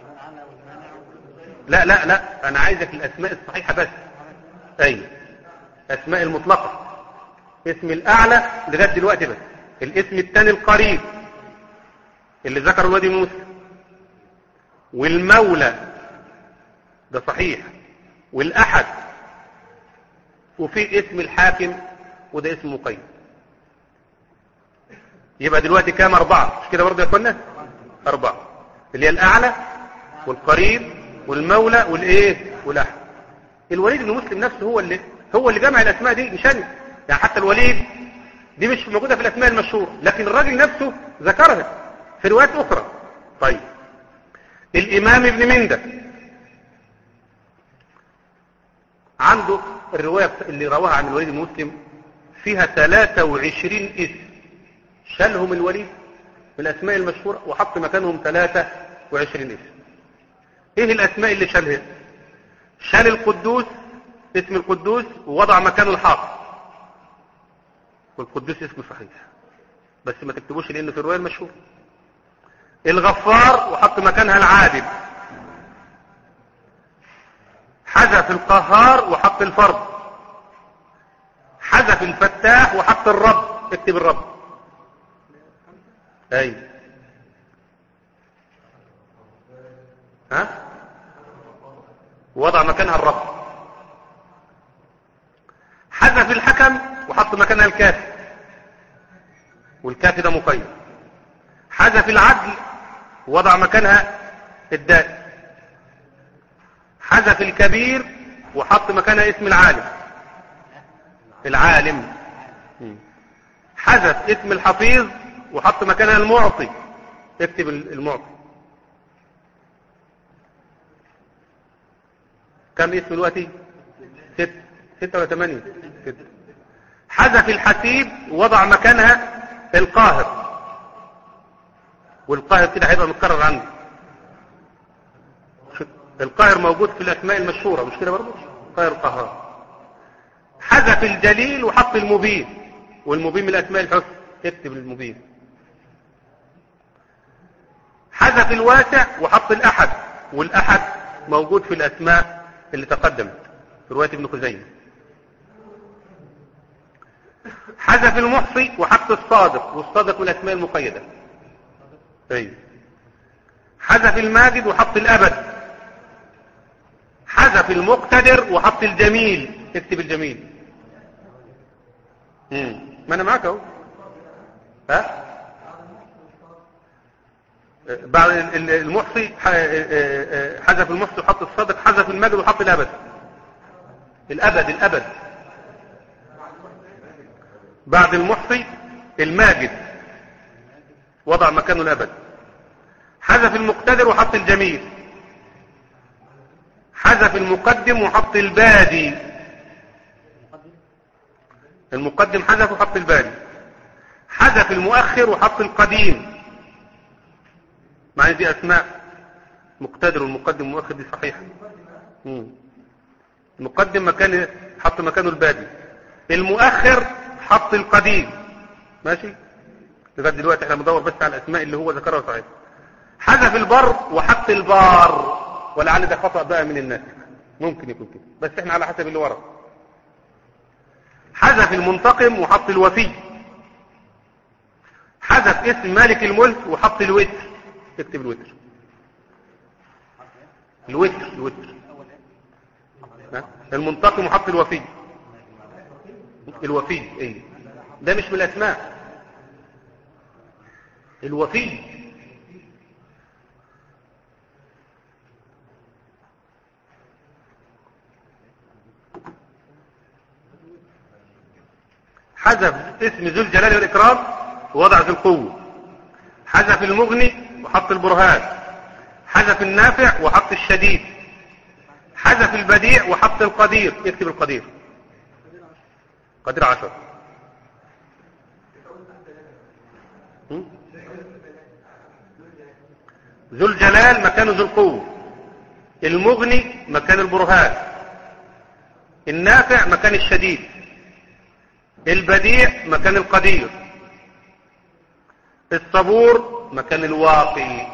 لا لا لا انا عايزك الاسماء الصحيحة بس. ايوه اسماء المطلقة، اسم الاعلى لغاية دلوقتي بس. الاسم الثاني القريب اللي ذكر الوادي موسى، والمولى ده صحيح، والاحد، وفي اسم الحاكم وده اسم مقيد. يبقى دلوقتي كام؟ اربعة مش كده برضه يا اخوانا؟ اربعة اللي هي الاعلى والقريب والمولى والايه والاحد. الوليد بن مسلم نفسه هو اللي هو اللي جمع الاسماء دي، مش انا يعني. حتى الوليد دي مش موجودة في الاسماء المشهورة، لكن الراجل نفسه ذكرها في روايات اخرى. طيب الامام ابن مندة عنده الرواية اللي رواها عن الوليد بن مسلم فيها ثلاثة وعشرين اسم، شالهم الوليد من الاسماء المشهورة وحط مكانهم ثلاثة وعشرين اسم. ايه الاسماء اللي شالها؟ شال القدوس، اسم القدوس، ووضع مكانه الحافظ، والقدوس اسم صحيح بس ما تكتبوش لانه في الرواية المشهورة. الغفار وحط مكانها العادل. حذف القهار وحط الفرد. حذف الفتاح وحط الرب، اكتب الرب. اي ها وضع مكانها الرب. حذف الحكم وحط مكانها الكافي، والكافي ده مقيد. حذف العدل وضع مكانها الدال. حذف الكبير وحط مكانها اسم العالم، العالم. حذف اسم الحفيظ وحط مكانها المعطي، اكتب المعطي. كم اسم دلوقتي؟ ست ستة ولا ثمانية؟ ستة. حذف الحسيب ووضع مكانها القاهر، والقاهر كده هيبقى متكرر عنده. القاهر موجود في الاسماء المشهورة مش كده برضه؟ قاهر القهار. حذف الجليل وحط المبين، والمبين من الاسماء الحسنى، اكتب المبين. حذف الواسع وحط الاحد، والاحد موجود في الاسماء اللي تقدمت في رواية ابن خزيمة. حذف المحصي وحط الصادق، والصادق من الاسماء المقيدة. ايوه. حذف الماجد وحط الابد. حذف المقتدر وحط الجميل، اكتب الجميل. امم ما انا معاك اهو. ها بعد المحصي حذف المحصي وحط الصادق. حذف الماجد وحط الابد. الابد الابد بعد المحصي الماجد وضع مكانه الأبد. حذف المقتدر وحط الجميل. حذف المقدم وحط البادي. المقدم حذف وحط البادي. حذف المؤخر وحط القديم. معنى دي أسماء مقتدر والمقدم والمؤخر دي صحيحة. مم. المقدم مكان حط مكانه البادي، المؤخر حط القديم. ماشي لغايه دلوقتي احنا بندور بس على الاسماء اللي هو ذكرها صحيح. حذف البر وحط البار، ولعل ده خطأ بقى من الناس، ممكن يكون كده بس احنا على حسب اللي ورا. حذف المنتقم وحط الوفي. حذف اسم مالك الملك وحط الوتر. اكتب الوتر. الوتر الوتر المنتقم وحط الوفي. الوفي ايه ده مش من الاسماء. الوفي حذف اسم ذو الجلال والإكرام ووضع ذو القوة. حذف المغني وحط البرهان. حذف النافع وحط الشديد. حذف البديع وحط القدير. اكتب القدير. قدير عشر. ذو الجلال مكان ذو القوة. المغني مكان البرهان. النافع مكان الشديد. البديع مكان القدير. الصبور مكان الواقي.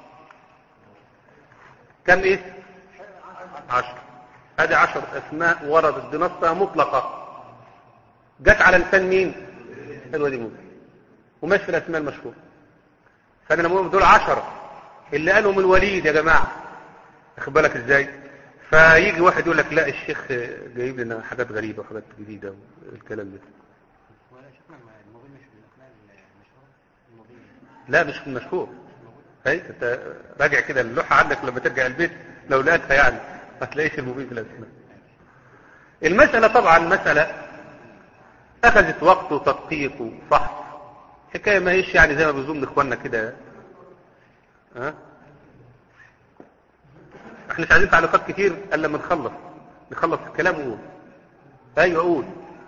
كم اسم؟ عشر. هذه عشر اسماء وردت بنصها مطلقة، جت على لسان مين؟ الوليد موسى، ومش في الاسماء المشهورة. فانا لما دول عشرة اللي قالهم الوليد يا جماعة، اخد بالك ازاي؟ فيجي واحد يقول لك لا الشيخ جايب لنا حاجات غريبة وحاجات جديدة والكلام ده. لا مش المشهور. هي انت راجع كده اللوحة عندك لما ترجع البيت لو لقيتها يعني ما تلاقيش المبين في الاسماء. المسألة طبعا مسألة اخذت وقت وتدقيق وفحص. حكاية ما هيش يعني زي ما بيظن اخواننا كده. ها احنا مش عايزين تعليقات كتير الا لما نخلص نخلص الكلام وقول. ايوه قول.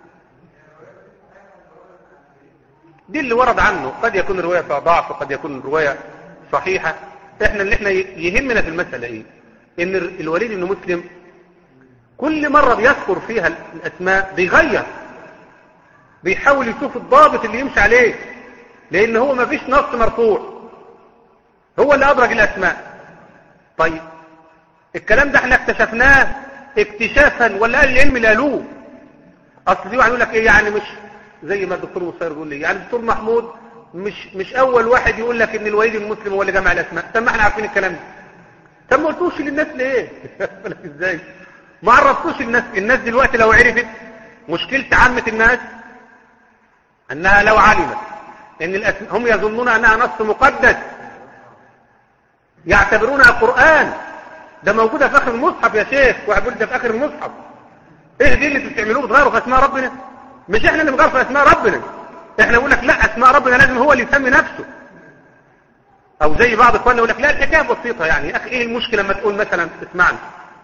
دي اللي ورد عنه، قد يكون الرواية فيها ضعف وقد يكون الرواية صحيحة. احنا اللي احنا يهمنا في المسألة ايه؟ ان الوليد بن مسلم كل مرة بيذكر فيها الاسماء بيغير، بيحاول يشوف الضابط اللي يمشي عليه، لان هو ما فيش نص مرفوع، هو اللي ادرج الاسماء. طيب الكلام ده احنا اكتشفناه اكتشافا ولا اهل العلم اللي قالوه؟ اصل دي واحد يقول لك ايه يعني، مش زي ما الدكتور مصير يقول لي يعني الدكتور محمود مش مش اول واحد يقول لك ان الوليد المسلم هو اللي جمع الاسماء. طب ما احنا عارفين الكلام ده، طب ما قلتوش للناس ليه؟ ازاي ما عرفتوش الناس؟ الناس دلوقتي لو عرفت، مشكلة عامة الناس انها لو علمت ان الاسماء هم يظنون انها نص مقدس، يعتبرونها قرآن. ده موجودة في اخر المصحف يا شيخ، واحد يقول ده في اخر المصحف. ايه دي اللي بتعملوه بتغيروا في اسماء ربنا؟ مش احنا اللي بنغير في اسماء ربنا، احنا نقول لك لا اسماء ربنا لازم هو اللي يسمي نفسه. او زي بعض اخواننا يقول لك لا الحكايه بسيطه يعني يا اخي، ايه المشكله لما تقول مثلا اسمعني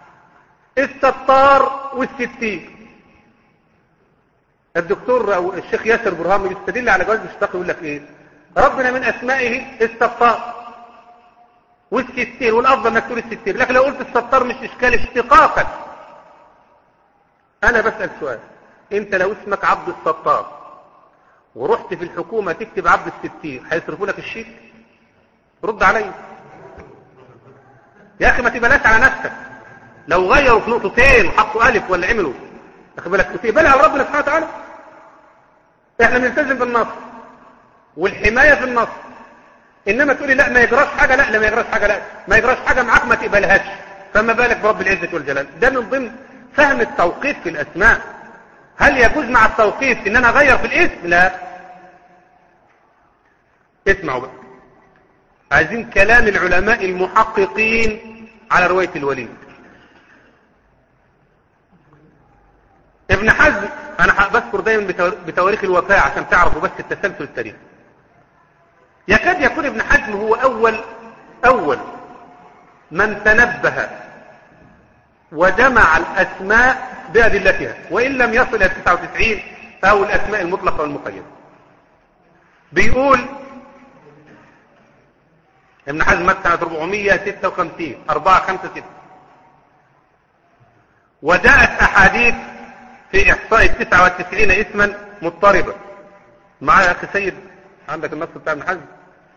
الستار والستير. الدكتور او الشيخ ياسر برهام بيستدل على جواز الاشتقاق يقول لك ايه؟ ربنا من اسمائه الستار والستير، والافضل انك تقول الستير، لكن لو قلت الستار مش اشكال اشتقاقا. انا بسال سؤال، انت لو اسمك عبد الستار ورحت في الحكومه تكتب عبد الستير هيصرفوا لك الشيك؟ رد علي يا اخي، ما تبلاش على نفسك. لو غيروا في نقطتين وحطوا الف ولا عملوا اخد بالك تقبلها على ربنا سبحانه وتعالى. احنا بنلتزم بالنص والحمايه في النص، انما تقولي لا ما يجراش حاجه، لا لا ما يجراش حاجه، لا ما يجراش حاجه معاك ما تقبلهاش، فما بالك برب العزه والجلال. ده من ضمن فهم التوقيف في الاسماء. هل يجوز مع التوقيف ان انا اغير في الاسم؟ لا. اسمعوا بقى، عايزين كلام العلماء المحققين على رواية الوليد. ابن حزم، انا بذكر دايما بتواريخ الوفاة عشان تعرفوا بس التسلسل التاريخي. يكاد يكون ابن حزم هو أول أول من تنبه وجمع الأسماء بأدلتها، وإن لم يصل إلى تسعة وتسعين أو الأسماء المطلقة والمقيدة. بيقول ابن حزم مات سنة أربعمائة وستة وخمسين أربعة خمسة ستة، وجاءت أحاديث في إحصاء التسعة والتسعين اسما مضطربة. معايا يا أخي سيد عندك النص بتاع ابن حزم؟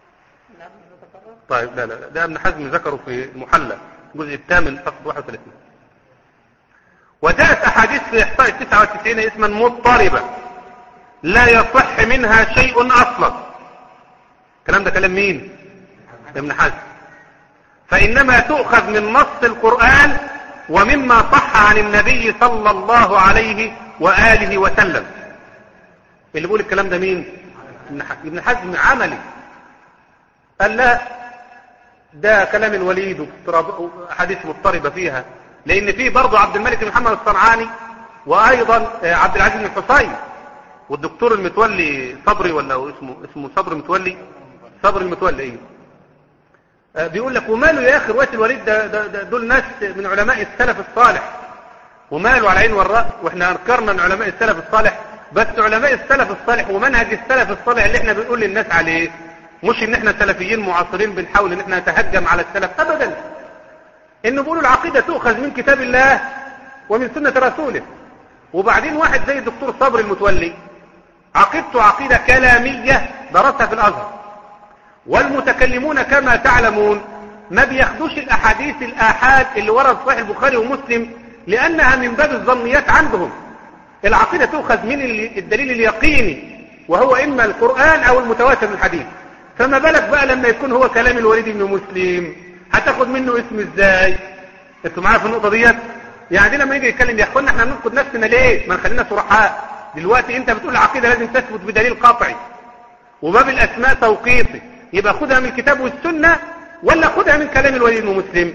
طيب لا لا ده ابن حزم ذكره في المحلى الجزء الثامن صفحة واحد وثلاثين. وجاءت أحاديث في إحصاء التسعة والتسعين اسما مضطربة لا يصح منها شيء أصلا. الكلام ده كلام مين؟ ابن حزم. فإنما تؤخذ من نص القرآن ومما صح عن النبي صلى الله عليه وآله وسلم. اللي بيقول الكلام ده مين؟ ابن حزم عملي. قال لا ده كلام الوليد وحديث مضطربة فيها، لأن فيه برضه عبد الملك بن محمد الصنعاني وأيضا عبد العزيز بن الحصين والدكتور المتولي صبري ولا اسمه اسمه صبري متولي صبري المتولي ايه بيقول لك وماله يا اخي روايه الوليد ده, ده, ده دول ناس من علماء السلف الصالح، وماله على العين والراس، واحنا انكرنا من علماء السلف الصالح، بس علماء السلف الصالح ومنهج السلف الصالح اللي احنا بنقول للناس عليه مش ان احنا سلفيين معاصرين بنحاول ان احنا نتهجم على السلف ابدا. انه بيقولوا العقيده تؤخذ من كتاب الله ومن سنه رسوله. وبعدين واحد زي الدكتور صبري المتولي عقيدته عقيده كلاميه درسها في الازهر، والمتكلمون كما تعلمون ما بياخدوش الاحاديث الاحاد اللي ورد صحيح البخاري ومسلم لانها من باب الظنيات عندهم. العقيده تؤخذ من الدليل اليقيني وهو اما القران او المتواتر من الحديث. فما بالك بقى لما يكون هو كلام الوليد بن مسلم هتاخد منه اسم ازاي؟ انتوا معايا في النقطه ديت؟ يعني لما يجي يتكلم يا اخوانا احنا بننقد نفسنا ليه؟ ما نخلينا صرحاء. دلوقتي انت بتقول العقيده لازم تثبت بدليل قطعي وباب الاسماء توقيفي، يبقى خدها من الكتاب والسنه ولا خدها من كلام الوليد بن مسلم؟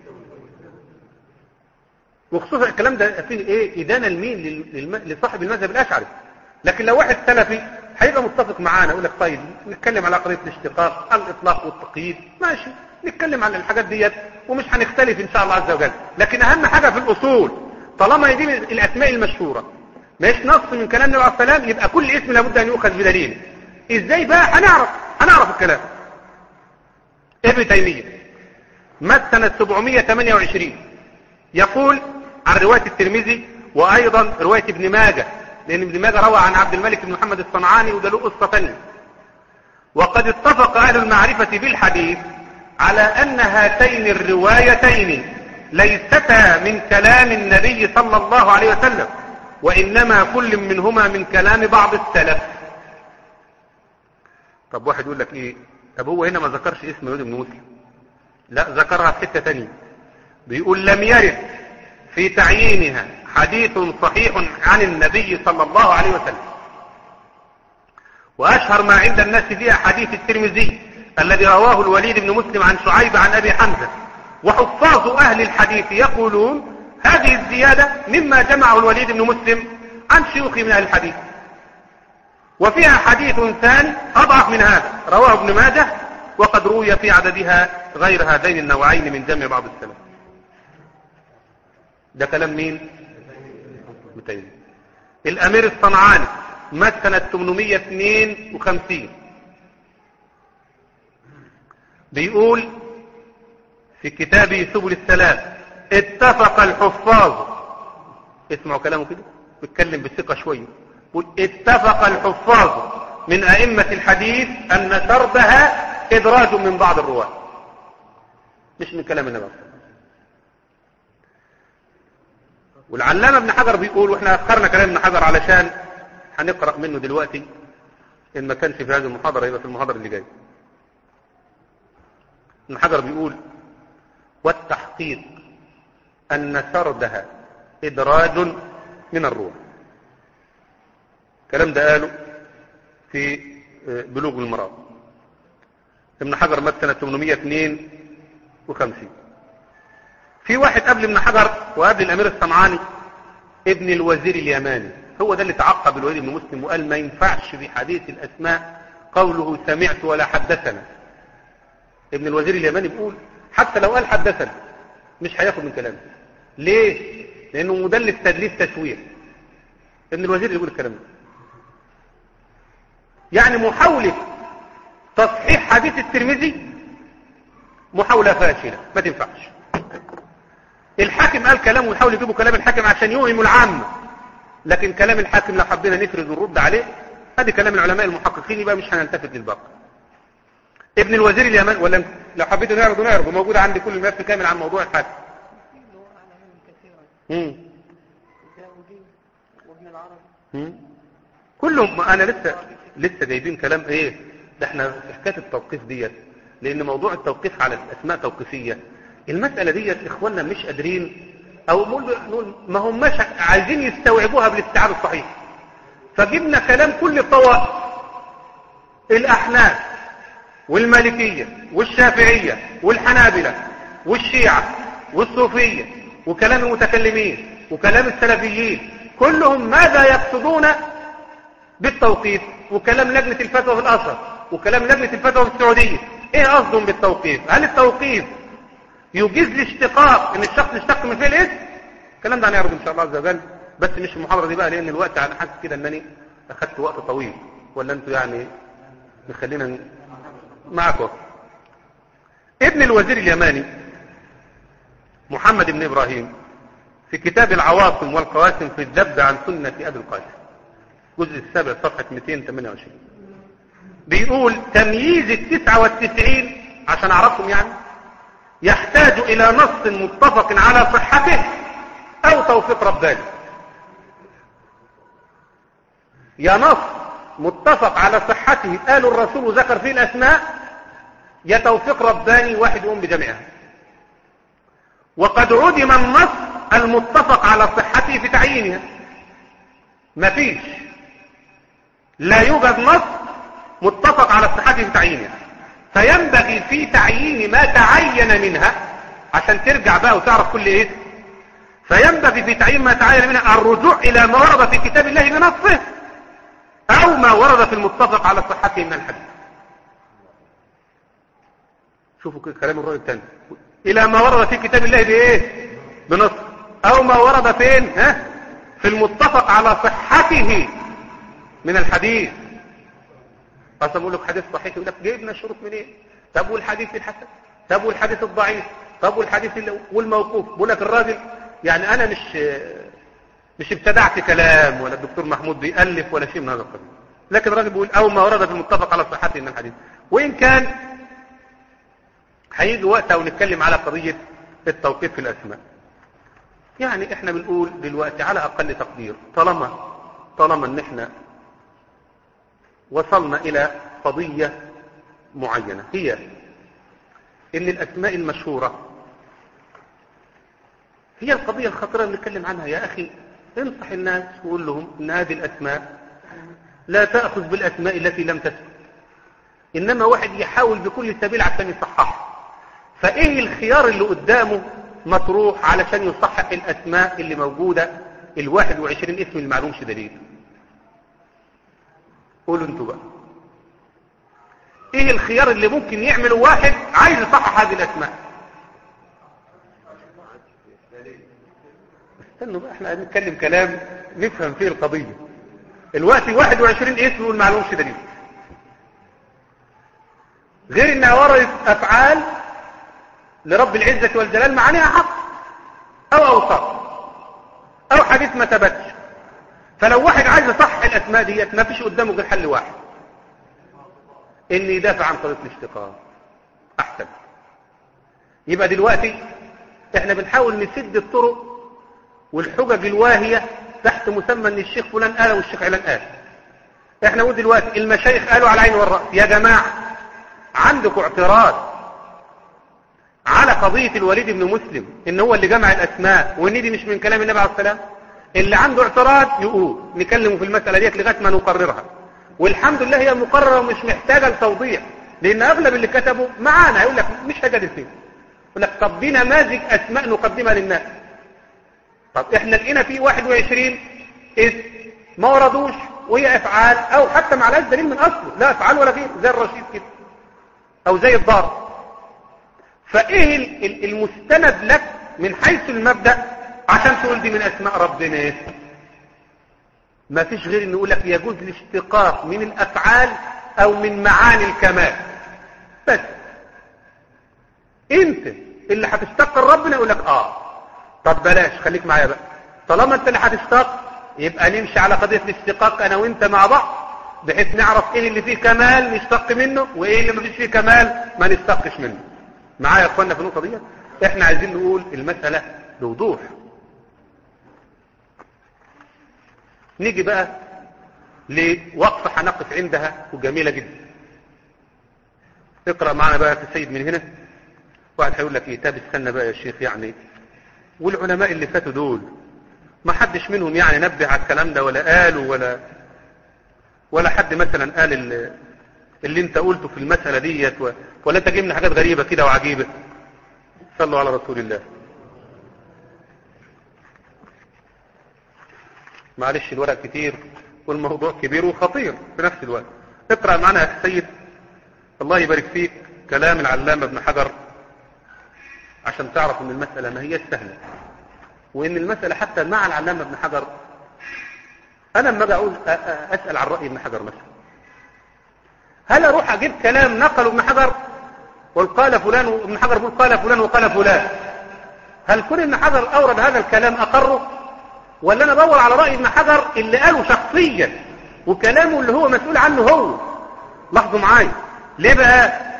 وخصوصا الكلام ده فيه ايه؟ ادانه لمين؟ لصاحب المذهب الاشعري. لكن لو واحد سلفي هيبقى متفق معانا يقول لك طيب نتكلم على قضيه الاشتقاق الاطلاق والتقييد ماشي، نتكلم على الحاجات ديت ومش هنختلف ان شاء الله عز وجل. لكن اهم حاجه في الاصول طالما يدين الاسماء المشهوره مش نص من كلام النبي عليه السلام يبقى كل اسم لابد ان يؤخذ بدليل. ازاي بقى؟ هنعرف هنعرف الكلام. ابن تيميه مات سنه سبعمائة وثمانية وعشرين يقول عن روايه الترمذي وايضا روايه ابن ماجه، لان ابن ماجه روى عن عبد الملك بن محمد الصنعاني وده له قصه ثانيه. وقد اتفق اهل المعرفه بالحديث على ان هاتين الروايتين ليستا من كلام النبي صلى الله عليه وسلم، وانما كل منهما من كلام بعض السلف. طب واحد يقول لك ايه؟ طب هو هنا ما ذكرش اسم الوليد بن مسلم؟ لا ذكرها في حته ثانيه. بيقول لم يرد في تعيينها حديث صحيح عن النبي صلى الله عليه وسلم. واشهر ما عند الناس فيها حديث الترمذي الذي رواه الوليد بن مسلم عن شعيب عن ابي حمزه. وحفاظ اهل الحديث يقولون هذه الزياده مما جمعه الوليد بن مسلم عن شيوخ من اهل الحديث. وفيها حديث ثاني اضعف من هذا رواه ابن ماجه، وقد روي في عددها غير هذين النوعين من جمع بعض السلف. ده كلام مين؟ ابن الامير الصنعاني مات سنه ثمانمائة واثنين وخمسين بيقول في كتابه سبل السلام اتفق الحفاظ، اسمعوا كلامه كده بيتكلم بثقه شويه، يقول اتفق الحفاظ من ائمه الحديث ان سردها ادراج من بعض الرواه، مش من كلام النبي. والعلامة ابن حجر بيقول، واحنا اخرنا كلام ابن حجر علشان هنقرأ منه دلوقتي، ان ما كانش في هذه المحاضرة يبقى في المحاضرة اللي جاية. ابن حجر بيقول والتحقيق ان سردها ادراج من الروح. الكلام ده قاله في بلوغ المرام. ابن حجر مات سنة ثمانمائة واثنين وخمسين. في واحد قبل ابن حجر وقبل الامير الصنعاني ابن الوزير اليماني، هو ده اللي تعقب الوليد بن مسلم وقال ما ينفعش في حديث الاسماء قوله سمعت ولا حدثنا. ابن الوزير اليماني بيقول حتى لو قال حدثنا مش هياخد من كلامه. ليه؟ لانه مدلس تدليس تسوير. ابن الوزير يقول الكلام ده. يعني محاولة تصحيح حديث الترمذي محاولة فاشلة ما تنفعش. الحاكم قال كلام ويحاول يجيبوا كلام الحاكم عشان يوهم العامة، لكن كلام الحاكم لو حبينا نفرد ونرد عليه هذه كلام العلماء المحققين يبقى مش هنلتفت للباقي. ابن الوزير اليماني ولا لو حبيتوا نعرضوا نعرضوا موجود عندي كل الملف كامل عن موضوع الحاكم. امم وابن العربي امم كلهم انا لسه لسه جايبين كلام ايه ده احنا في حكايه التوقيف ديت، لان موضوع التوقيف على الاسماء توقيفيه المساله ديت اخواننا مش قادرين او نقول ما هماش عايزين يستوعبوها بالاستيعاب الصحيح، فجبنا كلام كل الطوائف الاحناف والمالكيه والشافعيه والحنابلة والشيعة والصوفيه وكلام المتكلمين وكلام السلفيين كلهم ماذا يقصدون بالتوقيف، وكلام لجنة الفتوى في الأزهر وكلام لجنة الفتوى في السعودية ايه قصدهم بالتوقيف؟ هل التوقيف يجيز الاشتقاق ان الشخص يشتق من فعل اسم؟ الكلام ده هنعرضه ان شاء الله عز وجل، بس مش المحاضرة دي بقى لان الوقت انا حاسس كده انني اخدت وقت طويل، ولا انتوا يعني نخلينا معكم. ابن الوزير اليماني محمد بن ابراهيم في كتاب العواصم والقواسم في الذب عن سنة ابي القاسم الجزء السابع صفحة مئتين وثمانية وعشرين بيقول تمييز التسعة والتسعين عشان اعرفهم يعني يحتاج الى نص متفق على صحته او توفيق رباني. يا نص متفق على صحته قالوا الرسول وذكر فيه الاسماء، يا توفيق رباني واحد يقوم بجميعها. وقد عدم النص المتفق على صحته في تعيينها، مفيش لا يوجد نص متفق على صحته في تعيينها، فينبغي في تعيين ما تعين منها عشان ترجع بقى وتعرف كل ايه، فينبغي في تعيين ما تعين منها الرجوع الى ما ورد في كتاب الله بنصه او ما ورد في المتفق على صحته من الحديث. شوفوا كلام الرأي الثاني، الى ما ورد في كتاب الله بايه بنص او ما ورد فين ها في المتفق على صحته من الحديث. اصلا بقول لك حديث صحيح يقول لك جايبنا الشروط منين إيه؟ طب والحديث الحسن، طب والحديث الضعيف، طب والحديث والموقوف. بقول لك الراجل يعني انا مش مش ابتدعت كلام ولا الدكتور محمود بيألف ولا شيء من هذا القبيل، لكن الراجل بيقول او ما ورد في المتفق على صحته من الحديث. وان كان هيجي وقتها ونتكلم على قضية التوقيف في الاسماء. يعني احنا بنقول دلوقتي على اقل تقدير طالما طالما ان احنا وصلنا الى قضية معينة هي ان الاسماء المشهورة هي القضية الخطيرة اللي نتكلم عنها. يا اخي انصح الناس وقول لهم ان هذه الاسماء لا تأخذ بالاسماء التي لم تثبت، انما واحد يحاول بكل سبيل عشان يصححها. فايه الخيار اللي قدامه مطروح علشان يصحح الاسماء اللي موجودة الواحد وعشرين اسم اللي معلومش دليل؟ قولوا انتوا بقى ايه الخيار اللي ممكن يعمله واحد عايز يصحح هذه الاسماء؟ استنوا بقى احنا هنتكلم كلام نفهم فيه القضية. الوقت واحد وعشرين اسم والمعلومش دليل، غير انها وردت افعال لرب العزة والجلال معانيها حق او اوصاف او حديث ما ثبتش. فلو واحد عايز يصحح الاسماء ديت ما فيش قدامه غير حل واحد، ان يدافع عن طريقة الاشتقاق احسن. يبقى دلوقتي احنا بنحاول نسد الطرق والحجج الواهية تحت مسمى ان الشيخ فلان قال والشيخ علان قال. احنا نقول دلوقتي المشايخ قالوا على العين والرأس. يا جماعة عندكم اعتراض على قضية الوليد بن مسلم ان هو اللي جمع الاسماء وان دي مش من كلام النبي عليه السلام؟ اللي عنده اعتراض يقول نكلمه في المسألة ديت لغاية ما نقررها، والحمد لله هي مقررة ومش محتاجة لتوضيح، لان اغلب اللي كتبوا معانا يقول لك مش هجادل فيه، يقول لك طب دي نماذج اسماء نقدمها للناس. طب احنا لقينا فيه واحد وعشرين اسم ما وردوش وهي افعال او حتى ما عليهاش دليل من اصله، لا افعال ولا غير، زي الرشيد كده او زي الضار. فايه المستند لك من حيث المبدأ عشان تقول دي من اسماء ربنا؟ ما فيش غير ان يقول لك يجوز الاشتقاق من الافعال او من معاني الكمال بس. انت اللي هتشتق ربنا يقول لك اه طب بلاش، خليك معايا بقى، طالما انت اللي هتشتق يبقى نمشي على قضية الاشتقاق انا وانت مع بعض، بحيث نعرف ايه اللي فيه كمال نشتق منه وايه اللي مفيش فيه كمال ما نشتقش منه. معايا يا اخوانا في النقطة دي؟ احنا عايزين نقول المسألة بوضوح. نيجي بقى لوقفة هنقف عندها وجميلة جدا. اقرأ معنا بقى في السيد من هنا. واحد هيقول لك ايه، طب استنى بقى يا شيخ، يعني والعلماء اللي فاتوا دول ما حدش منهم يعني نبه على الكلام ده ولا قالوا ولا ولا حد مثلا قال اللي, اللي انت قلته في المسألة ديت، ولا انت جايب لنا حاجات غريبة كده وعجيبة؟ صلوا على رسول الله. معلش الورق كتير والموضوع كبير وخطير في نفس الوقت. اقرأ معنا يا السيد الله يبارك فيك كلام العلامة ابن حجر عشان تعرف ان المسألة ما هي سهلة، وان المسألة حتى مع العلامة ابن حجر انا لما اجي اقول اسأل عن رأي ابن حجر مثلا، هل اروح اجيب كلام نقله ابن حجر وقال فلان وابن حجر يقول قال فلان وقال فلان، هل كل ابن حجر اورد هذا الكلام اقره، ولا انا بدور على رأي ابن حجر اللي قاله شخصيا وكلامه اللي هو مسؤول عنه هو؟ لاحظوا معايا ليه بقى؟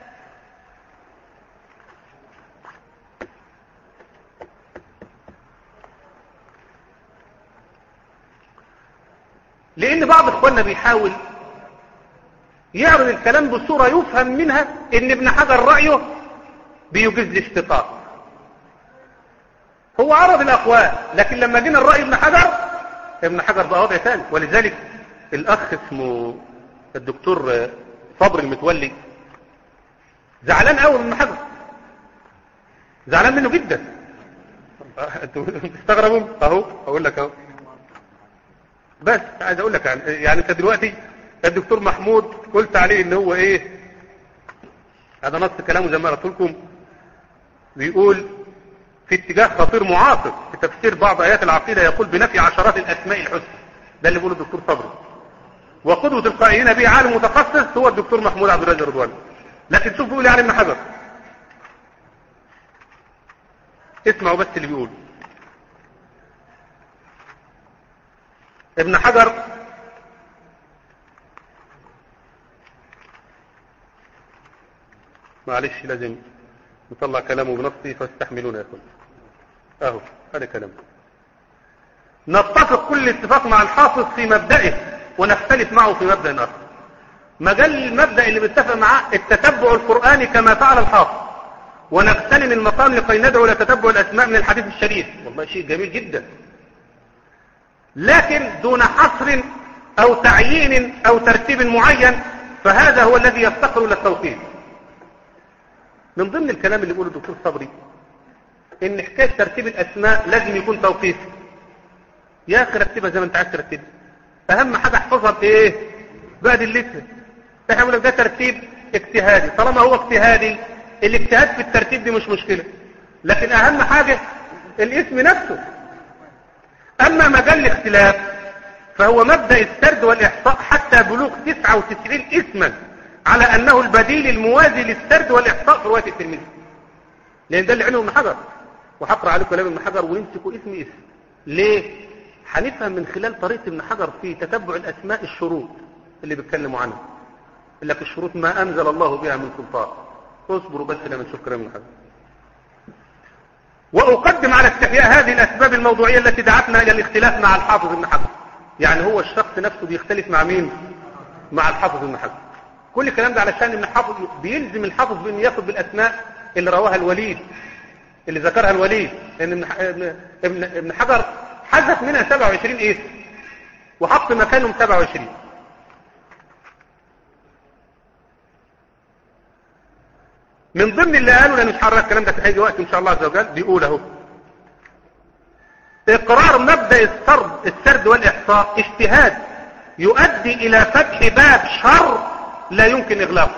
لان بعض اخواننا بيحاول يعرض الكلام بصورة يفهم منها ان ابن حجر رأيه بيجوز الاشتقاق. هو عرض الاقوال، لكن لما جينا الرأي ابن حجر ابن حجر بقى وضع ثاني. ولذلك الاخ اسمه الدكتور صبري المتولي زعلان قوي من ابن حجر، زعلان منه جدا. انتوا تستغربوا اهو، اقول لك اهو، بس عايز اقول لك يعني, يعني انت دلوقتي الدكتور محمود قلت عليه ان هو ايه، هذا نص كلامه زي ما قلت لكم، بيقول في اتجاه خطير معاصر في تفسير بعض ايات العقيده، يقول بنفي عشرات الاسماء الحسنى. ده اللي بيقوله الدكتور صبري، وقدوه القائلين به عالم متخصص هو الدكتور محمود عبد الرازق رضواني. لكن شوف بيقول يعني ابن حجر، اسمعوا بس اللي بيقول ابن حجر. معلش لازم نطلع كلامه بنصي فاستحملونا يا اخوان. اهو هذا كلامه. نتفق كل اتفاق مع الحافظ في مبدئه ونختلف معه في مبدأ اخر. مجال المبدأ اللي بنتفق معاه التتبع القرآني كما فعل الحافظ، ونغتنم المقام لكي ندعو الى تتبع الاسماء من الحديث الشريف. والله شيء جميل جدا، لكن دون حصر او تعيين او ترتيب معين، فهذا هو الذي يفتقر الى التوقيف. من ضمن الكلام اللي بيقوله الدكتور صبري ان حكايه ترتيب الاسماء لازم يكون توقيف. يا اخي رتبها زي ما انت عايز ترتبها، اهم حاجه احفظها بايه؟ بادلتها. احنا بنقول ده ترتيب اجتهادي، طالما هو اجتهادي الاجتهاد في الترتيب دي مش مشكله، لكن اهم حاجه الاسم نفسه. اما مجال الاختلاف فهو مبدأ السرد والاحصاء حتى بلوغ تسعة وتسعين اسما على انه البديل الموازي للسرد والاحصاء في روايه الترمذي، لان ده اللي عنه ابن حجر. وهقرا عليكم كلام ابن حجر ونمسكوا اسم اسم. ليه؟ هنفهم من خلال طريقه ابن حجر في تتبع الاسماء الشروط اللي بيتكلموا عنها. يقول لك الشروط ما انزل الله بها من سلطان. اصبروا بس لما نشوف كلام ابن حجر. واقدم على استحياء هذه الاسباب الموضوعيه التي دعتنا الى الاختلاف مع الحافظ ابن حجر. يعني هو الشخص نفسه بيختلف مع مين؟ مع الحافظ ابن حجر. كل الكلام ده علشان ابن حافظ بيلزم الحافظ بأن ياخد بالأسماء اللي رواها الوليد، اللي ذكرها الوليد، لأن ابن, ابن, ابن حجر حذف منها سبعة وعشرين اسم وحط مكانهم سبعة وعشرين. من ضمن اللي قالوا لأنه مش هنرى الكلام ده في هيجي وقت إن شاء الله عز وجل، بيقول اهو إقرار مبدأ السرد, السرد والإحصاء اجتهاد يؤدي إلى فتح باب شر لا يمكن إغلاقه.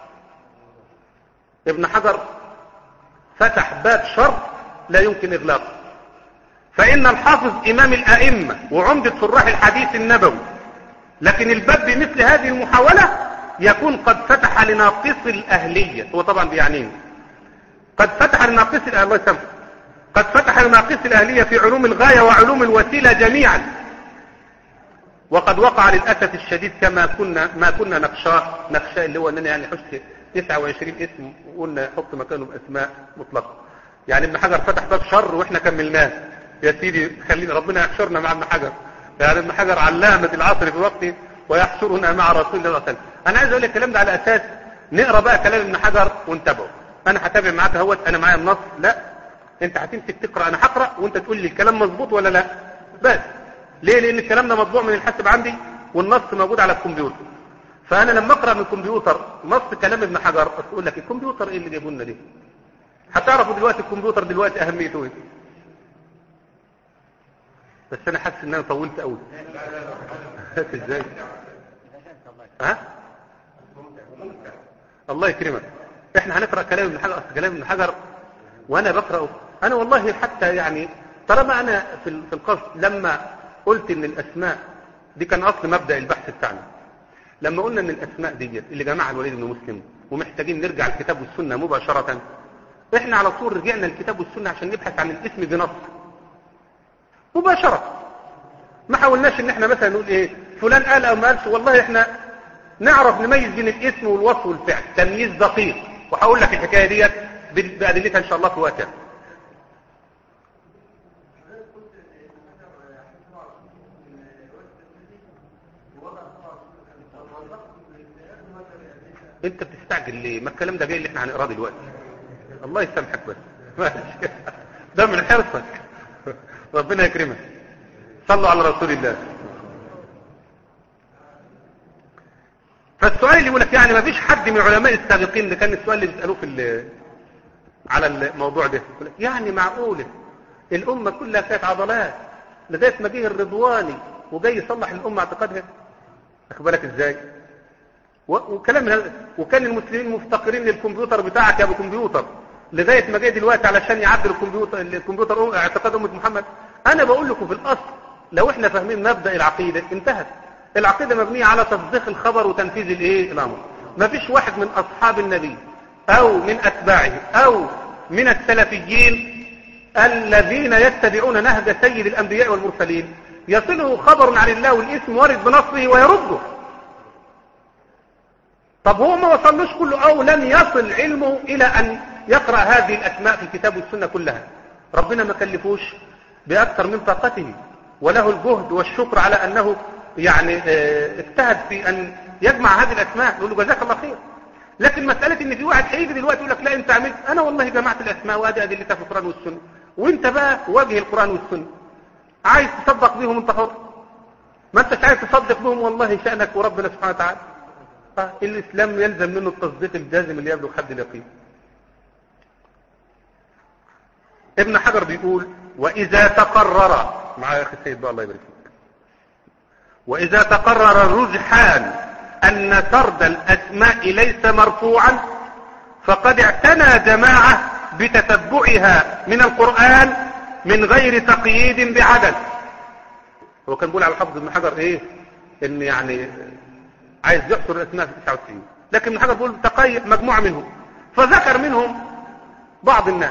ابن حجر فتح باب شر لا يمكن إغلاقه. فإن الحافظ إمام الأئمة وعمدة شراح الحديث النبوي، لكن الباب بمثل هذه المحاولة يكون قد فتح لناقص الأهلية. هو طبعا بيعنين قد فتح لناقص الأهلية، الله يسامحه، قد فتح لناقص الأهلية في علوم الغاية وعلوم الوسيلة جميعا، وقد وقع للأسف الشديد كما كنا ما كنا نخشاه نخشاه اللي هو أننا يعني حشت تسعة وعشرين اسم وقلنا حط مكانه بأسماء مطلقة. يعني ابن حجر فتح باب شر وإحنا كملناه. يا سيدي خلينا ربنا يحشرنا مع ابن حجر، يعني ابن حجر علامة العصر في وقته ويحشرنا مع رسول الله صلى الله عليه وسلم. أنا عايز أقول لك الكلام ده على أساس نقرأ بقى كلام ابن حجر ونتابعه. أنا هتابع معاك اهوت، أنا معايا النص، لا أنت هتمسك تقرأ أنا هقرأ وأنت تقول لي الكلام مظبوط ولا لا بس. ليه؟ لأن الكلام ده مطبوع من الحاسب عندي والنص موجود على الكمبيوتر. فأنا لما أقرأ من الكمبيوتر نص كلام ابن حجر أقول لك الكمبيوتر إيه اللي جايبه لنا دي؟ هتعرفوا دلوقتي الكمبيوتر دلوقتي أهميته إيه. بس أنا حاسس إن أنا طولت قوي. إزاي؟ ها؟ الله يكرمك. إحنا هنقرأ كلام ابن حجر، كلام ابن حجر وأنا بقرأه أنا والله حتى يعني طالما أنا في في القصد لما قلت إن الأسماء دي كان أصل مبدأ البحث بتاعنا. لما قلنا إن الأسماء دي اللي جمعها الوليد بن مسلم ومحتاجين نرجع الكتاب والسنة مباشرة، إحنا على طول رجعنا الكتاب والسنة عشان نبحث عن الاسم بنص مباشرة. ما حاولناش إن إحنا مثلا نقول إيه فلان قال أو ما قالش، والله إحنا نعرف نميز بين الاسم والوصف والفعل تمييز دقيق. وهقول لك الحكاية ديت بأدلتها إن شاء الله في وقتها. انت بتستعجل ليه؟ ما الكلام ده جاي اللي احنا هنقراه دلوقتي. الله يسامحك بس ماشي. ده من حرصك ربنا يكرمك. صلوا على رسول الله. فالسؤال اللي يقول لك يعني ما فيش حد من العلماء السابقين، اللي كان السؤال اللي بيسالوه في على الموضوع ده، يعني معقوله الامه كلها كانت عضلات لغايه ما جه الرضواني وجاي يصلح الامه اعتقادها؟ واخد بالك ازاي؟ وكلام هذا، وكان المسلمين مفتقرين للكمبيوتر بتاعك يا ابو كمبيوتر لغايه ما جاي دلوقتي علشان يعدل الكمبيوتر الكمبيوتر اعتقاد امه محمد. انا بقول لكم في الاصل لو احنا فاهمين مبدا العقيده انتهت. العقيده مبنيه على تصديق الخبر وتنفيذ الايه الامر. ما فيش واحد من اصحاب النبي او من اتباعه او من السلفيين الذين يتبعون نهج سيد الانبياء والمرسلين يصله خبر عن الله والاسم وارد بنصه ويرده. طب هو ما وصلوش كله او لم يصل علمه الى ان يقرأ هذه الاسماء في الكتاب والسنة كلها. ربنا ما كلفوش باكثر من طاقته، وله الجهد والشكر على انه يعني اجتهد في ان يجمع هذه الاسماء. نقول له جزاك الله خير. لكن مسألة ان في واحد هيجي دلوقتي يقول لك لا انت عملت، انا والله جمعت الاسماء وادي ادلتها في القرآن والسنة، وانت بقى وجه القرآن والسنة عايز تصدق بهم انت حر، ما انتش عايز تصدق بهم والله شأنك وربنا سبحانه وتعالى. الإسلام يلزم منه التصديق الجازم اللي يبلغ حد اليقين. ابن حجر بيقول وإذا تقرر معايا يا أخي السيد بقى الله يبارك فيك، وإذا تقرر الرجحان أن سرد الأسماء ليس مرفوعا فقد اعتنى جماعة بتتبعها من القرآن من غير تقييد بعدد. هو كان بيقول على الحافظ ابن حجر ايه ان يعني عايز يحصر الاسماء في تسعة وتسعين، لكن ابن حجر بيقول تقيد مجموعة منهم، فذكر منهم بعض الناس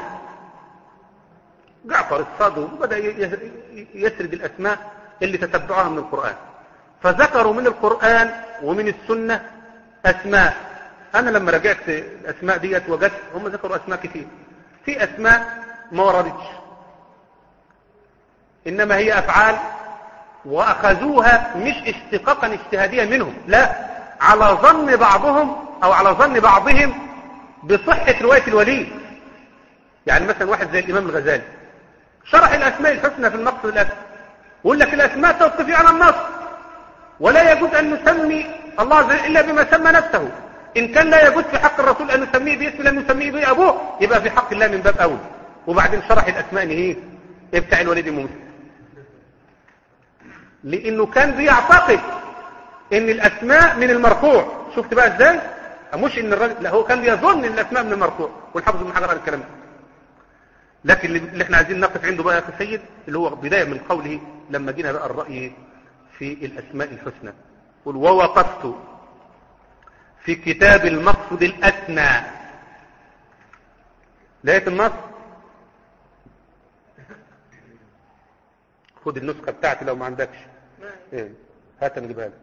جعفر الصادق وبدأ يسرد الاسماء اللي تتبعها من القرآن. فذكروا من القرآن ومن السنة اسماء. انا لما رجعت الاسماء ديت وجدت هم ذكروا اسماء كتير. في اسماء ما وردتش انما هي افعال واخذوها مش اشتقاقا اجتهاديا منهم، لا على ظن بعضهم او على ظن بعضهم بصحة رواية الوليد. يعني مثلا واحد زي الامام الغزالي شرح الاسماء الحسنى في النقص والاسم، ويقول لك الاسماء توقفي على النص ولا يجوز ان نسمي الله عز وجل الا بما سمى نفسه. ان كان لا يجوز في حق الرسول ان نسميه باسم لم نسميه به ابوه يبقى في حق الله من باب اول. وبعدين شرح الاسماء ايه بتاع الوليد بن مسلم، لانه كان بيعتقد ان الاسماء من المرفوع. شفت بقى ازاي؟ مش ان الراجل، لا هو كان بيظن ان الاسماء من المرفوع، والحافظ ابن حجر قال الكلام ده. لكن اللي احنا عايزين نقف عنده بقى يا اخي سيد، اللي هو بدايه من قوله لما جينا بقى الراي في الاسماء الحسنى، قل ووقفت في كتاب المقصد الاسنى. لقيت النص؟ خد النسخه بتاعتي لو ما عندكش. ايه هات نجيبها لك.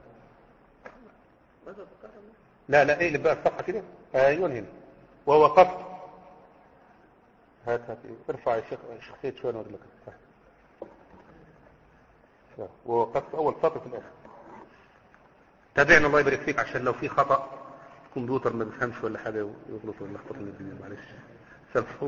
لا لا اقلب بقى الصفحه كده. ايوه هنا ووقفت. هات هات ارفع الشيخ شخصيه شويه نوري لك. ووقفت اول سطر في الاخر. تابعنا الله يبارك فيك، عشان لو في خطا الكمبيوتر ما بيفهمش ولا حاجه يغلط ولا يخبط من الدنيا، معلش سامحوه.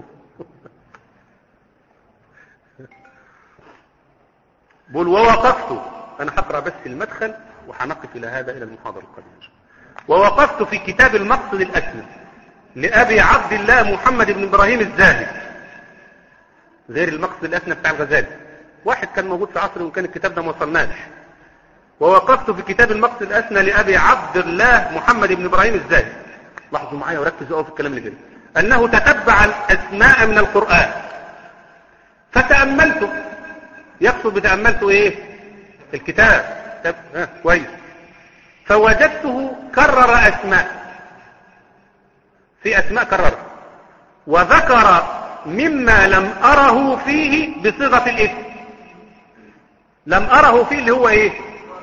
بقول ووقفت، انا هقرا بس المدخل وهنقف الى هذا الى المحاضره القادمه. ووقفت في كتاب المقصد الاسنى لابي عبد الله محمد بن ابراهيم الزاهد، غير المقصد الاسنى بتاع الغزالي، واحد كان موجود في عصر وكان الكتاب ده ما وصلناش. ووقفت في كتاب المقصد الاسنى لابي عبد الله محمد بن ابراهيم الزاهد، لاحظوا معايا وركزوا قوي في الكلام اللي جاي، انه تتبع الاسماء من القران فتاملته. يقصد بتاملته ايه؟ الكتاب. طب ها كويس. فوجدته كرر اسماء، في اسماء كررها، وذكر مما لم اره فيه بصيغه الاسم. لم اره فيه اللي هو ايه؟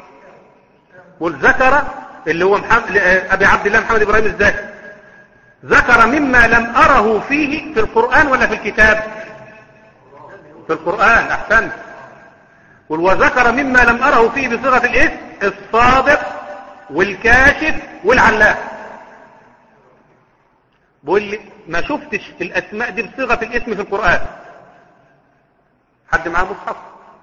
والذكر اللي هو محمد ابي عبد الله محمد ابراهيم الزاهد ذكر مما لم اره فيه في القران ولا في الكتاب؟ في القران. احسنت. وذكر مما لم اره فيه بصيغه الاسم الصادق والكاشف والعلام. بقول لي ما شفتش الاسماء دي بصيغه الاسم في القران. حد معاه مصحف؟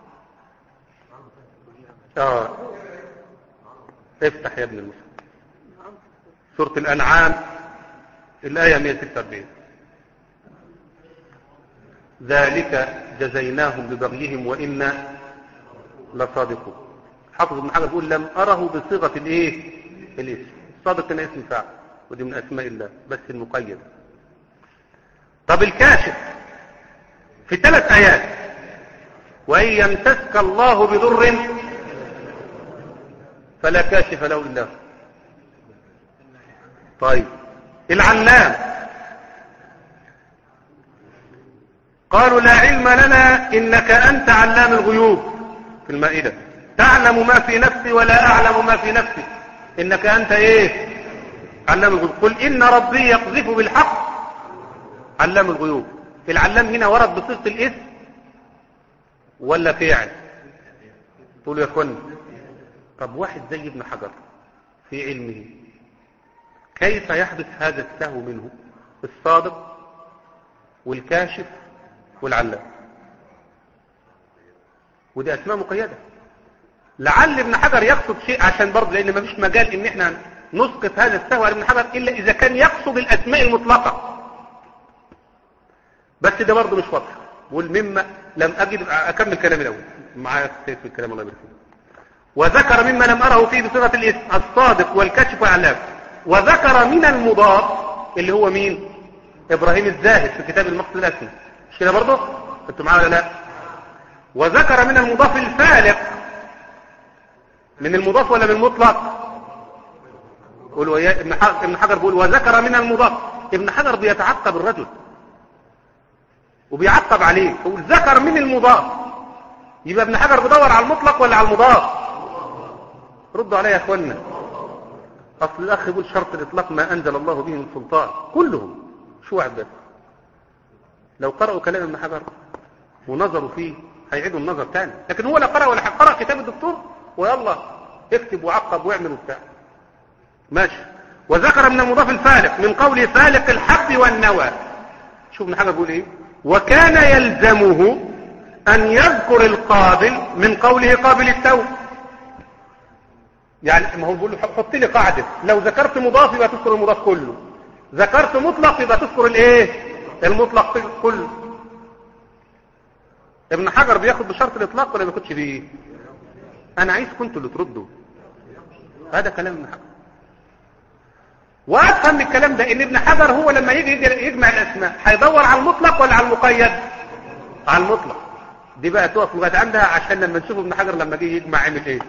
اه افتح يا ابن المصحف سوره الانعام الايه مئة وستة وأربعين. ذلك جزيناهم ببغيهم وانا لصادقون. حافظ ابن حجر بيقول لم اره بصيغه الايه؟ الاسم. الصادق هنا اسم فاعل، ودي من اسماء الله بس المقيد. طب الكاشف في ثلاث ايات، وان يمسسك الله بضر فلا كاشف له الا هو. طيب العلام قالوا لا علم لنا انك انت علام الغيوب في المائده. تعلم ما في نفسي ولا اعلم ما في نفسي انك انت ايه؟ علام الغيوب. قل ان ربي يقذف بالحق علام الغيوب. العلام هنا ورد بصيغه الاسم ولا فعل؟ تقولوا يا اخوان طب واحد زي ابن حجر في علمه كيف يحدث هذا السهو منه؟ الصادق والكاشف والعلام، ودي اسماء مقيده. لعل ابن حجر يقصد شيء، عشان برضه لان مفيش مجال ان احنا نسقط هذا السهو على ابن حجر الا اذا كان يقصد الاسماء المطلقه، بس ده برضه مش واضح. والمما لم اجد اكمل كلامي الاول معايا في الكلام الله يبارك فيك. وذكر مما لم اره فيه بصيغه الاسم الصادق والكشف والعلام. وذكر من المضاف اللي هو مين؟ ابراهيم الزاهد في كتاب المقصد الاسمى. مش كده برضه؟ انتوا معايا ولا لا؟ وذكر من المضاف الفالق. من المضاف ولا من المطلق؟ قولوا يا ابن حجر. ابن حجر بيقول وذكر من المضاف. ابن حجر بيتعقب الرجل وبيعقب عليه، يقول ذكر من المضاف. يبقى ابن حجر بيدور على المطلق ولا على المضاف؟ ردوا عليا يا اخوانا. اصل الاخ يقول شرط الاطلاق ما انزل الله به من سلطان. كلهم شو واحد بس لو قرأوا كلام ابن حجر ونظروا فيه هيعيدوا النظر تاني، لكن هو لا قرأ ولا قرأ كتاب الدكتور ويلا اكتب وعقب واعمل وبتاع ماشي. وذكر من المضاف الفالق من قوله فالق الحب والنوى. شوف ابن حجر بيقول ايه؟ وكان يلزمه ان يذكر القابل من قوله قابل التوب. يعني ما هو بيقول له حط لي قاعده، لو ذكرت مضاف يبقى تذكر المضاف كله، ذكرت مطلق يبقى تذكر الايه؟ المطلق كله. ابن حجر بياخد بشرط الاطلاق ولا بياخدش بيه؟ انا عايز كنتوا اللي تردوا. هذا كلام ابن حجر. وافهم من الكلام ده ان ابن حجر هو لما يجي يجمع الاسماء هيدور على المطلق ولا على المقيد؟ على المطلق. دي بقى تقف لغايه عندها عشان لما نشوف ابن حجر لما جه يجمع عمل ايه.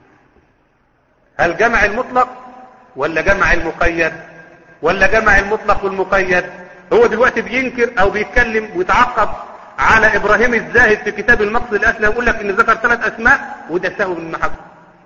هل جمع المطلق ولا جمع المقيد ولا جمع المطلق والمقيد؟ هو دلوقتي بينكر او بيتكلم ويتعقب على ابراهيم الزاهد في كتاب المقصد الاسلم، يقول لك ان ذكر ثلاث اسماء وده سهو ابن حجر.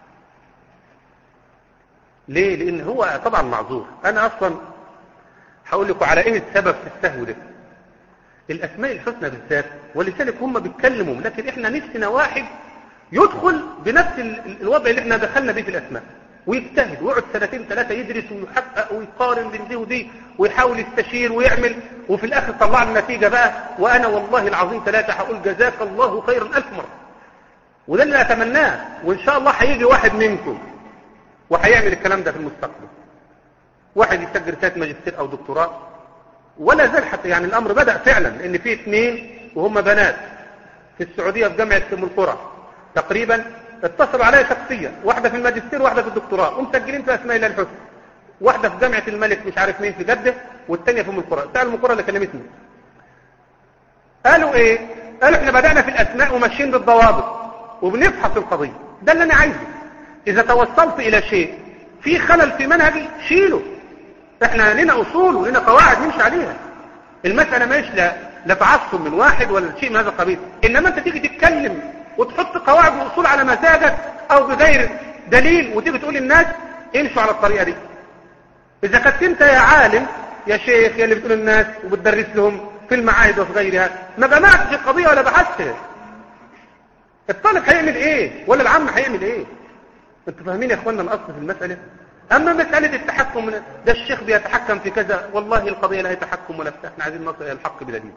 ليه؟ لان هو طبعا معذور. انا اصلا هقول لكم على ايه السبب في السهو ده. الاسماء الحسنى بالذات، ولذلك هم بيتكلموا، لكن احنا نفسنا واحد يدخل بنفس الوضع اللي احنا دخلنا بيه في الاسماء ويجتهد ويقعد سنتين ثلاثه يدرس ويحقق ويقارن بين دي ودي ويحاول يستشير ويعمل، وفي الاخر طلع النتيجه بقى. وانا والله العظيم ثلاثه هقول جزاك الله خيرا الف مره، وده اللي اتمناه. وان شاء الله هيجي واحد منكم وهيعمل الكلام ده في المستقبل، واحد يسجل رساله ماجستير او دكتوراه، ولا زال حتى يعني الامر بدا فعلا، لان في اثنين وهم بنات في السعوديه في جامعه ام القرى تقريبا اتصلوا عليا شخصيا، واحده في الماجستير وواحده في الدكتوراه، ومسجلين في اسماء الله الحسنى. واحده في جامعه الملك مش عارف مين في جده، والثانيه في ام القرى. بتاع ام القرى اللي كلمتني قالوا ايه؟ قالوا احنا بدانا في الاسماء وماشيين بالضوابط وبنفحص القضيه. ده اللي انا عايزه. اذا توصلت الى شيء في خلل في منهجي شيله. احنا لنا اصول ولنا قواعد نمشي عليها. المساله مش لا لا تعصب من واحد ولا شيء من هذا القبيل، انما انت تيجي تتكلم وتحط قواعد واصول على مزاجك او بغير دليل وتيجي تقول للناس امشوا على الطريقه دي. اذا كنت انت يا عالم يا شيخ يا اللي بتقول الناس وبتدرس لهم في المعاهد وفي غيرها ما جمعتش في القضيه ولا بحثتها، الطالب هيعمل ايه ولا العام هيعمل ايه؟ انتوا فاهمين يا اخوانا الاصل في المساله؟ اما مساله التحكم من ده الشيخ بيتحكم في كذا، والله القضيه لا يتحكم ولا بتاع، احنا عايزين نصل الى الحق بدليل.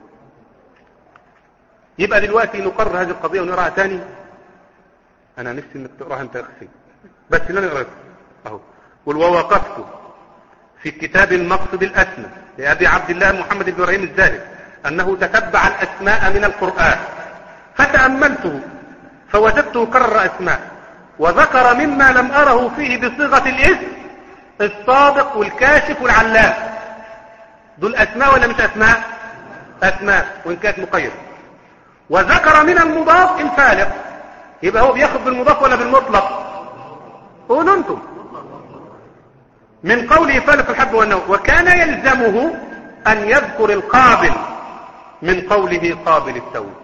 يبقى دلوقتي نقرر هذه القضيه ونقراها ثاني. انا نفسي انك تقراها انت يا اخي، بس لا نقراها اهو. قل ووقفت في كتاب المقصد الاسمى لابي عبد الله محمد بن ابراهيم الزاهد انه تتبع الاسماء من القران، فتاملته فوجدته كرر اسماء وذكر مما لم اره فيه بصيغه الاسم الصادق والكاشف والعلام. دول اسماء ولا مش اسماء؟ اسماء وان كانت مقيده. وذكر من المضاف الفالق، يبقى هو بياخد بالمضاف ولا بالمطلق؟ قولوا انتم. من قوله فالق الحب والنوى، وكان يلزمه ان يذكر القابل من قوله قابل التوب.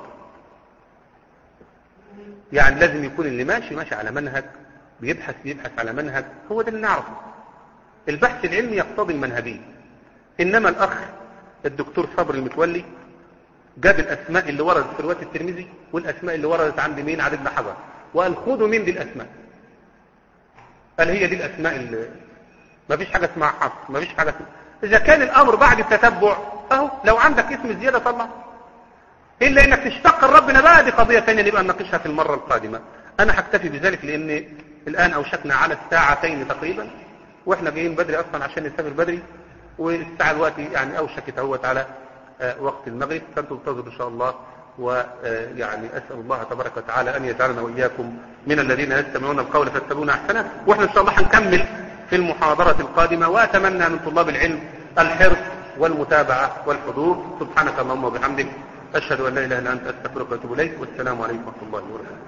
يعني لازم يكون اللي ماشي ماشي على منهج، بيبحث بيبحث على منهج، هو ده اللي نعرفه. البحث العلمي يقتضي المنهجيه. انما الاخ الدكتور صبري المتولي جاب الاسماء اللي وردت في روايه الترمذي والاسماء اللي وردت عند مين؟ عند ابن حجر، وقال خذوا من دي الاسماء. قال هي دي الاسماء اللي ما فيش حاجه اسمها حصر، ما فيش حاجه اسمها. اذا كان الامر بعد التتبع اهو، لو عندك اسم زياده طلع، الا انك تشتق ربنا بقى دي قضيه ثانيه نبقى نناقشها في المره القادمه. انا هكتفي بذلك لان الان اوشكنا على الساعتين تقريبا، واحنا جايين بدري اصلا عشان نسافر بدري، والساعه دلوقتي يعني اوشكت اهوت على وقت المغرب، فانتظروا ان شاء الله. ويعني اسال الله تبارك وتعالى ان يجعلنا واياكم من الذين يستمعون القول فيتبعون احسنه. واحنا ان شاء الله هنكمل في المحاضره القادمه، واتمنى من طلاب العلم الحرص والمتابعه والحضور. سبحانك اللهم وبحمدك، اشهد ان لا اله الا انت، استغفرك واتوب اليك، والسلام عليكم ورحمه الله وبركاته.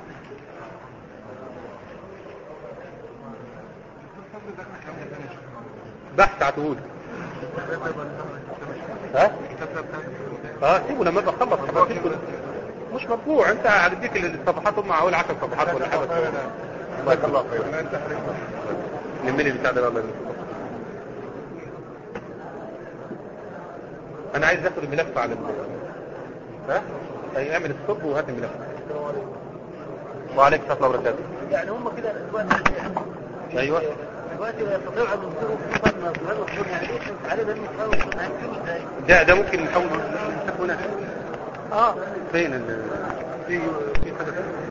بحث عتهود ها؟ اه سيبوا لما ابقى اخلص تفاصيل. مش مطبوع، انت هديك الصفحات هم اول عشر صفحات ولا حاجه. الله يخليك خير. نملي بتاع ده والله. انا عايز اخد الملف على ها؟ اي اعمل الصب وهات الملف. وعليك السلام وبركاته. يعني هم كده دلوقتي ايوه دلوقتي يستطيعوا ان يصيروا في مصدر يعني ايه عليه ده نحاول نعمله ازاي؟ ده ده ممكن نحاول هنا. اه فين ال في في حاجه